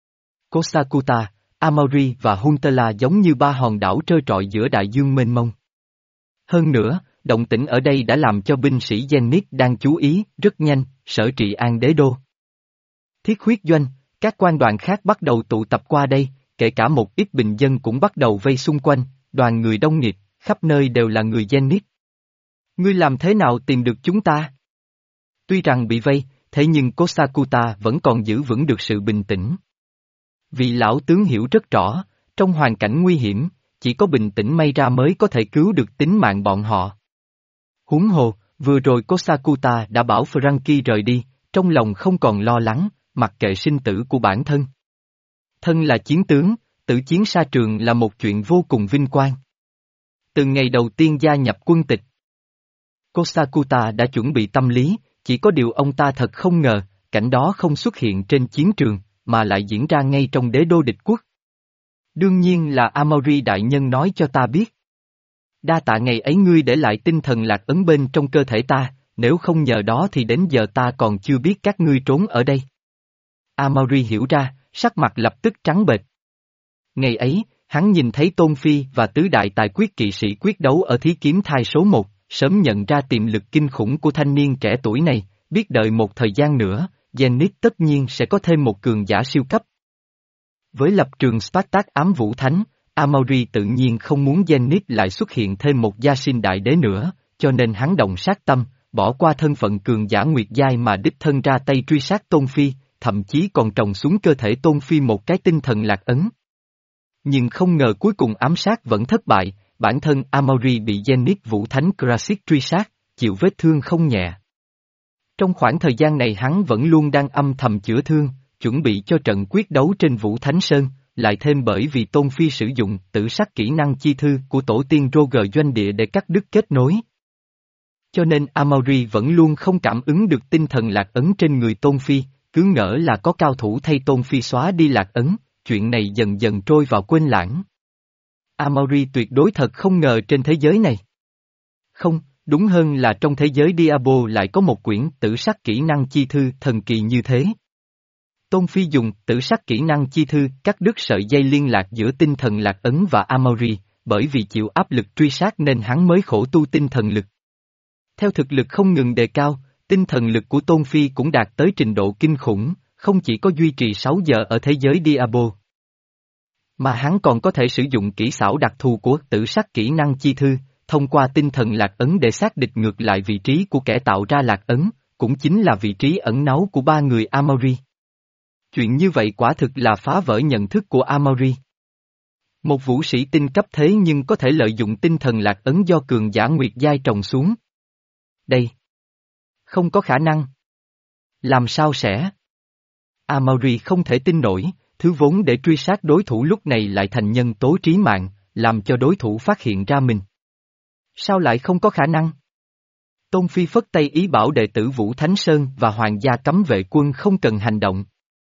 Kosakuta, Amauri và Huntela giống như ba hòn đảo trơ trọi giữa đại dương mênh mông. Hơn nữa, động tĩnh ở đây đã làm cho binh sĩ Zenith đang chú ý, rất nhanh, sở trị an đế đô. Thiết huyết doanh, các quan đoàn khác bắt đầu tụ tập qua đây, kể cả một ít bình dân cũng bắt đầu vây xung quanh, đoàn người đông nghịt, khắp nơi đều là người Zenith. Ngươi làm thế nào tìm được chúng ta? Tuy rằng bị vây, thế nhưng Kosakuta vẫn còn giữ vững được sự bình tĩnh. Vị lão tướng hiểu rất rõ, trong hoàn cảnh nguy hiểm, chỉ có bình tĩnh may ra mới có thể cứu được tính mạng bọn họ. Huống hồ, vừa rồi Kosakuta đã bảo Frankie rời đi, trong lòng không còn lo lắng, mặc kệ sinh tử của bản thân. Thân là chiến tướng, tử chiến sa trường là một chuyện vô cùng vinh quang. Từ ngày đầu tiên gia nhập quân tịch, Kosakuta đã chuẩn bị tâm lý, chỉ có điều ông ta thật không ngờ, cảnh đó không xuất hiện trên chiến trường, mà lại diễn ra ngay trong đế đô địch quốc. Đương nhiên là Amauri đại nhân nói cho ta biết. Đa tạ ngày ấy ngươi để lại tinh thần lạc ấn bên trong cơ thể ta, nếu không nhờ đó thì đến giờ ta còn chưa biết các ngươi trốn ở đây. Amauri hiểu ra, sắc mặt lập tức trắng bệch. Ngày ấy, hắn nhìn thấy Tôn Phi và tứ đại tài quyết kỵ sĩ quyết đấu ở thí kiếm thai số một, sớm nhận ra tiềm lực kinh khủng của thanh niên trẻ tuổi này, biết đợi một thời gian nữa, Zenith tất nhiên sẽ có thêm một cường giả siêu cấp. Với lập trường Spartak ám vũ thánh, Amauri tự nhiên không muốn Zenith lại xuất hiện thêm một gia sinh đại đế nữa, cho nên hắn động sát tâm, bỏ qua thân phận cường giả nguyệt giai mà đích thân ra tay truy sát Tôn Phi, thậm chí còn trồng xuống cơ thể Tôn Phi một cái tinh thần lạc ấn. Nhưng không ngờ cuối cùng ám sát vẫn thất bại, bản thân Amauri bị Zenith vũ thánh Krasik truy sát, chịu vết thương không nhẹ. Trong khoảng thời gian này hắn vẫn luôn đang âm thầm chữa thương, chuẩn bị cho trận quyết đấu trên Vũ Thánh Sơn, lại thêm bởi vì Tôn Phi sử dụng tử sắc kỹ năng chi thư của tổ tiên Roger doanh địa để cắt đứt kết nối. Cho nên Amauri vẫn luôn không cảm ứng được tinh thần lạc ấn trên người Tôn Phi, cứ ngỡ là có cao thủ thay Tôn Phi xóa đi lạc ấn, chuyện này dần dần trôi vào quên lãng. Amauri tuyệt đối thật không ngờ trên thế giới này. Không, đúng hơn là trong thế giới Diablo lại có một quyển tử sắc kỹ năng chi thư thần kỳ như thế. Tôn Phi dùng tử sắc kỹ năng chi thư cắt đứt sợi dây liên lạc giữa tinh thần lạc ấn và Amauri, bởi vì chịu áp lực truy sát nên hắn mới khổ tu tinh thần lực. Theo thực lực không ngừng đề cao, tinh thần lực của Tôn Phi cũng đạt tới trình độ kinh khủng, không chỉ có duy trì sáu giờ ở thế giới Diablo, mà hắn còn có thể sử dụng kỹ xảo đặc thù của tử sắc kỹ năng chi thư, thông qua tinh thần lạc ấn để xác định ngược lại vị trí của kẻ tạo ra lạc ấn, cũng chính là vị trí ẩn náu của ba người Amauri. Chuyện như vậy quả thực là phá vỡ nhận thức của Amauri. Một vũ sĩ tinh cấp thế nhưng có thể lợi dụng tinh thần lạc ấn do cường giả nguyệt giai trồng xuống. Đây. Không có khả năng. Làm sao sẽ? Amauri không thể tin nổi, thứ vốn để truy sát đối thủ lúc này lại thành nhân tố trí mạng, làm cho đối thủ phát hiện ra mình. Sao lại không có khả năng? Tôn Phi phất tay ý bảo đệ tử Vũ Thánh Sơn và Hoàng gia cấm vệ quân không cần hành động.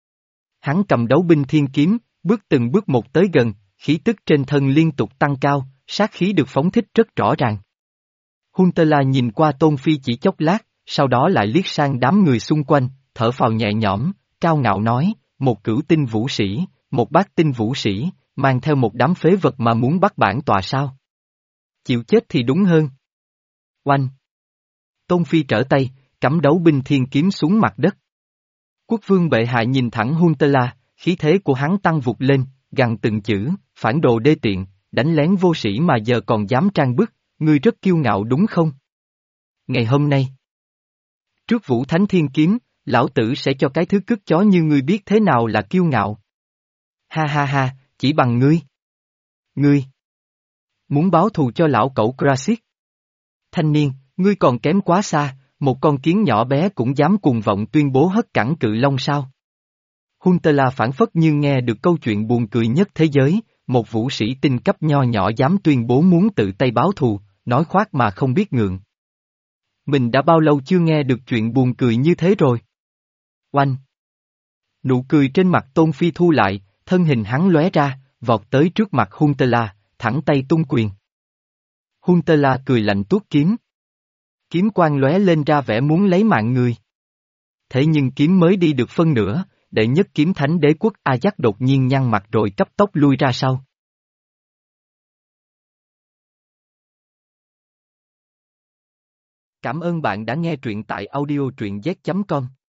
Hắn cầm đấu binh thiên kiếm, bước từng bước một tới gần, khí tức trên thân liên tục tăng cao, sát khí được phóng thích rất rõ ràng. Huntela nhìn qua Tôn Phi chỉ chốc lát, sau đó lại liếc sang đám người xung quanh, thở phào nhẹ nhõm, cao ngạo nói, một cửu tinh vũ sĩ, một bát tinh vũ sĩ, mang theo một đám phế vật mà muốn bắt bản tọa sao? Chịu chết thì đúng hơn. Oanh! Tôn Phi trở tay, cắm đấu binh thiên kiếm xuống mặt đất. Quốc vương bệ hạ nhìn thẳng Huntela, khí thế của hắn tăng vụt lên, gằn từng chữ, phản đồ đê tiện, đánh lén vô sĩ mà giờ còn dám trang bức, ngươi rất kiêu ngạo đúng không? Ngày hôm nay, trước Vũ Thánh Thiên Kiếm, lão tử sẽ cho cái thứ cứt chó như ngươi biết thế nào là kiêu ngạo. Ha ha ha, chỉ bằng ngươi. Ngươi muốn báo thù cho lão cẩu Krasik. Thanh niên, ngươi còn kém quá xa, Một con kiến nhỏ bé cũng dám cuồng vọng tuyên bố hất cẳng cự long sao? Huntela phảng phất như nghe được câu chuyện buồn cười nhất thế giới, một vũ sĩ tinh cấp nho nhỏ dám tuyên bố muốn tự tay báo thù, nói khoác mà không biết ngượng. Mình đã bao lâu chưa nghe được chuyện buồn cười như thế rồi? Oanh! Nụ cười trên mặt Tôn Phi thu lại, thân hình hắn lóe ra, vọt tới trước mặt Huntela, thẳng tay tung quyền. Huntela cười lạnh tuốt kiếm. Kiếm quang lóe lên ra vẻ muốn lấy mạng người. Thế nhưng kiếm mới đi được phân nửa, đệ nhất kiếm thánh đế quốc Ajax đột nhiên nhăn mặt rồi cấp tốc lui ra sau. Cảm ơn bạn đã nghe truyện tại audio truyện z chấm com.